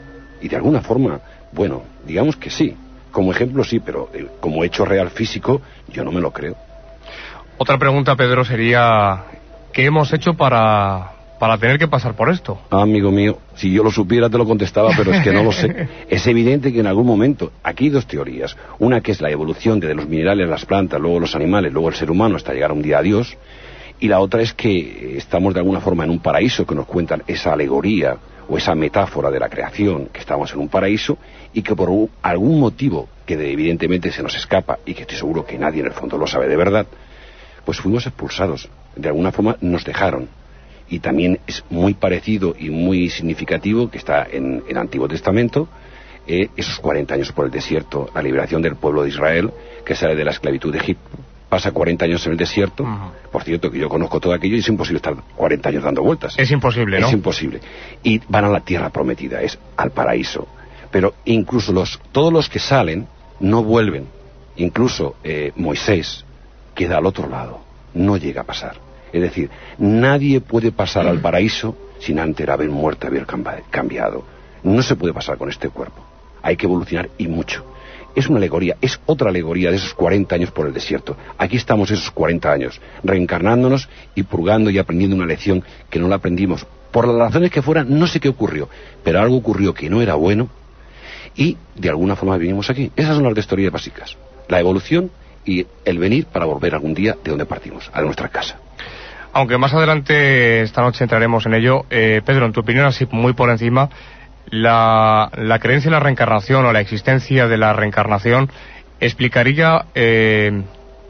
Y de alguna forma, bueno, digamos que sí, como ejemplo sí, pero eh, como hecho real físico, yo no me lo creo. Otra pregunta, Pedro, sería: ¿qué hemos hecho para, para tener que pasar por esto? Ah, amigo mío, si yo lo supiera te lo contestaba, pero es que no lo sé. Es evidente que en algún momento, aquí hay dos teorías. Una que es la evolución de los minerales, las plantas, luego los animales, luego el ser humano, hasta llegar un día a Dios. Y la otra es que estamos de alguna forma en un paraíso, que nos cuentan esa alegoría o esa metáfora de la creación, que estamos en un paraíso, y que por algún motivo que de, evidentemente se nos escapa, y que estoy seguro que nadie en el fondo lo sabe de verdad, pues fuimos expulsados. De alguna forma nos dejaron. Y también es muy parecido y muy significativo que está en el Antiguo Testamento, eh, esos cuarenta años por el desierto, la liberación del pueblo de Israel, que sale de la esclavitud de Egipto, pasa cuarenta años en el desierto. Uh-huh. Por cierto, que yo conozco todo aquello y es imposible estar cuarenta años dando vueltas. Es imposible, ¿no? Es imposible. Y van a la tierra prometida, es al paraíso. Pero incluso los, todos los que salen no vuelven. Incluso eh, Moisés queda al otro lado, no llega a pasar. Es decir, nadie puede pasar al paraíso sin antes haber muerto, haber cambiado. No se puede pasar con este cuerpo. Hay que evolucionar y mucho. Es una alegoría, es otra alegoría de esos cuarenta años por el desierto. Aquí estamos esos cuarenta años, reencarnándonos y purgando y aprendiendo una lección que no la aprendimos. Por las razones que fueran, no sé qué ocurrió, pero algo ocurrió que no era bueno y de alguna forma vinimos aquí. Esas son las dos teorías básicas. La evolución y el venir para volver algún día de donde partimos, a nuestra casa. Aunque más adelante esta noche entraremos en ello, eh, Pedro, en tu opinión, así muy por encima, la, la creencia en la reencarnación o la existencia de la reencarnación explicaría eh,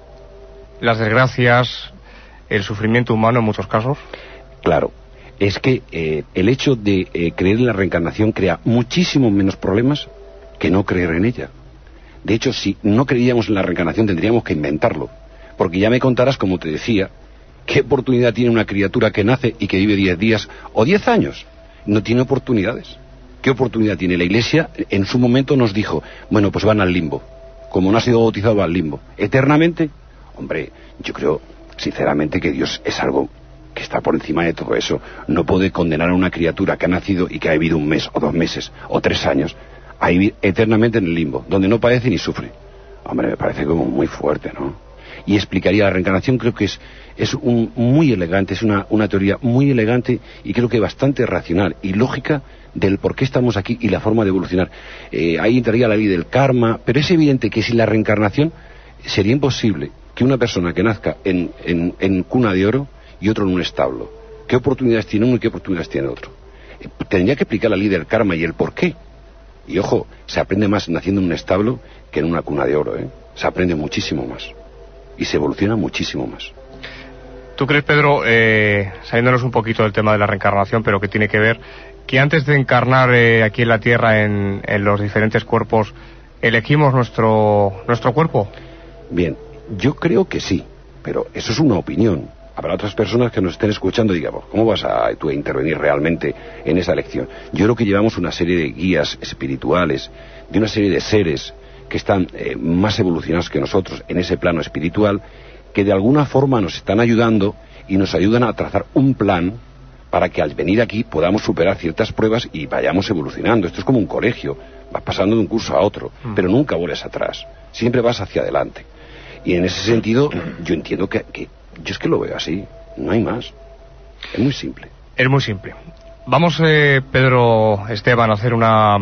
las desgracias, el sufrimiento humano en muchos casos. Claro, es que eh, el hecho de eh, creer en la reencarnación crea muchísimo menos problemas que no creer en ella. De hecho, si no creíamos en la reencarnación tendríamos que inventarlo, porque ya me contarás, como te decía, qué oportunidad tiene una criatura que nace y que vive diez días o diez años. No tiene oportunidades. ¿Qué oportunidad tiene? La Iglesia en su momento nos dijo, bueno, pues van al limbo. Como no ha sido bautizado, va al limbo. ¿Eternamente? Hombre, yo creo sinceramente que Dios es algo que está por encima de todo eso. No puede condenar a una criatura que ha nacido y que ha vivido un mes o dos meses o tres años a vivir eternamente en el limbo, donde no padece ni sufre. Hombre, me parece como muy fuerte, ¿no? Y explicaría la reencarnación, creo que es, es un, muy elegante, es una, una teoría muy elegante y creo que bastante racional y lógica del por qué estamos aquí y la forma de evolucionar. Eh, ahí entraría la ley del karma, pero es evidente que sin la reencarnación sería imposible que una persona que nazca en, en, en cuna de oro y otro en un establo. ¿Qué oportunidades tiene uno y qué oportunidades tiene otro? Eh, tendría que explicar la ley del karma y el por qué. Y ojo, se aprende más naciendo en un establo que en una cuna de oro, ¿eh? Se aprende muchísimo más. Y se evoluciona muchísimo más. ¿Tú crees, Pedro, eh, saliéndonos un poquito del tema de la reencarnación, pero que tiene que ver, que antes de encarnar eh, aquí en la Tierra, en, en los diferentes cuerpos, elegimos nuestro, nuestro cuerpo? Bien, yo creo que sí, pero eso es una opinión. Habrá otras personas que nos estén escuchando y digan, ¿cómo vas a, tú a intervenir realmente en esa elección? Yo creo que llevamos una serie de guías espirituales, de una serie de seres que están eh, más evolucionados que nosotros en ese plano espiritual, que de alguna forma nos están ayudando y nos ayudan a trazar un plan para que al venir aquí podamos superar ciertas pruebas y vayamos evolucionando. Esto es como un colegio, vas pasando de un curso a otro, mm. pero nunca vuelves atrás, siempre vas hacia adelante. Y en ese sentido, yo entiendo que, que yo es que lo veo así, no hay más. Es muy simple. Es muy simple. Vamos, eh, Pedro Esteban, a hacer una,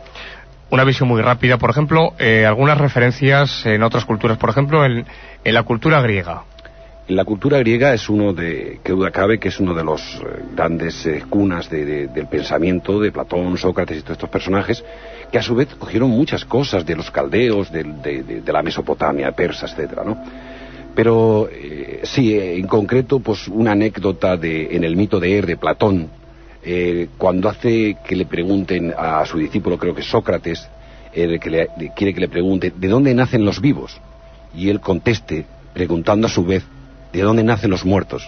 una visión muy rápida. Por ejemplo, eh, algunas referencias en otras culturas. Por ejemplo, en, en la cultura griega. En la cultura griega es uno de, que duda cabe, que es uno de los eh, grandes eh, cunas de, de, del pensamiento de Platón, Sócrates y todos estos personajes, que a su vez cogieron muchas cosas de los caldeos, de, de, de, de la Mesopotamia, persas, etcétera, ¿no? Pero eh, sí, eh, en concreto, pues una anécdota de, en el mito de Er de Platón, eh, cuando hace que le pregunten a su discípulo, creo que Sócrates, eh, que le, de, quiere que le pregunte ¿de dónde nacen los vivos? Y él conteste, preguntando a su vez ¿de dónde nacen los muertos?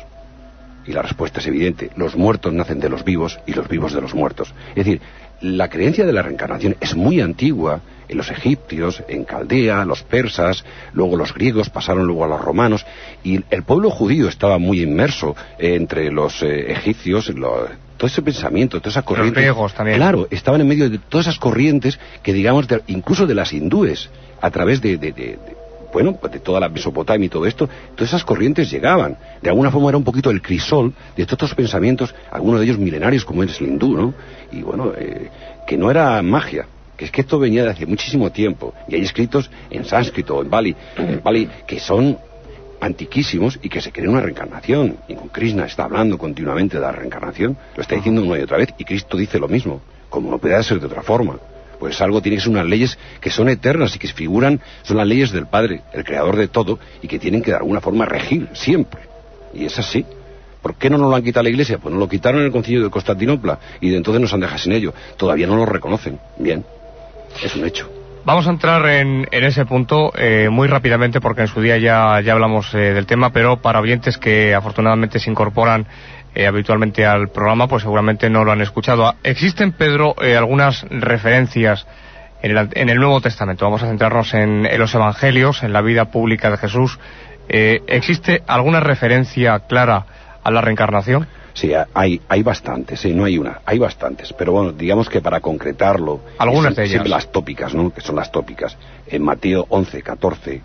Y la respuesta es evidente, los muertos nacen de los vivos y los vivos de los muertos. Es decir, la creencia de la reencarnación es muy antigua en los egipcios, en Caldea, los persas, luego los griegos, pasaron luego a los romanos, y el pueblo judío estaba muy inmerso eh, entre los eh, egipcios, lo, todo ese pensamiento, toda esa corriente. Los griegos también. Claro, estaban en medio de todas esas corrientes que, digamos, de, incluso de las hindúes, a través de, de, de, de bueno, pues de toda la Mesopotamia y todo esto, todas esas corrientes llegaban. De alguna forma era un poquito el crisol de todos estos pensamientos, algunos de ellos milenarios como es el hindú, ¿no? Y bueno, eh, que no era magia, que es que esto venía de hace muchísimo tiempo, y hay escritos en sánscrito, en Bali, en Bali que son antiquísimos y que se cree una reencarnación. Y con Krishna está hablando continuamente de la reencarnación, lo está diciendo una y otra vez, y Cristo dice lo mismo, como no puede ser de otra forma. Pues algo tiene que ser unas leyes que son eternas y que figuran, son las leyes del Padre, el creador de todo, y que tienen que de alguna forma regir siempre. Y es así. ¿Por qué no nos lo han quitado la Iglesia? Pues nos lo quitaron en el concilio de Constantinopla y de entonces nos han dejado sin ello. Todavía no lo reconocen. Bien, es un hecho. Vamos a entrar en, en ese punto eh, muy rápidamente porque en su día ya, ya hablamos eh, del tema, pero para oyentes que afortunadamente se incorporan Eh, habitualmente al programa, pues seguramente no lo han escuchado. Existen, Pedro, eh, algunas referencias en el, en el Nuevo Testamento. Vamos a centrarnos en, en los Evangelios, en la vida pública de Jesús. Eh, ¿Existe alguna referencia clara a la reencarnación? Sí, hay, hay bastantes, sí, no hay una, hay bastantes, pero bueno, digamos que para concretarlo... Algunas de ellas. Siempre las tópicas, ¿no?, que son las tópicas. En Mateo once, catorce,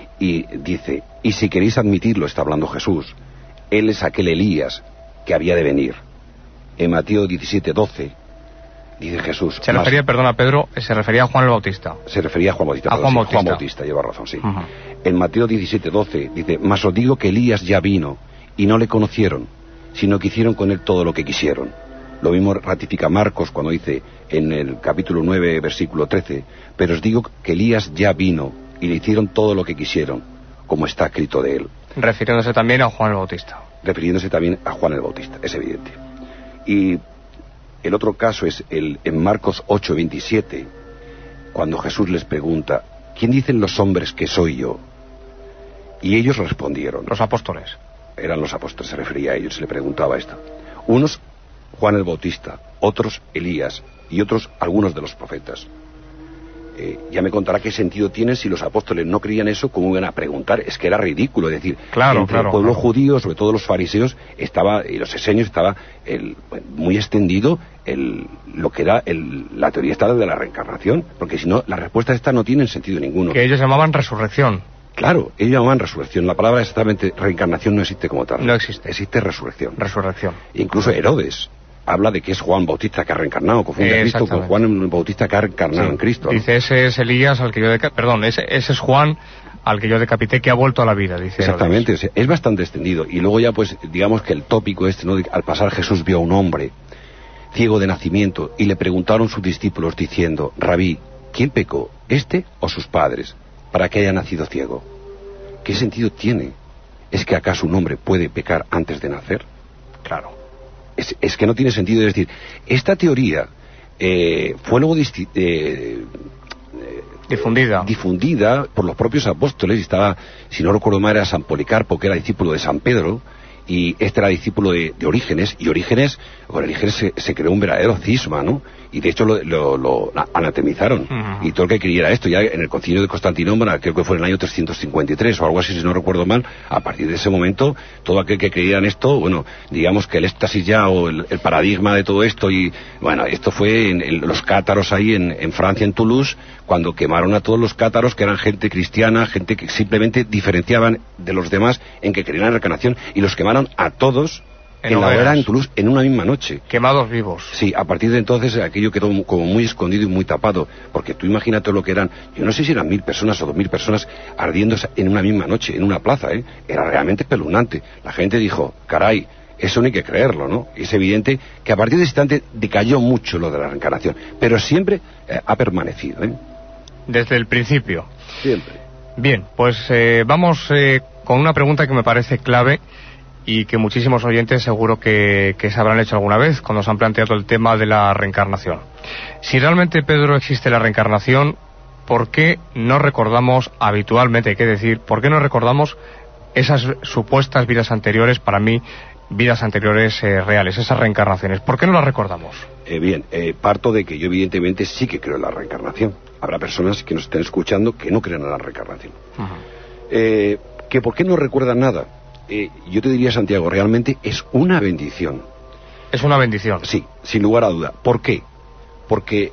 y dice, y si queréis admitirlo, está hablando Jesús, él es aquel Elías que había de venir. En Mateo diecisiete, doce, dice Jesús... Se refería, más, perdona Pedro, se refería a Juan el Bautista. Se refería a Juan Bautista. A Juan, sí, Bautista. Juan Bautista, lleva razón, sí. Uh-huh. En Mateo diecisiete, doce, dice, mas os digo que Elías ya vino, y no le conocieron, sino que hicieron con él todo lo que quisieron. Lo mismo ratifica Marcos cuando dice, en el capítulo nueve, versículo trece, pero os digo que Elías ya vino, y le hicieron todo lo que quisieron, como está escrito de él. Refiriéndose también a Juan el Bautista. refiriéndose también a Juan el Bautista, es evidente. Y el otro caso es el en Marcos ocho, veintisiete, cuando Jesús les pregunta, ¿quién dicen los hombres que soy yo? Y ellos respondieron. Los apóstoles. Eran los apóstoles, se refería a ellos, se le preguntaba esto. Unos, Juan el Bautista, otros, Elías, y otros, algunos de los profetas. Eh, ya me contará qué sentido tiene si los apóstoles no creían eso, cómo iban a preguntar. Es que era ridículo, es decir, claro, entre claro, el pueblo claro. judío, sobre todo los fariseos, estaba, y los esenios, estaba el, muy extendido el, lo que era el, la teoría esta de la reencarnación, porque si no, las respuestas estas no tienen sentido ninguno. Que ellos llamaban resurrección. Claro, ellos llamaban resurrección. La palabra exactamente reencarnación no existe como tal. No existe. Existe resurrección. Resurrección. Incluso Herodes habla de que es Juan Bautista que ha reencarnado, confunde a Cristo con Juan Bautista que ha reencarnado sí. en Cristo, ¿no? Dice, ese es Elías al que yo decapité, perdón, ese, ese es Juan al que yo decapité que ha vuelto a la vida, dice. Exactamente, o sea, es bastante extendido. Y luego ya pues, digamos que el tópico este, ¿no?, de, al pasar Jesús vio a un hombre ciego de nacimiento, y le preguntaron sus discípulos diciendo: Rabí, ¿quién pecó, este o sus padres, para que haya nacido ciego? ¿Qué sentido tiene? ¿Es que acaso un hombre puede pecar antes de nacer? Claro. Es, es que no tiene sentido. Es decir, esta teoría eh, fue luego disti- eh, eh, difundida difundida por los propios apóstoles. Estaba, si no recuerdo mal, era San Policarpo, que era discípulo de San Pedro, y este era discípulo de, de Orígenes, y Orígenes, con Orígenes se, se creó un verdadero cisma, ¿no? Y de hecho lo, lo, lo anatemizaron. Uh-huh. Y todo el que quería esto, ya en el concilio de Constantinopla, creo que fue en el año trescientos cincuenta y tres o algo así, si no recuerdo mal, a partir de ese momento, todo aquel que creía en esto, bueno, digamos que el éxtasis ya, o el, el paradigma de todo esto, y bueno, esto fue en, en los cátaros ahí en, en Francia, en Toulouse, cuando quemaron a todos los cátaros, que eran gente cristiana, gente que simplemente diferenciaban de los demás en que creían en la reencarnación, y los quemaron a todos en, en la hoguera en Toulouse en una misma noche. Quemados vivos. Sí, a partir de entonces aquello quedó como muy escondido y muy tapado, porque tú imagínate lo que eran, yo no sé si eran mil personas o dos mil personas ardiendo en una misma noche, en una plaza, ¿eh? Era realmente espeluznante. La gente dijo, caray, eso no hay que creerlo, ¿no? Es evidente que a partir de ese instante decayó mucho lo de la reencarnación, pero siempre eh, ha permanecido, ¿eh? Desde el principio. Siempre. Bien, pues eh, vamos eh, con una pregunta que me parece clave y que muchísimos oyentes seguro que, que se habrán hecho alguna vez cuando se han planteado el tema de la reencarnación. Si realmente, Pedro, existe la reencarnación, ¿por qué no recordamos habitualmente, hay que decir, por qué no recordamos esas supuestas vidas anteriores, para mí, vidas anteriores eh, reales, esas reencarnaciones? ¿Por qué no las recordamos? Eh, bien, eh, parto de que yo evidentemente sí que creo en la reencarnación. Habrá personas que nos estén escuchando que no creen en la reencarnación. Uh-huh. Eh, ¿que por qué no recuerdan nada? Eh, yo te diría, Santiago, realmente es una bendición. ¿Es una bendición? Sí, sin lugar a duda. ¿Por qué? Porque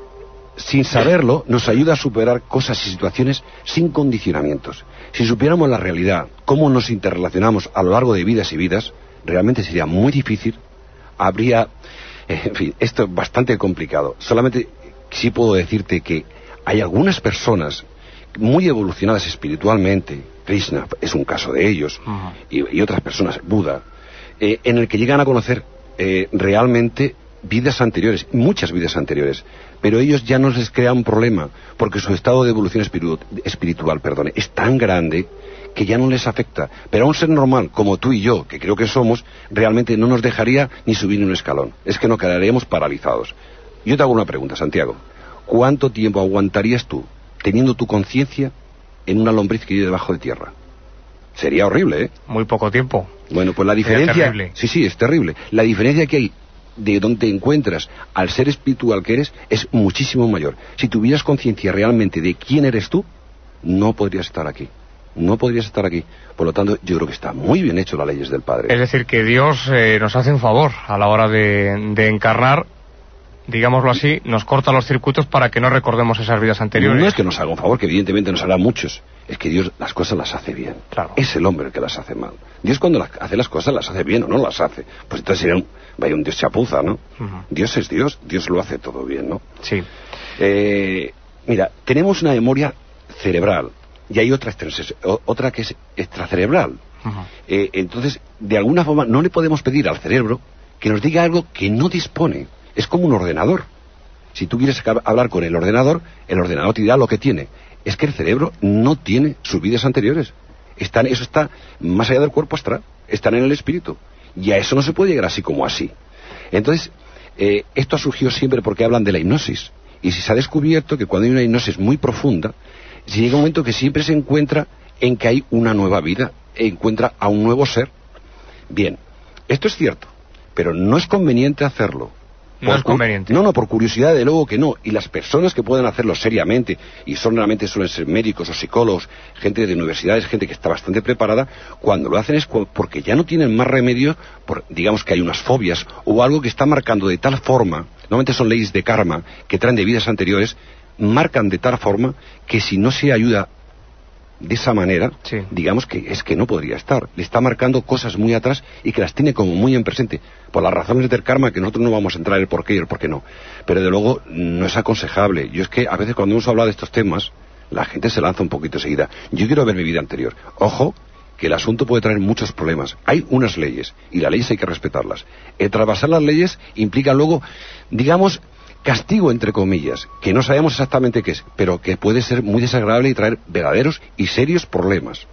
sin saberlo nos ayuda a superar cosas y situaciones sin condicionamientos. Si supiéramos la realidad, cómo nos interrelacionamos a lo largo de vidas y vidas, realmente sería muy difícil. Habría, en fin, esto es bastante complicado. Solamente sí puedo decirte que hay algunas personas muy evolucionadas espiritualmente, Krishna es un caso de ellos, uh-huh. y, y otras personas, Buda, eh, en el que llegan a conocer eh, realmente vidas anteriores, muchas vidas anteriores, pero ellos ya no les crea un problema, porque su estado de evolución espiritu- espiritual perdón, es tan grande que ya no les afecta. Pero a un ser normal, como tú y yo, que creo que somos, realmente no nos dejaría ni subir ni un escalón. Es que nos quedaríamos paralizados. Yo te hago una pregunta, Santiago. ¿Cuánto tiempo aguantarías tú teniendo tu conciencia en una lombriz que vive debajo de tierra? Sería horrible, ¿eh? Muy poco tiempo. Bueno, pues la diferencia... Sí, sí, es terrible. La diferencia que hay de donde te encuentras al ser espiritual que eres es muchísimo mayor. Si tuvieras conciencia realmente de quién eres tú, no podrías estar aquí. No podrías estar aquí. Por lo tanto, yo creo que está muy bien hecho las leyes del Padre. Es decir, que Dios eh, nos hace un favor a la hora de, de encarnar, digámoslo así, nos corta los circuitos para que no recordemos esas vidas anteriores. No es que nos haga un favor, que evidentemente nos hará muchos. Es que Dios las cosas las hace bien. Claro. Es el hombre el que las hace mal. Dios cuando las, hace las cosas las hace bien o no las hace. Pues entonces sería un, vaya un Dios chapuza, ¿no? Uh-huh. Dios es Dios, Dios lo hace todo bien, ¿no? Sí. Eh, mira, tenemos una memoria cerebral y hay otra, otra que es extracerebral. Uh-huh. Eh, entonces, de alguna forma, no le podemos pedir al cerebro que nos diga algo que no dispone. Es como un ordenador. Si tú quieres hablar con el ordenador, el ordenador te dirá lo que tiene. Es que el cerebro no tiene sus vidas anteriores. Están, eso está más allá del cuerpo astral. Están en el espíritu. Y a eso no se puede llegar así como así. Entonces, eh, esto ha surgido siempre porque hablan de la hipnosis. Y si se ha descubierto que cuando hay una hipnosis muy profunda, se llega un momento que siempre se encuentra en que hay una nueva vida, encuentra a un nuevo ser. Bien, esto es cierto, pero no es conveniente hacerlo. No es conveniente. No, no, por curiosidad, de luego que no. Y las personas que pueden hacerlo seriamente, y son realmente suelen ser médicos o psicólogos, gente de universidades, gente que está bastante preparada, cuando lo hacen es porque ya no tienen más remedio, por, digamos que hay unas fobias o algo que está marcando de tal forma, normalmente son leyes de karma que traen de vidas anteriores, marcan de tal forma que si no se ayuda de esa manera, sí. digamos que es que no podría estar. Le está marcando cosas muy atrás y que las tiene como muy en presente. Por las razones del karma, que nosotros no vamos a entrar el por qué y el por qué no. Pero de luego no es aconsejable. Yo es que a veces cuando hemos hablado de estos temas, la gente se lanza un poquito enseguida. Yo quiero ver mi vida anterior. Ojo, que el asunto puede traer muchos problemas. Hay unas leyes, y las leyes hay que respetarlas. El trasvasar las leyes implica luego, digamos, castigo, entre comillas, que no sabemos exactamente qué es, pero que puede ser muy desagradable y traer verdaderos y serios problemas.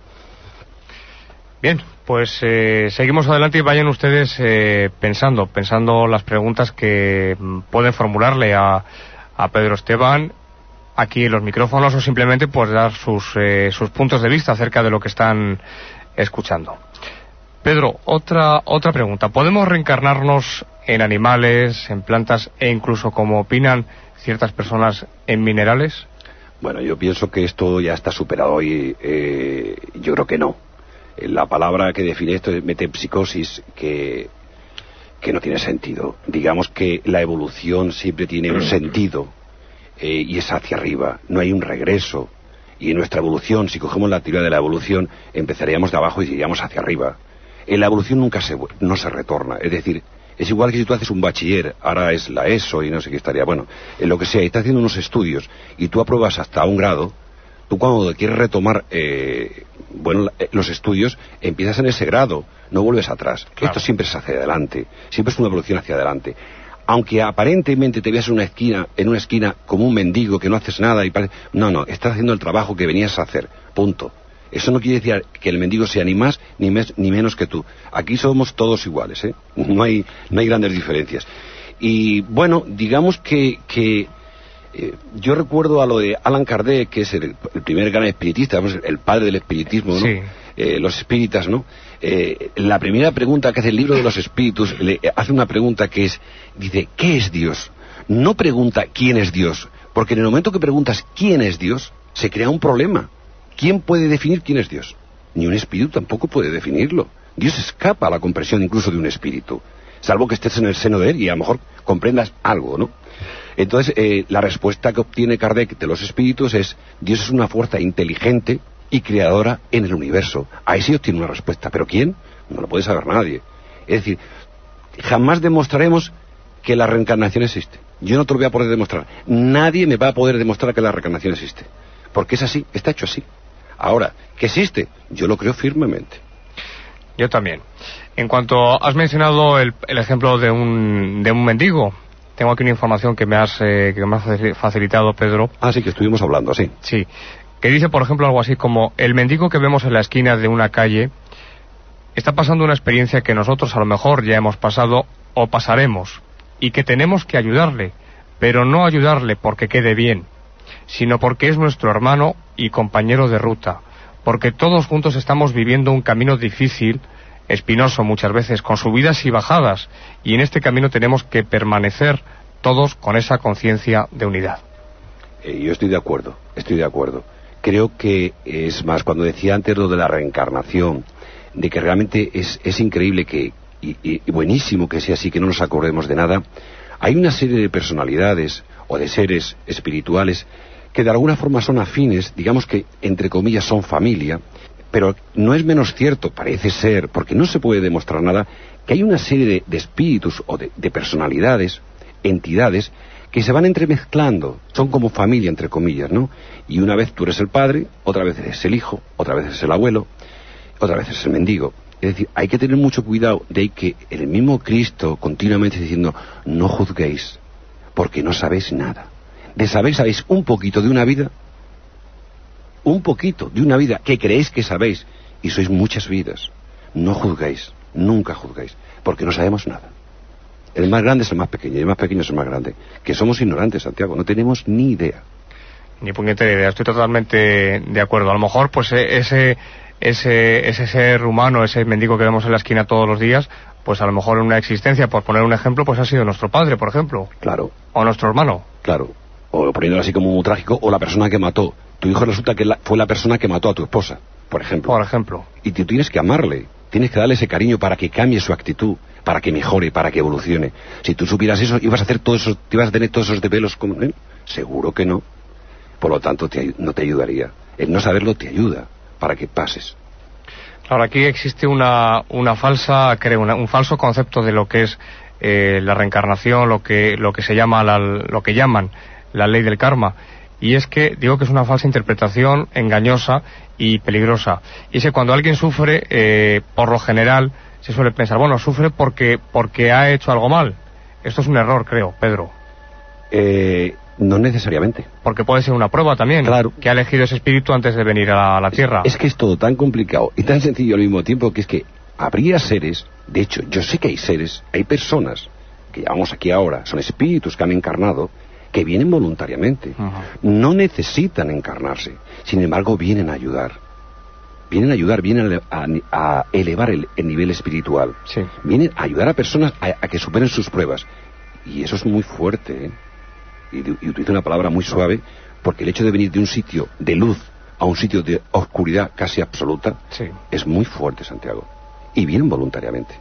Bien, pues eh, seguimos adelante y vayan ustedes eh, pensando, pensando las preguntas que pueden formularle a, a Pedro Esteban aquí en los micrófonos, o simplemente pues dar sus, eh, sus puntos de vista acerca de lo que están escuchando. Pedro, otra, otra pregunta. ¿Podemos reencarnarnos en animales, en plantas e incluso, como opinan ciertas personas, en minerales? Bueno, yo pienso que esto ya está superado y eh, yo creo que no. La palabra que define esto es metempsicosis, que, que no tiene sentido. Digamos que la evolución siempre tiene un sentido. Eh, y es hacia arriba, no hay un regreso. Y en nuestra evolución, si cogemos la teoría de la evolución, empezaríamos de abajo y iríamos hacia arriba. En la evolución nunca se, no se retorna, es decir, es igual que si tú haces un bachiller, ahora es la ESO y no sé qué estaría, bueno, en lo que sea, y estás haciendo unos estudios y tú apruebas hasta un grado, tú cuando quieres retomar eh, bueno, los estudios, empiezas en ese grado, no vuelves atrás. Claro. Esto siempre es hacia adelante, siempre es una evolución hacia adelante. Aunque aparentemente te veas en una esquina, en una esquina como un mendigo que no haces nada y parece... No, no, estás haciendo el trabajo que venías a hacer, punto. Eso no quiere decir que el mendigo sea ni más ni, mes, ni menos que tú. Aquí somos todos iguales, ¿eh? No hay, no hay grandes diferencias. Y bueno, digamos que, que eh, yo recuerdo a lo de Allan Kardec, que es el, el primer gran espiritista, el padre del espiritismo, ¿no? Sí. Eh, los espíritas, ¿no? Eh, la primera pregunta que hace el libro de los espíritus, le hace una pregunta que es, dice, ¿qué es Dios? No pregunta quién es Dios, porque en el momento que preguntas quién es Dios, se crea un problema. ¿Quién puede definir quién es Dios? Ni un espíritu tampoco puede definirlo. Dios escapa a la comprensión incluso de un espíritu, salvo que estés en el seno de él y a lo mejor comprendas algo, ¿no? Entonces, eh, la respuesta que obtiene Kardec de los espíritus es, Dios es una fuerza inteligente y creadora en el universo. Ahí sí obtiene una respuesta, pero ¿quién? No lo puede saber nadie. Es decir, jamás demostraremos que la reencarnación existe. Yo no te lo voy a poder demostrar. Nadie me va a poder demostrar que la reencarnación existe, porque es así, está hecho así. Ahora, ¿que existe? Yo lo creo firmemente. Yo también. En cuanto has mencionado el, el ejemplo de un, de un mendigo, tengo aquí una información que me has, eh, que me has facilitado, Pedro. Ah, sí, que estuvimos hablando, sí. Sí. Que dice, por ejemplo, algo así como, el mendigo que vemos en la esquina de una calle está pasando una experiencia que nosotros a lo mejor ya hemos pasado o pasaremos, y que tenemos que ayudarle, pero no ayudarle porque quede bien, sino porque es nuestro hermano y compañero de ruta, porque todos juntos estamos viviendo un camino difícil, espinoso muchas veces, con subidas y bajadas, y en este camino tenemos que permanecer todos con esa conciencia de unidad. Eh, yo estoy de acuerdo, estoy de acuerdo. Creo que es más, cuando decía antes lo de la reencarnación, de que realmente es, es increíble que, y, y buenísimo que sea así, que no nos acordemos de nada, hay una serie de personalidades o de seres espirituales que de alguna forma son afines, digamos que entre comillas son familia, pero no es menos cierto, parece ser, porque no se puede demostrar nada, que hay una serie de, de espíritus o de, de personalidades, entidades, que se van entremezclando, son como familia, entre comillas, ¿no? Y una vez tú eres el padre, otra vez eres el hijo, otra vez eres el abuelo, otra vez eres el mendigo. Es decir, hay que tener mucho cuidado de que el mismo Cristo continuamente diciendo, no juzguéis, porque no sabéis nada. De saber, sabéis un poquito de una vida, un poquito de una vida que creéis que sabéis, y sois muchas vidas. No juzguéis, nunca juzguéis, porque no sabemos nada. El más grande es el más pequeño, y el más pequeño es el más grande. Que somos ignorantes, Santiago, no tenemos ni idea. Ni puñetera idea, estoy totalmente de acuerdo. A lo mejor, pues ese, ese, ese ser humano, ese mendigo que vemos en la esquina todos los días, pues a lo mejor en una existencia, por poner un ejemplo, pues ha sido nuestro padre, por ejemplo. Claro. O nuestro hermano. Claro. O poniéndolo así como muy trágico, o la persona que mató. Tu hijo resulta que la, fue la persona que mató a tu esposa, por ejemplo. Por ejemplo. Y tú tienes que amarle, tienes que darle ese cariño para que cambie su actitud, para que mejore, para que evolucione. Si tú supieras eso, ¿ibas a hacer todos esos, ibas a tener todos esos desvelos como él? Seguro que no. Por lo tanto, te, no te ayudaría. El no saberlo te ayuda para que pases. Claro, aquí existe una, una falsa, creo, una, un falso concepto de lo que es eh, la reencarnación, lo que, lo que se llama, la, lo que llaman la ley del karma. Y es que, digo que es una falsa interpretación engañosa y peligrosa. Y es que cuando alguien sufre, eh, por lo general, se suele pensar, bueno, sufre porque, porque ha hecho algo mal. Esto es un error, creo, Pedro. Eh, no necesariamente. Porque puede ser una prueba también, claro, que ha elegido ese espíritu antes de venir a la Tierra. Es, es que es todo tan complicado y tan sencillo al mismo tiempo, que es que habría seres, de hecho, yo sé que hay seres, hay personas, que llamamos aquí ahora, son espíritus que han encarnado, que vienen voluntariamente. Uh-huh. No necesitan encarnarse, sin embargo vienen a ayudar. Vienen a ayudar, vienen a, a elevar el, el nivel espiritual. Sí. Vienen a ayudar a personas a, a que superen sus pruebas. Y eso es muy fuerte, ¿eh? Y, y utilizo una palabra muy suave, porque el hecho de venir de un sitio de luz a un sitio de oscuridad casi absoluta, sí, es muy fuerte, Santiago. Y vienen voluntariamente.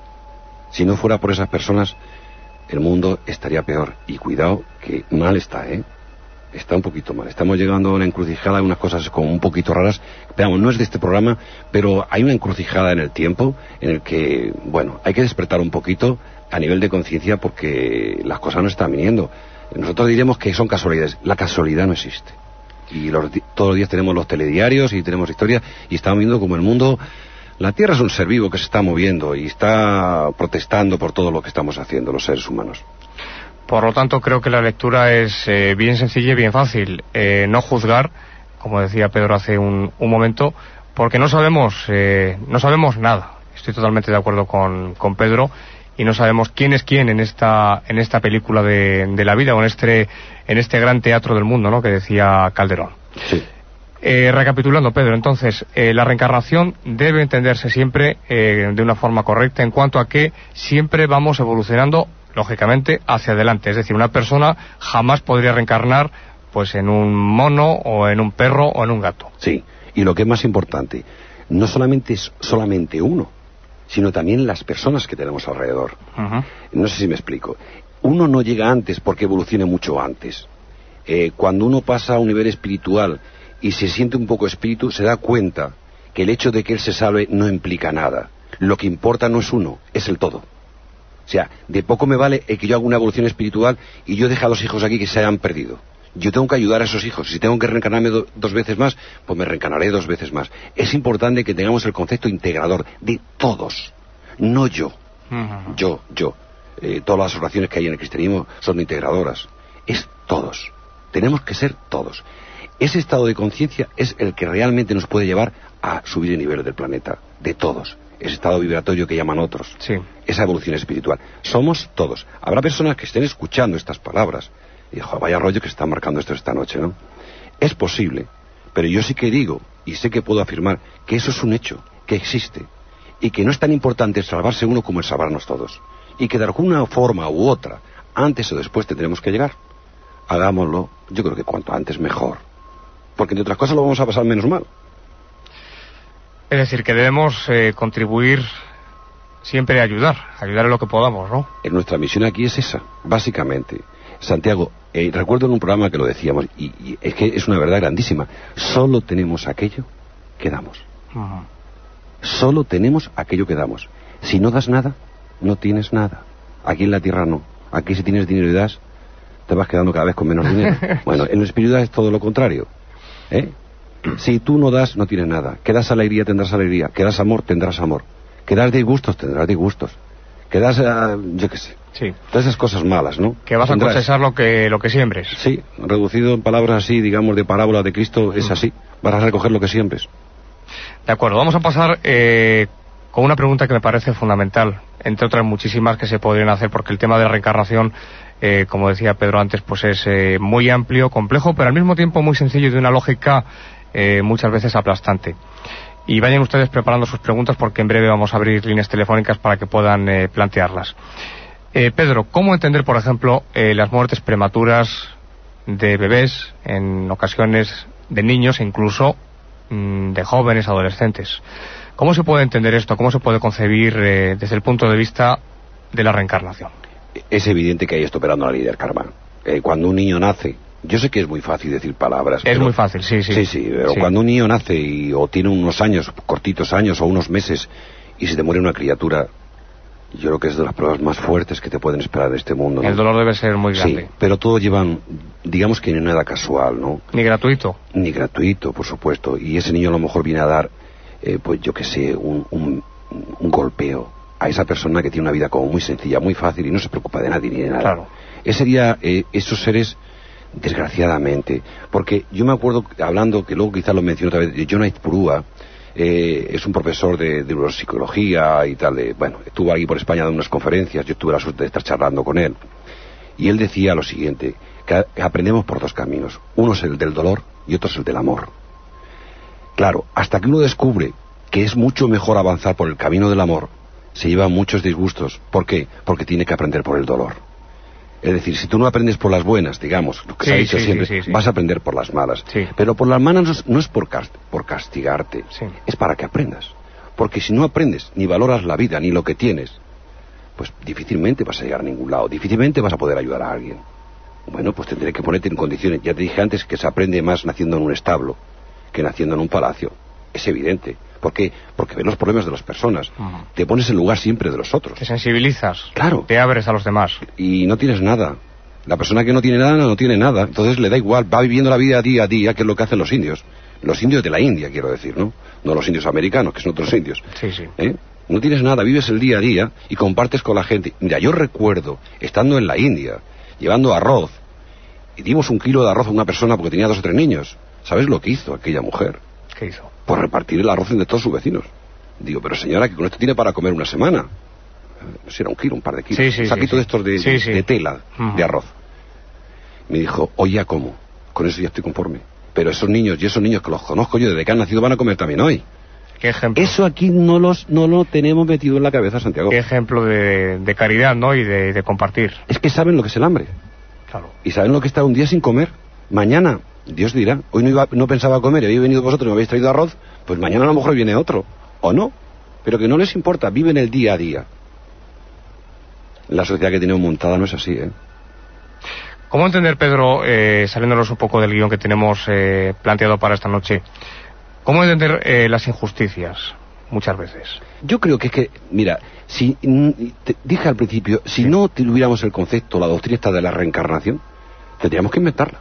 Si no fuera por esas personas, el mundo estaría peor. Y cuidado, que mal está, ¿eh? Está un poquito mal. Estamos llegando a una encrucijada, unas cosas como un poquito raras. Veamos, no es de este programa, pero hay una encrucijada en el tiempo en el que, bueno, hay que despertar un poquito a nivel de conciencia, porque las cosas no están viniendo. Nosotros diremos que son casualidades. La casualidad no existe. Y los, todos los días tenemos los telediarios y tenemos historias, y estamos viendo como el mundo... La Tierra es un ser vivo que se está moviendo y está protestando por todo lo que estamos haciendo los seres humanos. Por lo tanto, creo que la lectura es eh, bien sencilla y bien fácil. Eh, no juzgar, como decía Pedro hace un, un momento, porque no sabemos, eh, no sabemos nada. Estoy totalmente de acuerdo con, con Pedro, y no sabemos quién es quién en esta, en esta película de, de la vida, o en este, en este gran teatro del mundo, ¿no?, que decía Calderón. Sí. Eh, recapitulando, Pedro, entonces, eh, la reencarnación debe entenderse siempre eh, de una forma correcta, en cuanto a que siempre vamos evolucionando, lógicamente, hacia adelante. Es decir, una persona jamás podría reencarnar pues en un mono, o en un perro, o en un gato. Sí, y lo que es más importante, no solamente es solamente uno, sino también las personas que tenemos alrededor. Uh-huh. No sé si me explico. Uno no llega antes porque evolucione mucho antes. Eh, cuando uno pasa a un nivel espiritual y se siente un poco espíritu, se da cuenta que el hecho de que él se salve no implica nada. Lo que importa no es uno, es el todo. O sea, de poco me vale el que yo haga una evolución espiritual y yo deje a los hijos aquí que se hayan perdido. Yo tengo que ayudar a esos hijos. Si tengo que reencarnarme do, dos veces más, pues me reencarnaré dos veces más. Es importante que tengamos el concepto integrador de todos, no yo. Uh-huh. Yo, yo. Eh, todas las oraciones que hay en el cristianismo son integradoras. Es todos. Tenemos que ser todos. Ese estado de conciencia es el que realmente nos puede llevar a subir el nivel del planeta, de todos. Ese estado vibratorio que llaman otros. Sí. Esa evolución espiritual. Somos todos. Habrá personas que estén escuchando estas palabras y dijo, vaya rollo que está marcando esto esta noche, ¿no? Es posible, pero yo sí que digo, y sé que puedo afirmar, que eso es un hecho, que existe, y que no es tan importante salvarse uno como el salvarnos todos. Y que de alguna forma u otra, antes o después tendremos que llegar. Hagámoslo, yo creo que cuanto antes mejor. Porque entre otras cosas lo vamos a pasar menos mal. Es decir, que debemos eh, contribuir siempre a ayudar, ayudar en lo que podamos, ¿no? En nuestra misión aquí es esa, básicamente. Santiago, eh, recuerdo en un programa que lo decíamos, y, y es que es una verdad grandísima, solo tenemos aquello que damos. Uh-huh. Solo tenemos aquello que damos. Si no das nada, no tienes nada. Aquí en la tierra no. Aquí si tienes dinero y das, te vas quedando cada vez con menos dinero. Bueno, en la espiritualidad es todo lo contrario. ¿Eh? Si tú no das, no tienes nada. Que das alegría, tendrás alegría. Que das amor, tendrás amor. Que das disgustos, tendrás disgustos. Que das, uh, yo qué sé. Sí. Todas esas cosas malas, ¿no? Que vas tendrás... a cosechar lo que, lo que siembres. Sí, reducido en palabras así, digamos, de parábola de Cristo, es así. Vas a recoger lo que siembres. De acuerdo, vamos a pasar eh, con una pregunta que me parece fundamental, entre otras muchísimas que se podrían hacer, porque el tema de la reencarnación, eh, como decía Pedro antes, pues es eh, muy amplio, complejo, pero al mismo tiempo muy sencillo y de una lógica eh, muchas veces aplastante. Y vayan ustedes preparando sus preguntas, porque en breve vamos a abrir líneas telefónicas para que puedan eh, plantearlas. Eh, Pedro, ¿cómo entender, por ejemplo, eh, las muertes prematuras de bebés, en ocasiones de niños, incluso mmm, de jóvenes, adolescentes? ¿Cómo se puede entender esto? ¿Cómo se puede concebir eh, desde el punto de vista de la reencarnación? Es evidente que hay esto operando la ley del karma. Eh, cuando un niño nace, yo sé que es muy fácil decir palabras. Es pero, muy fácil, sí, sí. Sí, sí, pero sí. Cuando un niño nace y, o tiene unos años, cortitos años o unos meses, y se te muere una criatura, Yo creo que es de las pruebas más fuertes que te pueden esperar en este mundo, ¿no? El dolor debe ser muy grande. Sí, pero todo llevan, digamos que no nada casual, ¿no? Ni gratuito. Ni gratuito, por supuesto. Y ese niño a lo mejor viene a dar, eh, pues yo qué sé, un, un, un golpeo a esa persona que tiene una vida como muy sencilla, muy fácil y no se preocupa de nadie ni de nada. Claro. Ese sería, eh, esos seres, desgraciadamente, porque yo me acuerdo, hablando, que luego quizás lo mencioné otra vez, de John Aizpurúa. Eh, es un profesor de, de neuropsicología y tal, de, bueno, estuvo aquí por España dando unas conferencias, yo tuve la suerte de estar charlando con él, y él decía lo siguiente, que, que aprendemos por dos caminos, uno es el del dolor y otro es el del amor. Claro, hasta que uno descubre que es mucho mejor avanzar por el camino del amor, se llevan muchos disgustos. ¿Por qué? Porque tiene que aprender por el dolor. Es decir, si tú no aprendes por las buenas, digamos, lo que sí, se ha dicho sí, siempre, sí, sí, sí. vas a aprender por las malas. Sí. Pero por las malas no es, no es por, cast, por castigarte, sí. es para que aprendas. Porque si no aprendes, ni valoras la vida, ni lo que tienes, pues difícilmente vas a llegar a ningún lado, difícilmente vas a poder ayudar a alguien. Bueno, pues tendré que ponerte en condiciones. Ya te dije antes que se aprende más naciendo en un establo que naciendo en un palacio. Es evidente. ¿Por qué? Porque ves los problemas de las personas. Uh-huh. Te pones en lugar siempre de los otros. Te sensibilizas. Claro. Te abres a los demás. Y no tienes nada. La persona que no tiene nada, no tiene nada. Entonces le da igual, va viviendo la vida día a día, que es lo que hacen los indios. Los indios de la India, quiero decir, ¿no? No los indios americanos, que son otros indios. Sí, sí. ¿Eh? No tienes nada, vives el día a día y compartes con la gente. Mira, yo recuerdo, estando en la India, llevando arroz, y dimos un kilo de arroz a una persona porque tenía dos o tres niños. ¿Sabes lo que hizo aquella mujer? ¿Qué hizo? Por repartir el arroz entre todos sus vecinos. Digo, pero señora, que con esto tiene para comer una semana. No sé, era un kilo, un par de kilos. Sí, sí, un saquito sí, de estos de, sí, de, sí. de tela, uh-huh. de arroz. Me dijo, oye, ¿cómo? Con eso ya estoy conforme. Pero esos niños, y esos niños que los conozco yo desde que han nacido, van a comer también hoy. ¿Qué ejemplo? Eso aquí no, los, no lo tenemos metido en la cabeza, Santiago. Qué ejemplo de, de caridad, ¿no? Y de, de compartir. Es que saben lo que es el hambre. Claro. Y saben lo que está un día sin comer. Mañana, Dios dirá, hoy no, iba, no pensaba comer y habéis venido vosotros y me habéis traído arroz, pues mañana a lo mejor viene otro. O no. Pero que no les importa, viven el día a día. La sociedad que tenemos montada no es así, ¿eh? ¿Cómo entender, Pedro, eh, saliéndonos un poco del guión que tenemos eh, planteado para esta noche, cómo entender eh, las injusticias muchas veces? Yo creo que es que, mira, si te dije al principio, si sí. no tuviéramos el concepto, la doctrina esta de la reencarnación, tendríamos que inventarla.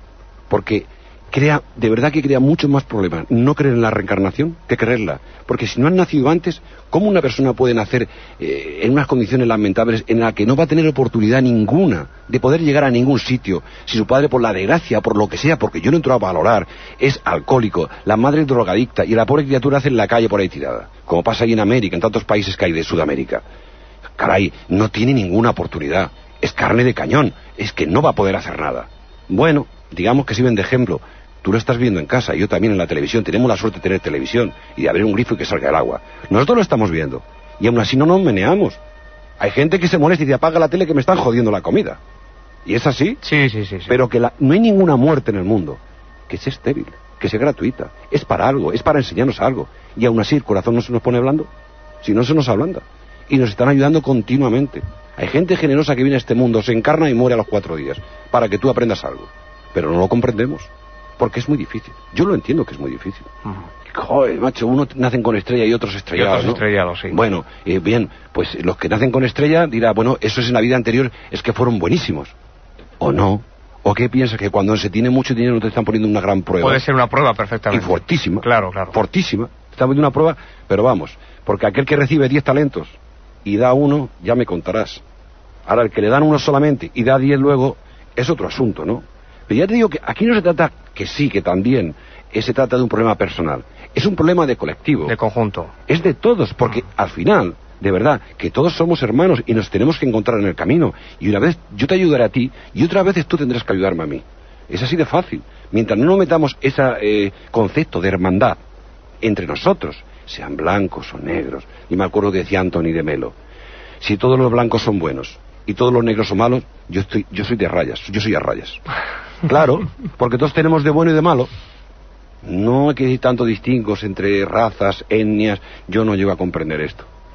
Porque crea, de verdad que crea muchos más problemas no creer en la reencarnación que creerla. Porque si no han nacido antes, ¿cómo una persona puede nacer eh, en unas condiciones lamentables en las que no va a tener oportunidad ninguna de poder llegar a ningún sitio? Si su padre, por la desgracia, por lo que sea, porque yo no entro a valorar, es alcohólico, la madre es drogadicta y la pobre criatura hace en la calle por ahí tirada, como pasa ahí en América, en tantos países que hay de Sudamérica. Caray, no tiene ninguna oportunidad, es carne de cañón, es que no va a poder hacer nada. Bueno, digamos que sirven de ejemplo. Tú lo estás viendo en casa, yo también en la televisión. Tenemos la suerte de tener televisión y de abrir un grifo y que salga el agua. Nosotros lo estamos viendo y aún así no nos meneamos. Hay gente que se molesta y dice, apaga la tele que me están jodiendo la comida. ¿Y es así? Sí, sí, sí. sí. Pero que la, no hay ninguna muerte en el mundo que sea estéril, que sea gratuita. Es para algo, es para enseñarnos algo. Y aún así el corazón no se nos pone blando, si no se nos ablanda. Y nos están ayudando continuamente. Hay gente generosa que viene a este mundo, se encarna y muere a los cuatro días para que tú aprendas algo. Pero no lo comprendemos. Porque es muy difícil. Yo lo entiendo que es muy difícil. Uh-huh. Joder, macho, unos nacen con estrella y otros estrellados, y otros ¿no? estrellados, sí. Bueno, eh, bien, pues los que nacen con estrella dirá, bueno, eso es en la vida anterior, es que fueron buenísimos. ¿O no? ¿O qué piensas? Que cuando se tiene mucho dinero te están poniendo una gran prueba. Puede ser una prueba perfectamente. Y fuertísima. Claro, claro. Fortísima. Te están poniendo una prueba, pero vamos, porque aquel que recibe diez talentos y da uno, ya me contarás. Ahora, el que le dan uno solamente y da diez luego, es otro asunto, ¿no? Pero ya te digo que aquí no se trata, que sí, que también se trata de un problema personal. Es un problema de colectivo. De conjunto. Es de todos, porque mm. al final, de verdad, que todos somos hermanos y nos tenemos que encontrar en el camino. Y una vez yo te ayudaré a ti y otras veces tú tendrás que ayudarme a mí. Es así de fácil. Mientras no nos metamos ese eh, concepto de hermandad entre nosotros, sean blancos o negros. Y me acuerdo que decía Anthony de Melo, si todos los blancos son buenos y todos los negros son malos, yo estoy, yo soy de rayas, yo soy a rayas. Claro, porque todos tenemos de bueno y de malo. No hay que decir tanto distingos entre razas, etnias. Yo no llego a comprender esto.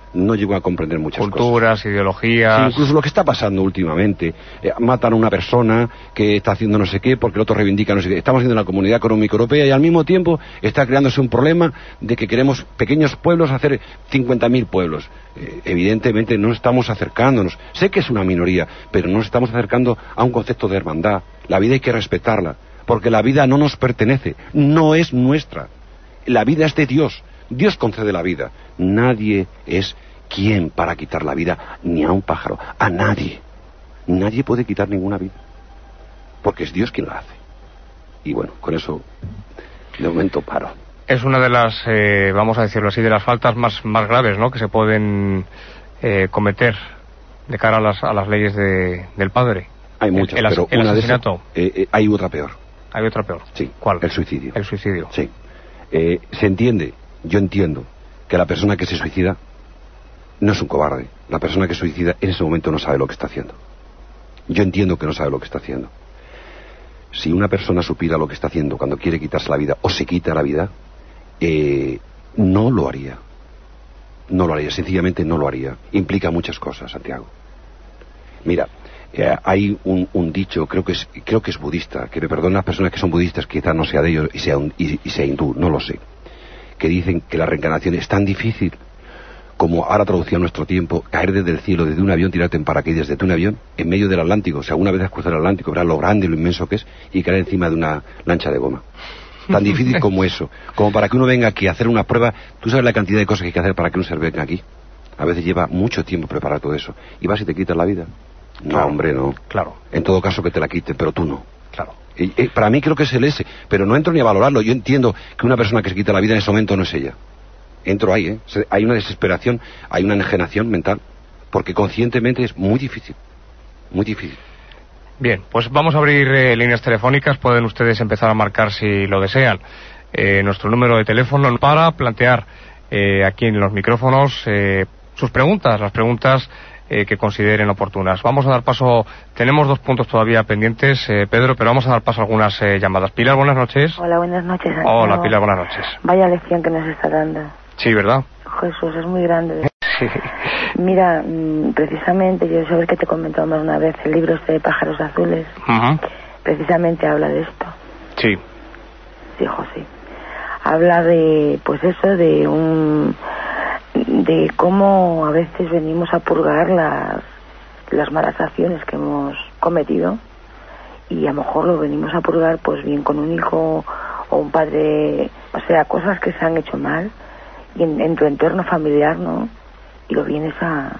no llego a comprender muchas culturas, cosas. ideologías. Sí, incluso lo que está pasando últimamente. Eh, matan a una persona que está haciendo no sé qué porque el otro reivindica no sé qué. Estamos haciendo la Comunidad Económica Europea y al mismo tiempo está creándose un problema de que queremos pequeños pueblos hacer cincuenta mil pueblos. Eh, evidentemente no estamos acercándonos. Sé que es una minoría, pero no nos estamos acercando a un concepto de hermandad. La vida hay que respetarla, porque la vida no nos pertenece, no es nuestra. La vida es de Dios. Dios concede la vida. Nadie es quien para quitar la vida, ni a un pájaro, a nadie. Nadie puede quitar ninguna vida, porque es Dios quien la hace. Y bueno, con eso de momento paro. Es una de las, eh, vamos a decirlo así, de las faltas más, más graves, ¿no?, que se pueden eh, cometer de cara a las, a las leyes de, del padre. Hay muchas, el, el, pero el una de esas, asesinato. eh, eh, hay otra peor. Hay otra peor. Sí. ¿Cuál? El suicidio. El suicidio. Sí. Eh, se entiende, yo entiendo, que la persona que se suicida no es un cobarde. La persona que se suicida en ese momento no sabe lo que está haciendo. Yo entiendo que no sabe lo que está haciendo. Si una persona supiera lo que está haciendo cuando quiere quitarse la vida o se quita la vida, eh, no lo haría. No lo haría, sencillamente no lo haría. Implica muchas cosas, Santiago. Mira, eh, hay un, un dicho, creo que es creo que es budista, que me perdonen las personas que son budistas, quizás no sea de ellos y sea, un, y, y sea hindú, no lo sé, que dicen que la reencarnación es tan difícil como, ahora traducido a nuestro tiempo, caer desde el cielo, desde un avión, tirarte en paracaídas desde un avión en medio del Atlántico. O sea, una vez has cruzado el Atlántico, verás lo grande y lo inmenso que es, y caer encima de una lancha de goma. Tan difícil como eso, como para que uno venga aquí a hacer una prueba. Tú sabes la cantidad de cosas que hay que hacer para que uno se venga aquí. A veces lleva mucho tiempo preparar todo eso. ¿Y vas y te quitas la vida? No, claro, hombre, no. Claro. En todo caso que te la quiten, pero tú no. Claro. Y, y, para mí creo que es el ese, pero no entro ni a valorarlo. Yo entiendo que una persona que se quita la vida en ese momento no es ella. Entro ahí, ¿eh? Hay una desesperación, hay una enajenación mental, porque conscientemente es muy difícil. Muy difícil. Bien, pues vamos a abrir eh, líneas telefónicas. Pueden ustedes empezar a marcar si lo desean. Eh, nuestro número de teléfono para plantear eh, aquí en los micrófonos eh, sus preguntas, las preguntas eh, que consideren oportunas. Vamos a dar paso, tenemos dos puntos todavía pendientes, eh, Pedro, pero vamos a dar paso a algunas eh, llamadas. Pilar, buenas noches. Hola, buenas noches. Santiago. Hola, Pilar, buenas noches. Vaya lección que nos está dando. Sí, ¿verdad? Jesús, es muy grande. Sí. Mira, precisamente, yo sabes que te he comentado más una vez, el libro este de Pájaros Azules, uh-huh. precisamente habla de esto. Sí. Sí, José. Habla de, pues eso, de un... de cómo a veces venimos a purgar las, las malas acciones que hemos cometido, y a lo mejor lo venimos a purgar pues bien con un hijo o un padre, o sea, cosas que se han hecho mal y en, en tu entorno familiar, ¿no? Y lo vienes a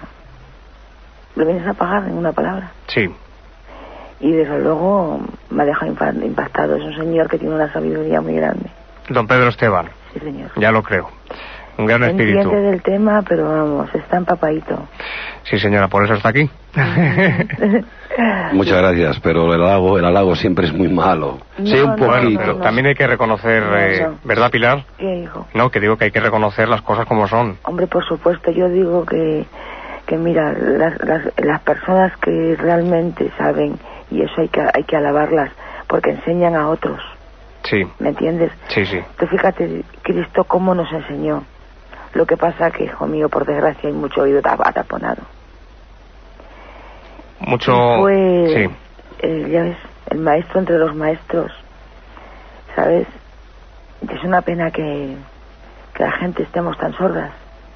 lo vienes a pagar en una palabra. Sí. Y desde luego me ha dejado impactado. Es un señor que tiene una sabiduría muy grande. Don Pedro Esteban. Sí, señor. Ya lo creo. Un gran espíritu. Entiende del tema, pero vamos, está empapadito. Sí, señora, por eso está aquí. Muchas gracias, pero el halago, el halago siempre es muy malo. No, sé un no, poquito. No, no, no. También hay que reconocer, no, eh, no. ¿verdad, Pilar? ¿Qué, hijo? No, que digo que hay que reconocer las cosas como son. Hombre, por supuesto, yo digo que, que mira, las, las, las personas que realmente saben, y eso hay que, hay que alabarlas, porque enseñan a otros. Sí. ¿Me entiendes? Sí, sí. Tú fíjate, Cristo cómo nos enseñó. Lo que pasa que, hijo mío, por desgracia hay mucho oído ataponado. Mucho... Fue, sí. el, ya ves, el maestro entre los maestros, ¿sabes? Es una pena que, que la gente estemos tan sordas.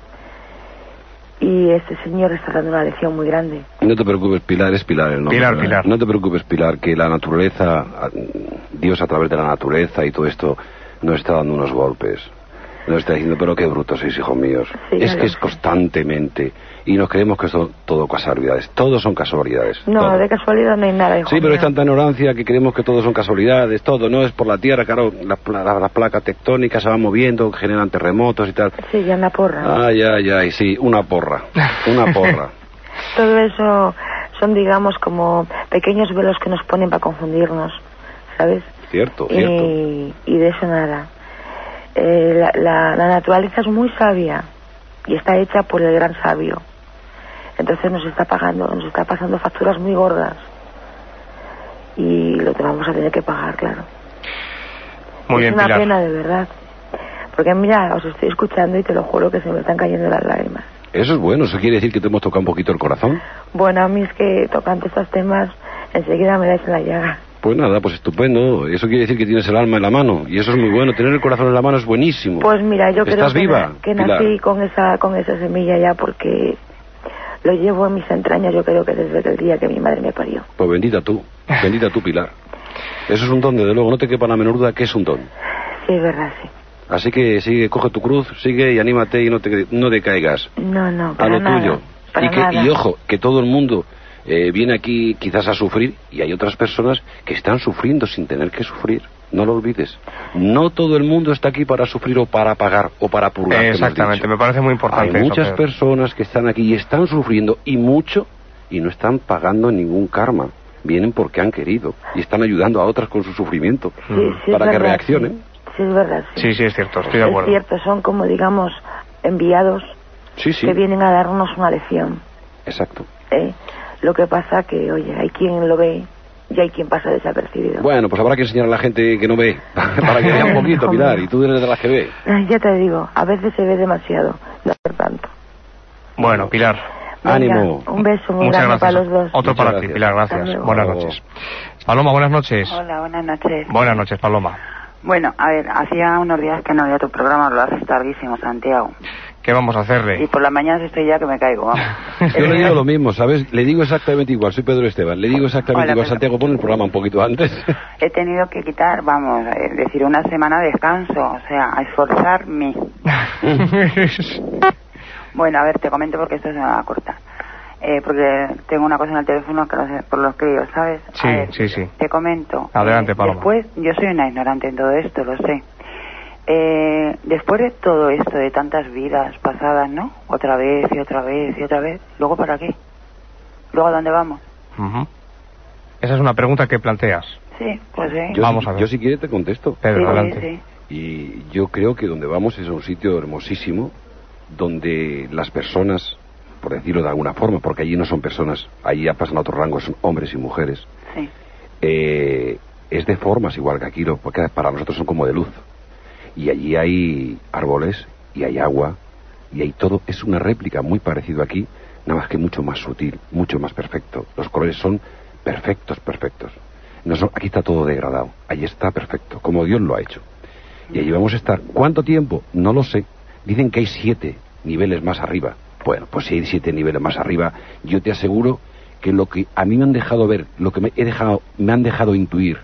Y este señor está dando una lección muy grande. No te preocupes, Pilar, es Pilar el nombre. Pilar, Pilar. No te preocupes, Pilar, que la naturaleza, Dios a través de la naturaleza y todo esto, nos está dando unos golpes. Nos está diciendo, pero qué brutos sois, hijos míos. Sí, es que sé. es constantemente. Y nos creemos que son todo casualidades. Todos son casualidades. No, todo. de casualidad no hay nada, hijo Sí, pero mío. hay tanta ignorancia que creemos que todo son casualidades. Todo, no es por la Tierra, claro, las la, la placas tectónicas se van moviendo, generan terremotos y tal. Sí, ya una porra. Ay, ay, ay, sí, una porra. Una porra. Todo eso son, digamos, como pequeños velos que nos ponen para confundirnos, ¿sabes? Cierto, cierto. Y, y de eso nada. Eh, la, la, la naturaleza es muy sabia y está hecha por el gran sabio. Entonces nos está pagando, nos está pasando facturas muy gordas y lo que vamos a tener que pagar, claro. Muy es bien, una Pilar. pena, de verdad, porque mira, os estoy escuchando y te lo juro que se me están cayendo las lágrimas. Eso es bueno, eso quiere decir que te hemos tocado un poquito el corazón. Bueno, a mí es que tocando estos temas enseguida me dais en la llaga. Pues nada, pues estupendo. Eso quiere decir que tienes el alma en la mano. Y eso es muy bueno. Tener el corazón en la mano es buenísimo. Pues mira, yo creo ¿Estás que, viva, na que nací Pilar? con esa con esa semilla ya, porque lo llevo en mis entrañas, yo creo que desde el día que mi madre me parió. Pues bendita tú, bendita tú, Pilar. Eso es un don, desde luego. No te quepa la menor duda que es un don. Sí, es verdad, sí. Así que sigue, coge tu cruz, sigue y anímate y no te no decaigas. No, no, A para lo nada, tuyo. para Y, que, nada. y ojo, que todo el mundo eh, viene aquí quizás a sufrir y hay otras personas que están sufriendo sin tener que sufrir. No lo olvides. No todo el mundo está aquí para sufrir o para pagar o para purgar. que hemos Exactamente, dicho. me parece muy importante. Hay eso, muchas Pedro. personas que están aquí y están sufriendo y mucho y no están pagando ningún karma. Vienen porque han querido y están ayudando a otras con su sufrimiento Sí, sí, para es que verdad, reaccionen. Sí. Sí, es verdad. Sí, Sí, sí, es cierto, estoy de acuerdo. Es cierto, son como, digamos, enviados Sí, sí. que vienen a darnos una lección. Exacto. ¿eh? Lo que pasa que, oye, hay quien lo ve y hay quien pasa desapercibido. Bueno, pues habrá que enseñar a la gente que no ve para que vea un poquito, Pilar, y tú eres de las que ve. Ay, ya te digo, a veces se ve demasiado, no hacer tanto. Bueno, Pilar. Venga, Ánimo. un beso muy Muchas grande gracias. para los dos. Otro Muchas para gracias. ti, Pilar, Hasta gracias. luego. Buenas Hasta luego. noches. Paloma, buenas noches. Hola, buenas noches. Buenas noches, Paloma. Bueno, a ver, hacía unos días que no veía tu programa, lo haces tardísimo, Santiago. ¿Qué vamos a hacerle? Y por las mañanas estoy ya que me caigo, vamos. Yo le digo lo mismo, ¿sabes? Le digo exactamente igual, soy Pedro Esteban, le digo exactamente Hola, igual, Pedro. Santiago, pon el programa un poquito antes. He tenido que quitar, vamos, es decir, una semana de descanso, o sea, a esforzarme. Bueno, a ver, te comento porque esto se me va a cortar. Eh, porque tengo una cosa en el teléfono que no sé, por los críos, ¿sabes? Sí, A ver, sí, sí. te comento. Adelante, Eh, Paloma. Después, yo soy una ignorante en todo esto, lo sé. Eh, después de todo esto, de tantas vidas pasadas, ¿no? Otra vez y otra vez y otra vez, ¿luego para qué? ¿Luego a dónde vamos? Ujú. Esa es una pregunta que planteas. Sí, pues sí. Yo, Vamos si, a ver. yo si quiere te contesto. Pedro, Sí, adelante. sí, sí. Y yo creo que donde vamos es a un sitio hermosísimo, donde las personas, por decirlo de alguna forma, porque allí no son personas, allí ya pasan a otros rangos, son hombres y mujeres, Sí. eh, es de formas igual que aquí, lo- porque para nosotros son como de luz. Y allí hay árboles, y hay agua, y hay todo. Es una réplica muy parecido aquí, nada más que mucho más sutil, mucho más perfecto. Los colores son perfectos, perfectos. No son- aquí está todo degradado, allí está perfecto, como Dios lo ha hecho. Y allí vamos a estar. ¿Cuánto tiempo? No lo sé. Dicen que hay siete niveles más arriba. Bueno, pues si hay siete niveles más arriba, yo te aseguro que lo que a mí me han dejado ver, lo que me, he dejado, me han dejado intuir,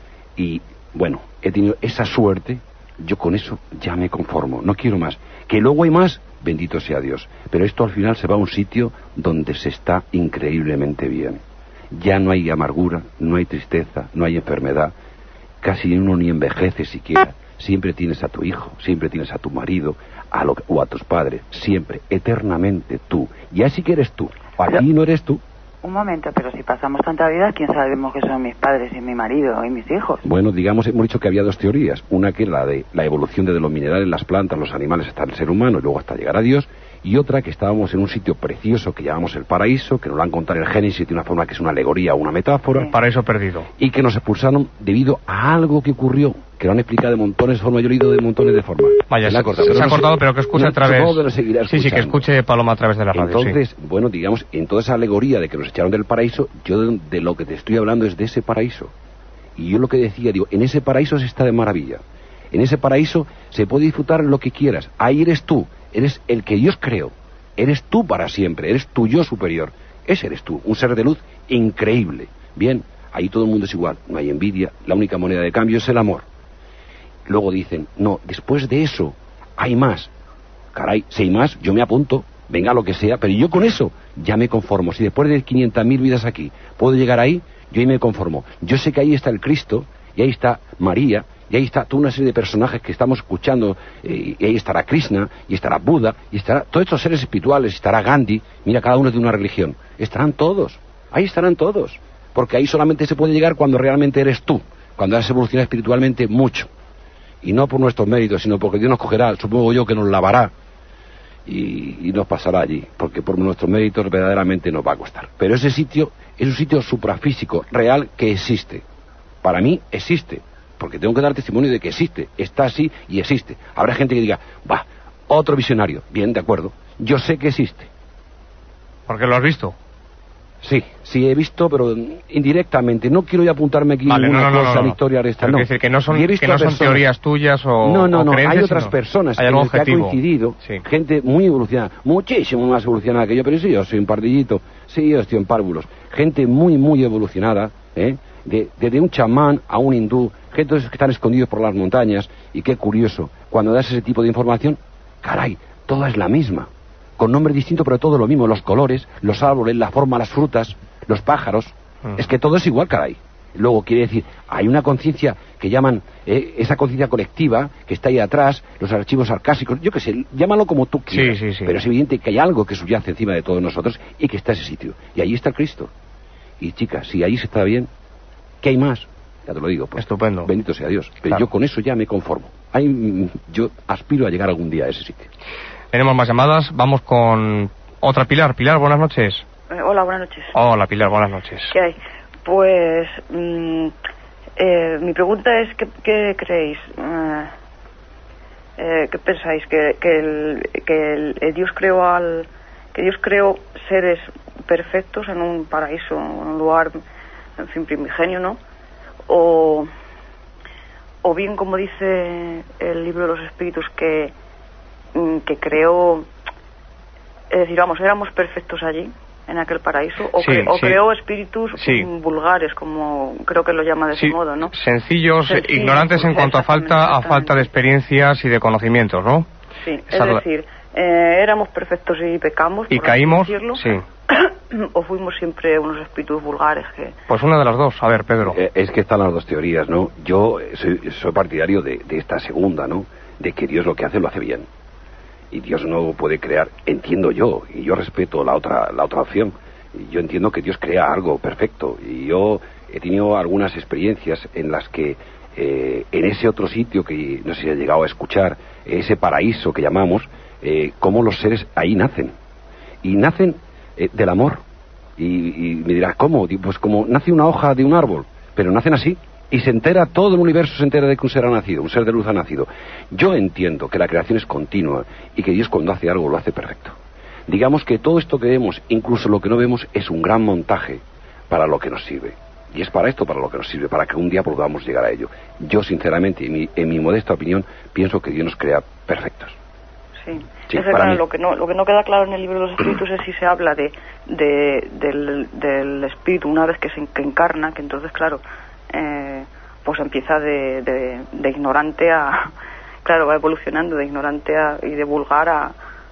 y bueno, he tenido esa suerte, yo con eso ya me conformo, no quiero más. Que luego hay más, bendito sea Dios. Pero esto al final se va a un sitio donde se está increíblemente bien. Ya no hay amargura, no hay tristeza, no hay enfermedad, casi uno ni envejece siquiera. Siempre tienes a tu hijo, siempre tienes a tu marido, a lo, o a tus padres, siempre, eternamente tú. Ya sí que eres tú, aquí no eres tú. Un momento, pero si pasamos tanta vida, ¿quién sabemos que son mis padres y mi marido y mis hijos? Bueno, digamos, hemos dicho que había dos teorías. Una que es la de la evolución de los minerales, las plantas, los animales hasta el ser humano y luego hasta llegar a Dios. Y otra que estábamos en un sitio precioso que llamamos el paraíso, que nos lo han contado en el Génesis de una forma que es una alegoría o una metáfora. Paraíso perdido. Y que nos expulsaron debido a algo que ocurrió, que lo han explicado de montones de formas, yo he leído de montones de formas. Vaya, Se se, la ha cortado, se pero ha no sé- cortado, pero que escuche no, a través... supongo que lo seguirá Sí, sí, que escuchando. escuche Paloma a través de la radio, Entonces, sí. bueno, digamos, en toda esa alegoría de que nos echaron del paraíso, yo de, de lo que te estoy hablando es de ese paraíso. Y yo lo que decía, digo, en ese paraíso se está de maravilla. En ese paraíso se puede disfrutar lo que quieras. Ahí eres tú, eres el que Dios creó. Eres tú para siempre, eres tu yo superior. Ese eres tú, un ser de luz increíble. Bien, ahí todo el mundo es igual, no hay envidia, la única moneda de cambio es el amor. Luego dicen, no, después de eso hay más. Caray, si hay más, yo me apunto, venga lo que sea, pero yo con eso ya me conformo. Si después de quinientas mil vidas aquí puedo llegar ahí, yo ahí me conformo. Yo sé que ahí está el Cristo, y ahí está María, y ahí está toda una serie de personajes que estamos escuchando, eh, y ahí estará Krishna, y estará Buda, y estará todos estos seres espirituales, estará Gandhi, mira, cada uno de una religión. Estarán todos, ahí estarán todos, porque ahí solamente se puede llegar cuando realmente eres tú, cuando has evolucionado espiritualmente mucho. Y no por nuestros méritos, sino porque Dios nos cogerá, supongo yo que nos lavará y, y nos pasará allí, porque por nuestros méritos verdaderamente nos va a costar. Pero ese sitio es un sitio suprafísico, real, que existe. Para mí existe, porque tengo que dar testimonio de que existe, está así y existe. Habrá gente que diga, va, Otro visionario. Bien, de acuerdo. Yo sé que existe. ¿Por qué lo has visto? Sí, sí he visto, pero indirectamente. No quiero ya apuntarme aquí vale, una no, no, cosa, no, no. Victoria Aresta, no. Es decir, que no son, que no son teorías tuyas o No, no, o no, creencias, hay otras sino personas hay que, algo que ha coincidido, sí. gente muy evolucionada, muchísimo más evolucionada que yo, pero sí, yo soy un pardillito, sí, yo estoy en párvulos. Gente muy, muy evolucionada, ¿eh? De, desde un chamán a un hindú, gente que están escondidos por las montañas, y qué curioso, cuando das ese tipo de información, caray, toda es la misma. Con nombres distintos, pero todo lo mismo, los colores, los árboles, la forma, las frutas, los pájaros, uh-huh. Es que todo es igual, caray. Luego quiere decir, hay una conciencia que llaman, eh, esa conciencia colectiva, que está ahí atrás, los archivos arcásicos, yo qué sé, llámalo como tú quieras, sí, sí, sí. Pero es evidente que hay algo que subyace encima de todos nosotros y que está ese sitio. Y ahí está el Cristo. Y chicas, si ahí se está bien, ¿qué hay más? Ya te lo digo, pues. Estupendo. Bendito sea Dios. Pero claro. Yo con eso ya me conformo. Hay, yo aspiro a llegar algún día a ese sitio. Tenemos más llamadas, vamos con otra Pilar. Pilar, buenas noches. Eh, hola, buenas noches. Hola, Pilar, buenas noches. ¿Qué hay? Pues mmm, eh, mi pregunta es, ¿qué, qué creéis? Eh, eh, ¿Qué pensáis? ¿Que, que, el, que el, el Dios creó al, que Dios creó seres perfectos en un paraíso, en un lugar, en fin, primigenio, ¿no? O, o bien, como dice el libro de los espíritus, que que creó, es decir, vamos, éramos perfectos allí, en aquel paraíso, o, sí, cre o sí. creó espíritus sí. vulgares, como creo que lo llama de sí. ese modo, ¿no? Sencillos, Sencillos, ignorantes en cuanto a falta a falta de experiencias y de conocimientos, ¿no? Sí, es Esa decir, eh, éramos perfectos y pecamos, y por caímos, así decirlo, sí. o fuimos siempre unos espíritus vulgares que... Pues una de las dos, a ver, Pedro. Eh, es que están las dos teorías, ¿no? Yo soy, soy partidario de, de esta segunda, ¿no? De que Dios lo que hace lo hace bien. Y Dios no puede crear, entiendo yo, y yo respeto la otra la otra opción, yo entiendo que Dios crea algo perfecto, y yo he tenido algunas experiencias en las que eh, en ese otro sitio que no sé si ha llegado a escuchar, ese paraíso que llamamos, eh, cómo los seres ahí nacen, y nacen eh, del amor, y, y me dirás, ¿cómo? Pues como nace una hoja de un árbol, pero nacen así. Y se entera, todo el universo se entera de que un ser ha nacido, un ser de luz ha nacido. Yo entiendo que la creación es continua y que Dios cuando hace algo lo hace perfecto. Digamos que todo esto que vemos, incluso lo que no vemos, es un gran montaje para lo que nos sirve. Y es para esto para lo que nos sirve, para que un día podamos llegar a ello. Yo, sinceramente, en mi, en mi modesta opinión, pienso que Dios nos crea perfectos. Sí, sí es verdad, lo que, no, lo que no queda claro en el libro de los espíritus es si se habla de, de del, del espíritu una vez que se que encarna, que entonces, claro... Eh, pues empieza de, de, de ignorante a, claro, va evolucionando de ignorante a, y de vulgar a,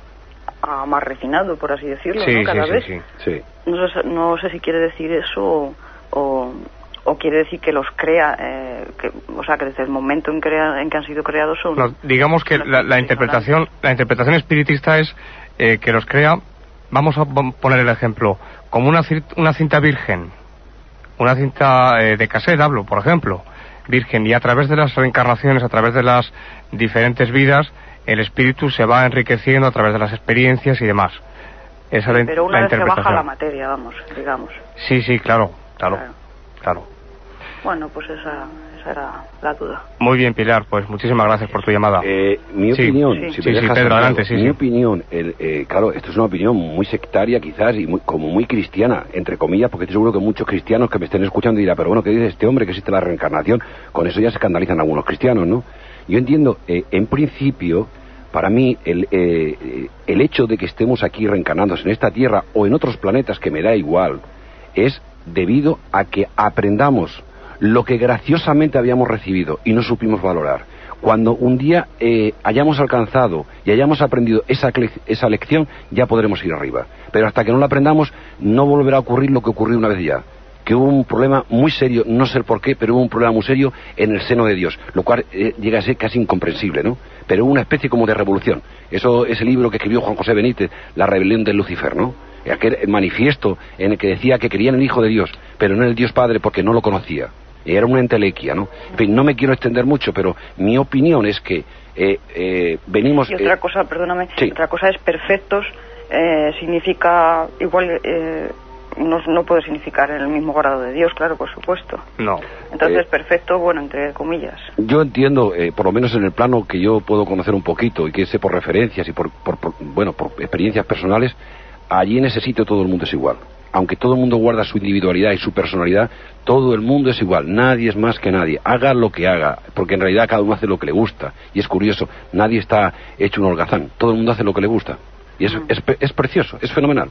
a más refinado, por así decirlo, sí, ¿no? Cada sí, vez. Sí, sí. No sé, no sé si quiere decir eso o, o, o quiere decir que los crea, eh, que, o sea, que desde el momento en, crea, en que han sido creados son... No, digamos que la, la interpretación la interpretación espiritista es eh, que los crea, vamos a poner el ejemplo, como una, una cinta virgen, una cinta eh, de cassette, hablo, por ejemplo, virgen, y a través de las reencarnaciones, a través de las diferentes vidas, el espíritu se va enriqueciendo a través de las experiencias y demás. Esa sí, es pero una la vez se interpretación. baja la materia, vamos, digamos. Sí, sí, claro, claro, claro. claro. Bueno, pues esa, esa era la duda. Muy bien, Pilar, pues muchísimas gracias por tu llamada. Eh, mi sí, opinión, sí, si sí, me sí, dejas Pedro, hablar, adelante, sí, mi sí. opinión, el, eh, claro, esto es una opinión muy sectaria quizás y muy, como muy cristiana, entre comillas, porque estoy seguro que muchos cristianos que me estén escuchando dirán, pero bueno, ¿qué dice este hombre que existe la reencarnación? Con eso ya se escandalizan algunos cristianos, ¿no? Yo entiendo, eh, en principio, para mí, el, eh, el hecho de que estemos aquí reencarnándose en esta tierra o en otros planetas, que me da igual, es debido a que aprendamos lo que graciosamente habíamos recibido y no supimos valorar. Cuando un día eh, hayamos alcanzado y hayamos aprendido esa, esa lección, ya podremos ir arriba. Pero hasta que no la aprendamos, no volverá a ocurrir lo que ocurrió una vez ya. Que hubo un problema muy serio, no sé por qué, pero hubo un problema muy serio en el seno de Dios, lo cual eh, llega a ser casi incomprensible, ¿no? Pero hubo una especie como de revolución. Eso es el libro que escribió Juan José Benítez, La rebelión de Lucifer, ¿no? Aquel manifiesto en el que decía que creía en el Hijo de Dios, pero no en el Dios Padre porque no lo conocía. Era una entelequia, ¿no? En fin, no me quiero extender mucho, pero mi opinión es que eh, eh, venimos... Y otra eh, cosa, perdóname, sí. otra cosa es perfectos, eh, significa igual, eh, no, no puede significar en el mismo grado de Dios, claro, por supuesto. No. Entonces, Eh, perfecto, bueno, entre comillas. Yo entiendo, eh, por lo menos en el plano que yo puedo conocer un poquito y que sé por referencias y por, por, por bueno, por experiencias personales, allí en ese sitio todo el mundo es igual. Aunque todo el mundo guarda su individualidad y su personalidad, todo el mundo es igual, nadie es más que nadie, haga lo que haga, porque en realidad cada uno hace lo que le gusta, y es curioso, nadie está hecho un holgazán, todo el mundo hace lo que le gusta, y es, mm. es, es precioso, es fenomenal.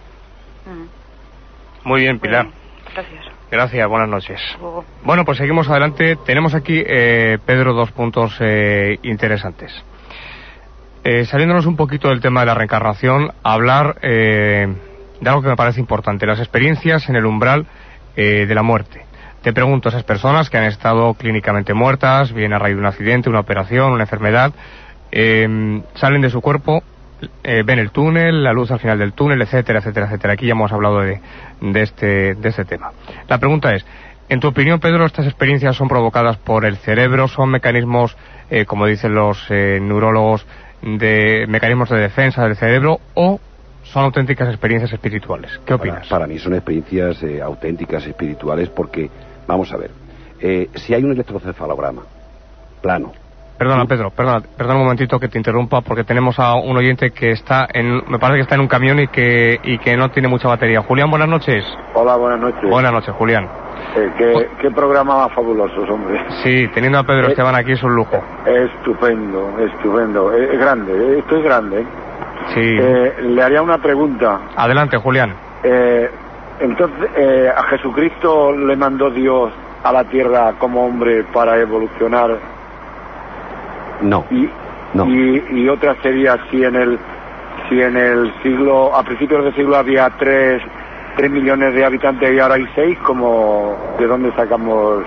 Mm. Muy bien, Pilar. Bueno, gracias. Gracias, buenas noches. Luego. Bueno, pues seguimos adelante, tenemos aquí, eh, Pedro, dos puntos eh, interesantes. Eh, saliéndonos un poquito del tema de la reencarnación, hablar... Eh, de algo que me parece importante, las experiencias en el umbral eh, de la muerte. Te pregunto, esas personas que han estado clínicamente muertas, bien a raíz de un accidente, una operación, una enfermedad, eh, salen de su cuerpo, eh, ven el túnel, la luz al final del túnel, etcétera, etcétera, etcétera. Aquí ya hemos hablado de, de, este, de este tema. La pregunta es, en tu opinión, Pedro, ¿estas experiencias son provocadas por el cerebro? ¿Son mecanismos, eh, como dicen los eh, neurólogos, de mecanismos de defensa del cerebro o son auténticas experiencias espirituales? ¿Qué opinas? Para, para mí son experiencias eh, auténticas espirituales porque, vamos a ver, eh, si hay un electrocefalograma plano... Perdona, Pedro, perdona, perdona un momentito que te interrumpa porque tenemos a un oyente que está en, me parece que está en un camión y que y que no tiene mucha batería. Julián, buenas noches. Hola, buenas noches. Buenas noches, Julián. Eh, ¿qué, ¿Qué programa más fabulosos, hombre? Sí, teniendo a Pedro eh, Esteban aquí es un lujo. Estupendo, estupendo. Es grande, esto es grande, ¿eh? Sí. Eh, le haría una pregunta. Adelante, Julián. Eh, entonces, eh, ¿a Jesucristo le mandó Dios a la tierra como hombre para evolucionar? No. Y, no. y, y otra sería si en el si en el siglo, a principios del siglo había tres, tres millones de habitantes y ahora hay seis, como ¿de dónde sacamos,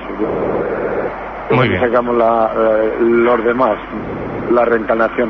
de Muy dónde bien. sacamos la, eh, los demás, la reencarnación?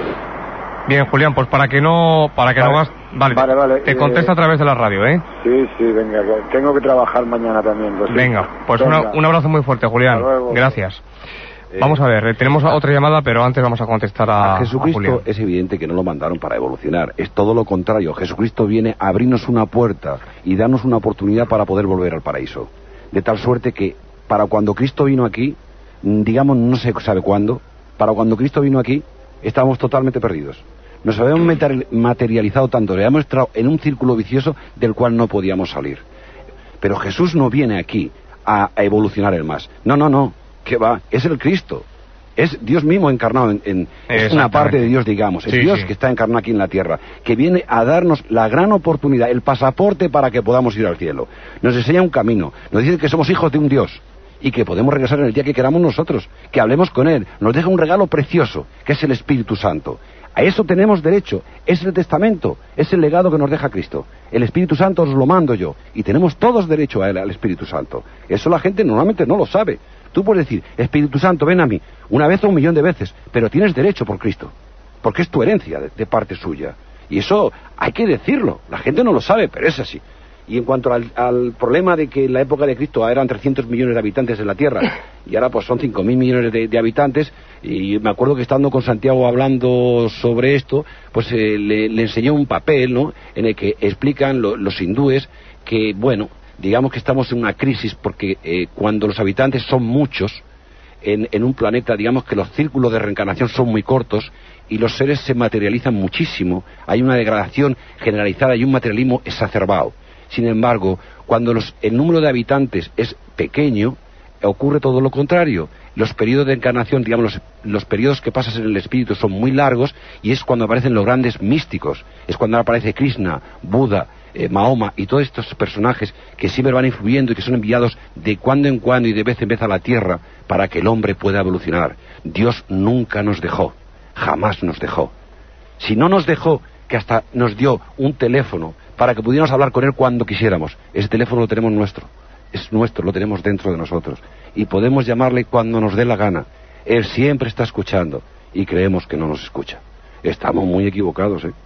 Bien, Julián, pues para que no para que vale. no vas, vale, vale, vale. te contesta eh, a través de la radio, ¿eh? Sí, sí, venga, tengo que trabajar mañana también. Pues, venga, sí. pues venga. Una, un abrazo muy fuerte, Julián. Gracias. Eh, vamos a ver, tenemos otra llamada, pero antes vamos a contestar a, a Jesucristo. A Julián. Es evidente que no lo mandaron para evolucionar, es todo lo contrario. Jesucristo viene a abrirnos una puerta y darnos una oportunidad para poder volver al paraíso. De tal suerte que para cuando Cristo vino aquí, digamos, no se sabe cuándo, para cuando Cristo vino aquí, estábamos totalmente perdidos. Nos habíamos materializado tanto, le habíamos entrado en un círculo vicioso del cual no podíamos salir. Pero Jesús no viene aquí a, a evolucionar el más. No, no, no, que va, es el Cristo. Es Dios mismo encarnado en... en es una parte de Dios, digamos. Es sí, Dios sí. que está encarnado aquí en la tierra, que viene a darnos la gran oportunidad, el pasaporte para que podamos ir al cielo. Nos enseña un camino, nos dice que somos hijos de un Dios y que podemos regresar en el día que queramos nosotros, que hablemos con Él. Nos deja un regalo precioso, que es el Espíritu Santo. A eso tenemos derecho, es el testamento, es el legado que nos deja Cristo. El Espíritu Santo os lo mando yo, y tenemos todos derecho a él, al Espíritu Santo. Eso la gente normalmente no lo sabe. Tú puedes decir, Espíritu Santo, ven a mí, una vez o un millón de veces, pero tienes derecho por Cristo, porque es tu herencia de, de parte suya. Y eso hay que decirlo, la gente no lo sabe, pero es así. Y en cuanto al, al problema de que en la época de Cristo eran trescientos millones de habitantes en la Tierra y ahora pues son cinco mil millones de, de habitantes, y me acuerdo que estando con Santiago hablando sobre esto, pues eh, le, le enseñó un papel, ¿no?, en el que explican lo, los hindúes que, bueno, digamos que estamos en una crisis porque eh, cuando los habitantes son muchos en, en un planeta, digamos que los círculos de reencarnación son muy cortos y los seres se materializan muchísimo, hay una degradación generalizada y un materialismo exacerbado. Sin embargo, cuando los, el número de habitantes es pequeño, ocurre todo lo contrario. Los periodos de encarnación, digamos, los, los periodos que pasas en el espíritu son muy largos y es cuando aparecen los grandes místicos. Es cuando aparece Krishna, Buda, eh, Mahoma y todos estos personajes que siempre van influyendo y que son enviados de cuando en cuando y de vez en vez a la tierra para que el hombre pueda evolucionar. Dios nunca nos dejó, jamás nos dejó. Si no nos dejó, que hasta nos dio un teléfono para que pudiéramos hablar con él cuando quisiéramos. Ese teléfono lo tenemos nuestro, es nuestro, lo tenemos dentro de nosotros y podemos llamarle cuando nos dé la gana. Él siempre está escuchando y creemos que no nos escucha. Estamos muy equivocados, ¿eh?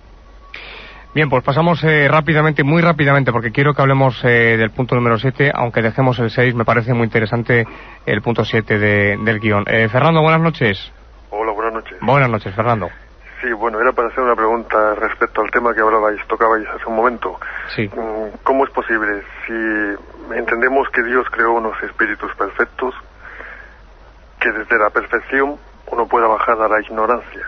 Bien, pues pasamos eh, rápidamente, muy rápidamente, porque quiero que hablemos eh, del punto número siete, aunque dejemos el seis, me parece muy interesante el punto siete de, del guión. Eh, Fernando, buenas noches. Hola, buenas noches. Buenas noches, Fernando. Sí, bueno, era para hacer una pregunta respecto al tema que hablabais, tocabais hace un momento. Sí. ¿Cómo es posible, si entendemos que Dios creó unos espíritus perfectos, que desde la perfección uno pueda bajar a la ignorancia?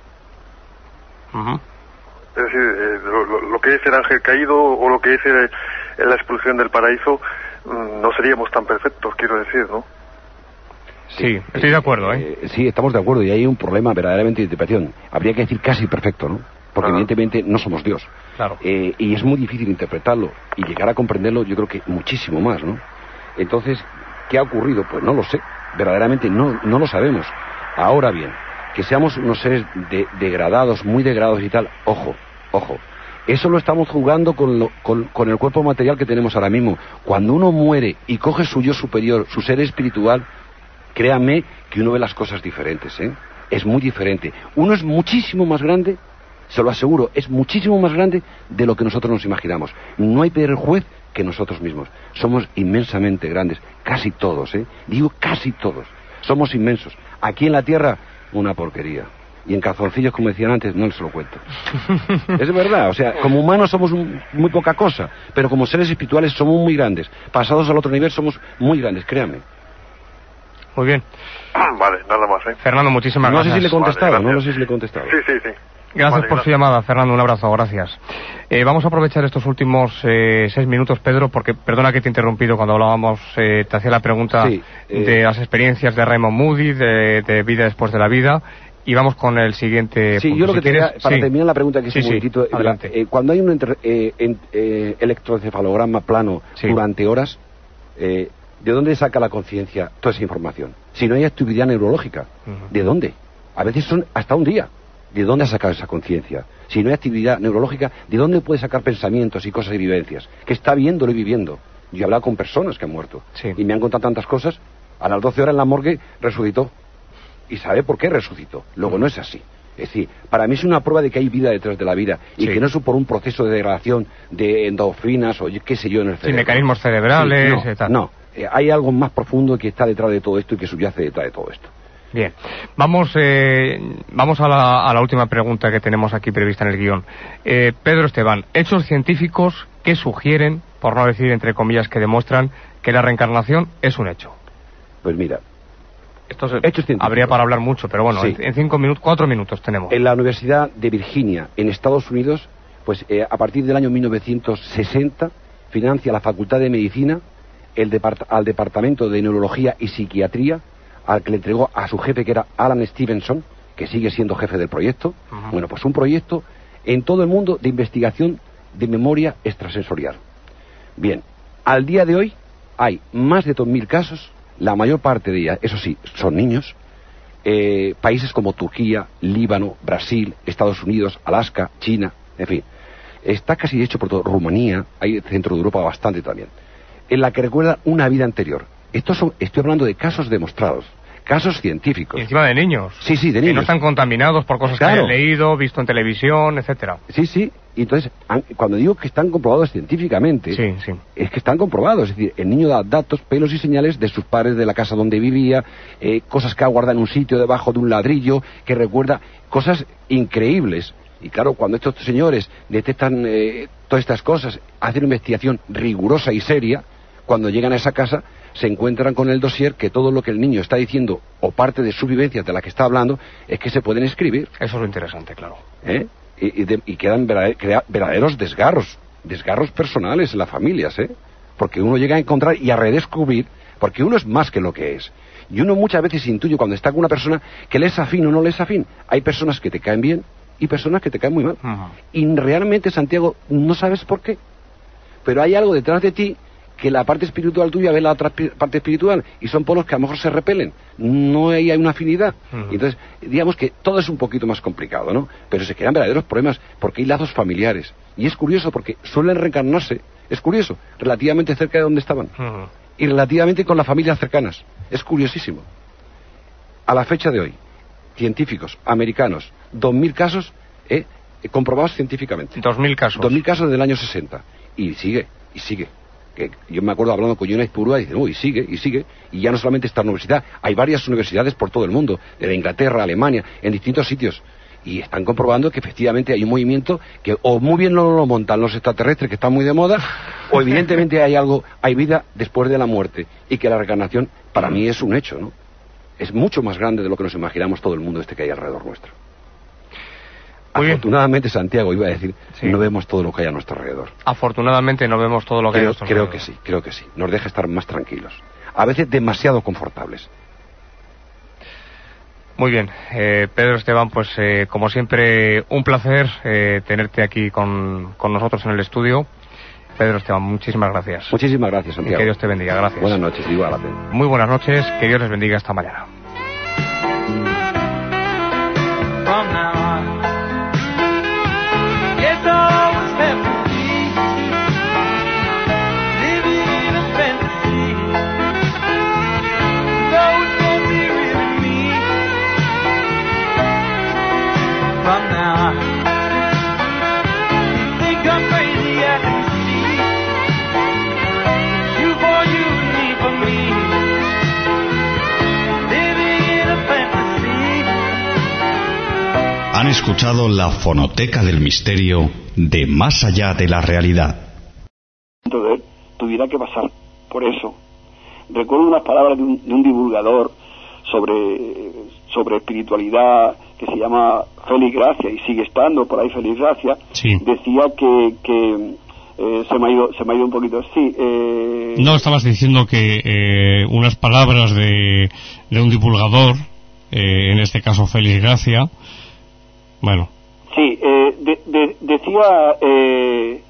Uh-huh. Es decir, eh, lo, lo que es el ángel caído o lo que es el, la expulsión del paraíso, mmm, no seríamos tan perfectos, quiero decir, ¿no? Sí, estoy de acuerdo, ¿eh? ¿eh? Sí, estamos de acuerdo, y hay un problema verdaderamente de interpretación. Habría que decir casi perfecto, ¿no? Porque ah. evidentemente no somos Dios. Claro. Eh, y es muy difícil interpretarlo y llegar a comprenderlo, yo creo que muchísimo más, ¿no? Entonces, ¿qué ha ocurrido? Pues no lo sé. Verdaderamente no, no lo sabemos. Ahora bien, que seamos unos seres de, degradados, muy degradados y tal, ojo, ojo. Eso lo estamos jugando con, lo, con, con el cuerpo material que tenemos ahora mismo. Cuando uno muere y coge su yo superior, su ser espiritual, créame que uno ve las cosas diferentes, ¿eh? Es muy diferente. Uno es muchísimo más grande, se lo aseguro, es muchísimo más grande de lo que nosotros nos imaginamos. No hay peor juez que nosotros mismos. Somos inmensamente grandes, casi todos, ¿eh? Digo casi todos. Somos inmensos. Aquí en la Tierra, una porquería. Y en calzoncillos, como decían antes, no les lo cuento. Es verdad, o sea, como humanos somos un, muy poca cosa, pero como seres espirituales somos muy grandes. Pasados al otro nivel somos muy grandes, créanme. Muy bien. Vale, nada más, ¿eh? Fernando, muchísimas no gracias. No sé si le he contestado, vale, no sé si le he contestado. Sí, sí, sí. Gracias vale, por gracias. su llamada, Fernando, un abrazo, gracias. Eh, vamos a aprovechar estos últimos eh, seis minutos, Pedro, porque, perdona que te he interrumpido cuando hablábamos, eh, te hacía la pregunta sí, eh... de las experiencias de Raymond Moody, de, de vida después de la vida, y vamos con el siguiente sí, punto. yo lo si que quería, para sí. terminar la pregunta que es sí, un sí, momentito, adelante. Eh, cuando hay un entre, eh, en, eh, electroencefalograma plano sí. durante horas, eh, ¿de dónde saca la conciencia toda esa información? Si no hay actividad neurológica, uh-huh. ¿de dónde? A veces son hasta un día. ¿De dónde ha sacado esa conciencia? Si no hay actividad neurológica, ¿de dónde puede sacar pensamientos y cosas y vivencias? Que está viéndolo y viviendo. Yo he hablado con personas que han muerto sí. y me han contado tantas cosas. A las doce horas en la morgue resucitó. ¿Y sabe por qué resucitó? Luego uh-huh. no es así. Es decir, para mí es una prueba de que hay vida detrás de la vida y sí. que no es por un proceso de degradación de endorfinas o qué sé yo en el cerebro. Sí, mecanismos cerebrales. Sí, no, y tal. no. Eh, hay algo más profundo que está detrás de todo esto y que subyace detrás de todo esto. Bien, vamos eh, vamos a la, a la última pregunta que tenemos aquí prevista en el guión. Eh, Pedro Esteban, hechos científicos que sugieren, por no decir entre comillas que demuestran, que la reencarnación es un hecho. Pues mira, esto se, hechos científicos. Habría para hablar mucho, pero bueno, sí. en, en cinco minutos, cuatro minutos tenemos. En la Universidad de Virginia, en Estados Unidos, pues eh, a partir del año mil novecientos sesenta, financia la Facultad de Medicina el depart- al Departamento de Neurología y Psiquiatría, al que le entregó a su jefe, que era Alan Stevenson, que sigue siendo jefe del proyecto. Uh-huh. Bueno, pues un proyecto en todo el mundo de investigación de memoria extrasensorial. Bien, al día de hoy hay más de dos mil casos, la mayor parte de ellas, eso sí, son niños, eh, países como Turquía, Líbano, Brasil, Estados Unidos, Alaska, China, en fin. Está casi hecho por todo, Rumanía, hay centro de Europa bastante también, en la que recuerda una vida anterior. Estos son, estoy hablando de casos demostrados, casos científicos. Y encima de niños. Sí, sí, de niños. Que no están contaminados por cosas claro. que hayan leído, visto en televisión, etcétera. Sí, sí. Y entonces, cuando digo que están comprobados científicamente, sí, sí. es que están comprobados. Es decir, el niño da datos, pelos y señales de sus padres, de la casa donde vivía, eh, cosas que ha guardado en un sitio debajo de un ladrillo, que recuerda cosas increíbles. Y claro, cuando estos señores detectan eh, todas estas cosas, hacen una investigación rigurosa y seria, cuando llegan a esa casa se encuentran con el dossier que todo lo que el niño está diciendo o parte de su vivencia de la que está hablando es que se pueden escribir. Eso es lo interesante, claro. ¿Eh? Y, y, de, y quedan verdader, verdaderos desgarros, desgarros personales en las familias, ¿eh? Porque uno llega a encontrar y a redescubrir, porque uno es más que lo que es. Y uno muchas veces intuye cuando está con una persona que le es afín o no le es afín. Hay personas que te caen bien y personas que te caen muy mal. Uh-huh. Y realmente, Santiago, no sabes por qué. Pero hay algo detrás de ti que la parte espiritual tuya ve la otra parte espiritual y son polos que a lo mejor se repelen, no hay, hay una afinidad. Uh-huh. Y entonces, digamos que todo es un poquito más complicado, ¿no? Pero se crean verdaderos problemas porque hay lazos familiares. Y es curioso porque suelen reencarnarse, es curioso, relativamente cerca de donde estaban. Uh-huh. Y relativamente con las familias cercanas. Es curiosísimo. A la fecha de hoy, científicos americanos, dos mil casos eh, comprobados científicamente. Dos mil casos. Dos mil casos del año sesenta. Y sigue, y sigue. Que yo me acuerdo hablando con Jonas Purúa y dicen, uy, sigue, y sigue, y ya no solamente esta universidad, hay varias universidades por todo el mundo, de Inglaterra, Alemania, en distintos sitios, y están comprobando que efectivamente hay un movimiento que o muy bien lo, lo montan los extraterrestres, que están muy de moda, o evidentemente hay algo, hay vida después de la muerte, y que la reencarnación para mí es un hecho, ¿no? Es mucho más grande de lo que nos imaginamos todo el mundo este que hay alrededor nuestro. Muy Afortunadamente, bien. Santiago, iba a decir, sí. no vemos todo lo que hay a nuestro alrededor. Afortunadamente no vemos todo lo que creo, hay a nuestro creo alrededor. Creo que sí, creo que sí. Nos deja estar más tranquilos. A veces demasiado confortables. Muy bien, eh, Pedro Esteban, pues eh, como siempre, un placer eh, tenerte aquí con, con nosotros en el estudio. Pedro Esteban, muchísimas gracias. Muchísimas gracias, Santiago. Y que Dios te bendiga, gracias. Buenas noches, igual a ti. Muy buenas noches, que Dios les bendiga esta mañana. Han escuchado la fonoteca del misterio de Más allá de la realidad. Entonces, tuviera que pasar por eso. Recuerdo unas palabras de un, de un divulgador sobre, sobre espiritualidad que se llama Félix Gracia, y sigue estando por ahí Félix Gracia. Sí. Decía que, que eh, se me ha ido se me ha ido un poquito. Sí. Eh... No, estabas diciendo que eh, unas palabras de, de un divulgador, eh, en este caso Félix Gracia. Bueno. Sí, eh, de, de, decía... Eh...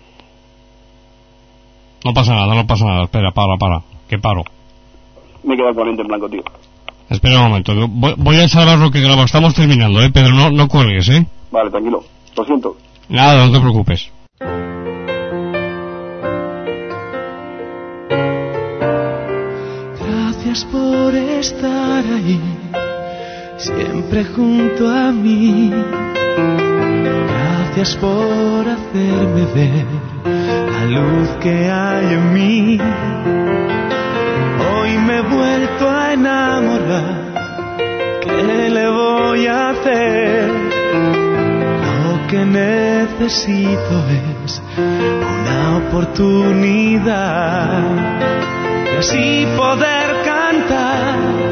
No pasa nada, no pasa nada. Espera, para, para. Que paro. Me queda cuarenta en blanco, tío. Espera un momento. Voy, voy a echar lo que grabo. Estamos terminando, ¿eh? Pedro, no, no cuelgues, ¿eh? Vale, tranquilo. Lo siento. Nada, no te preocupes. Gracias por estar ahí, siempre junto a mí. Gracias por hacerme ver la luz que hay en mí. Hoy me he vuelto a enamorar, ¿qué le voy a hacer? Lo que necesito es una oportunidad y así poder cantar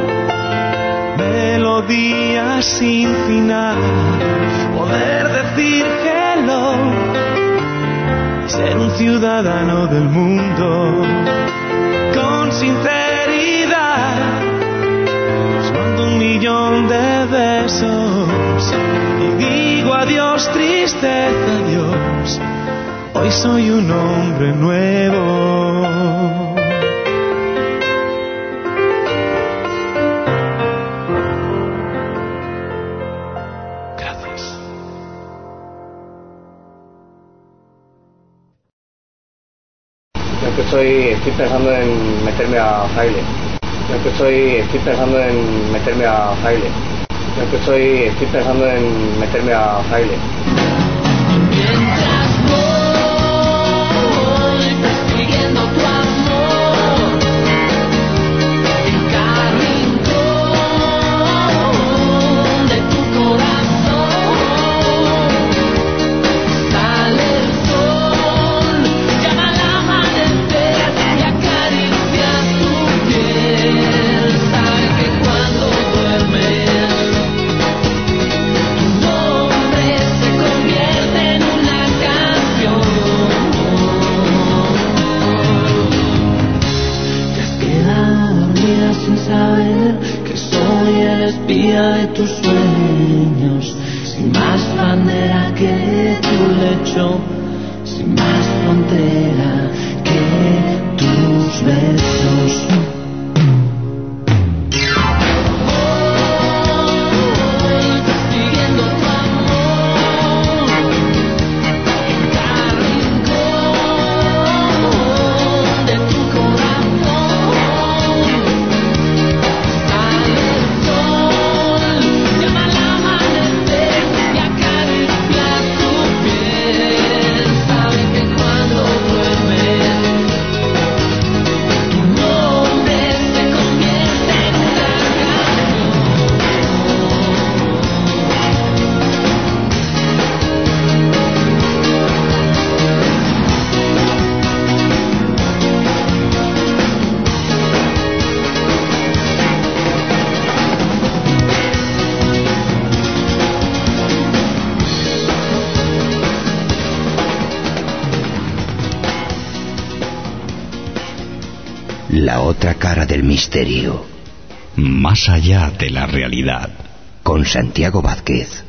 melodías sin final, poder decir hello y ser un ciudadano del mundo con sinceridad. Os mando un millón de besos y digo adiós, tristeza, adiós. Hoy soy un hombre nuevo. Estoy, estoy pensando en meterme a fraile. Yo que estoy, estoy pensando en meterme a fraile. Yo que estoy, estoy pensando en meterme a fraile. De tus sueños, sin más bandera que tu lecho, sin más frontera que tus besos. Duerme La otra cara del misterio. Más allá de la realidad. Con Santiago Vázquez.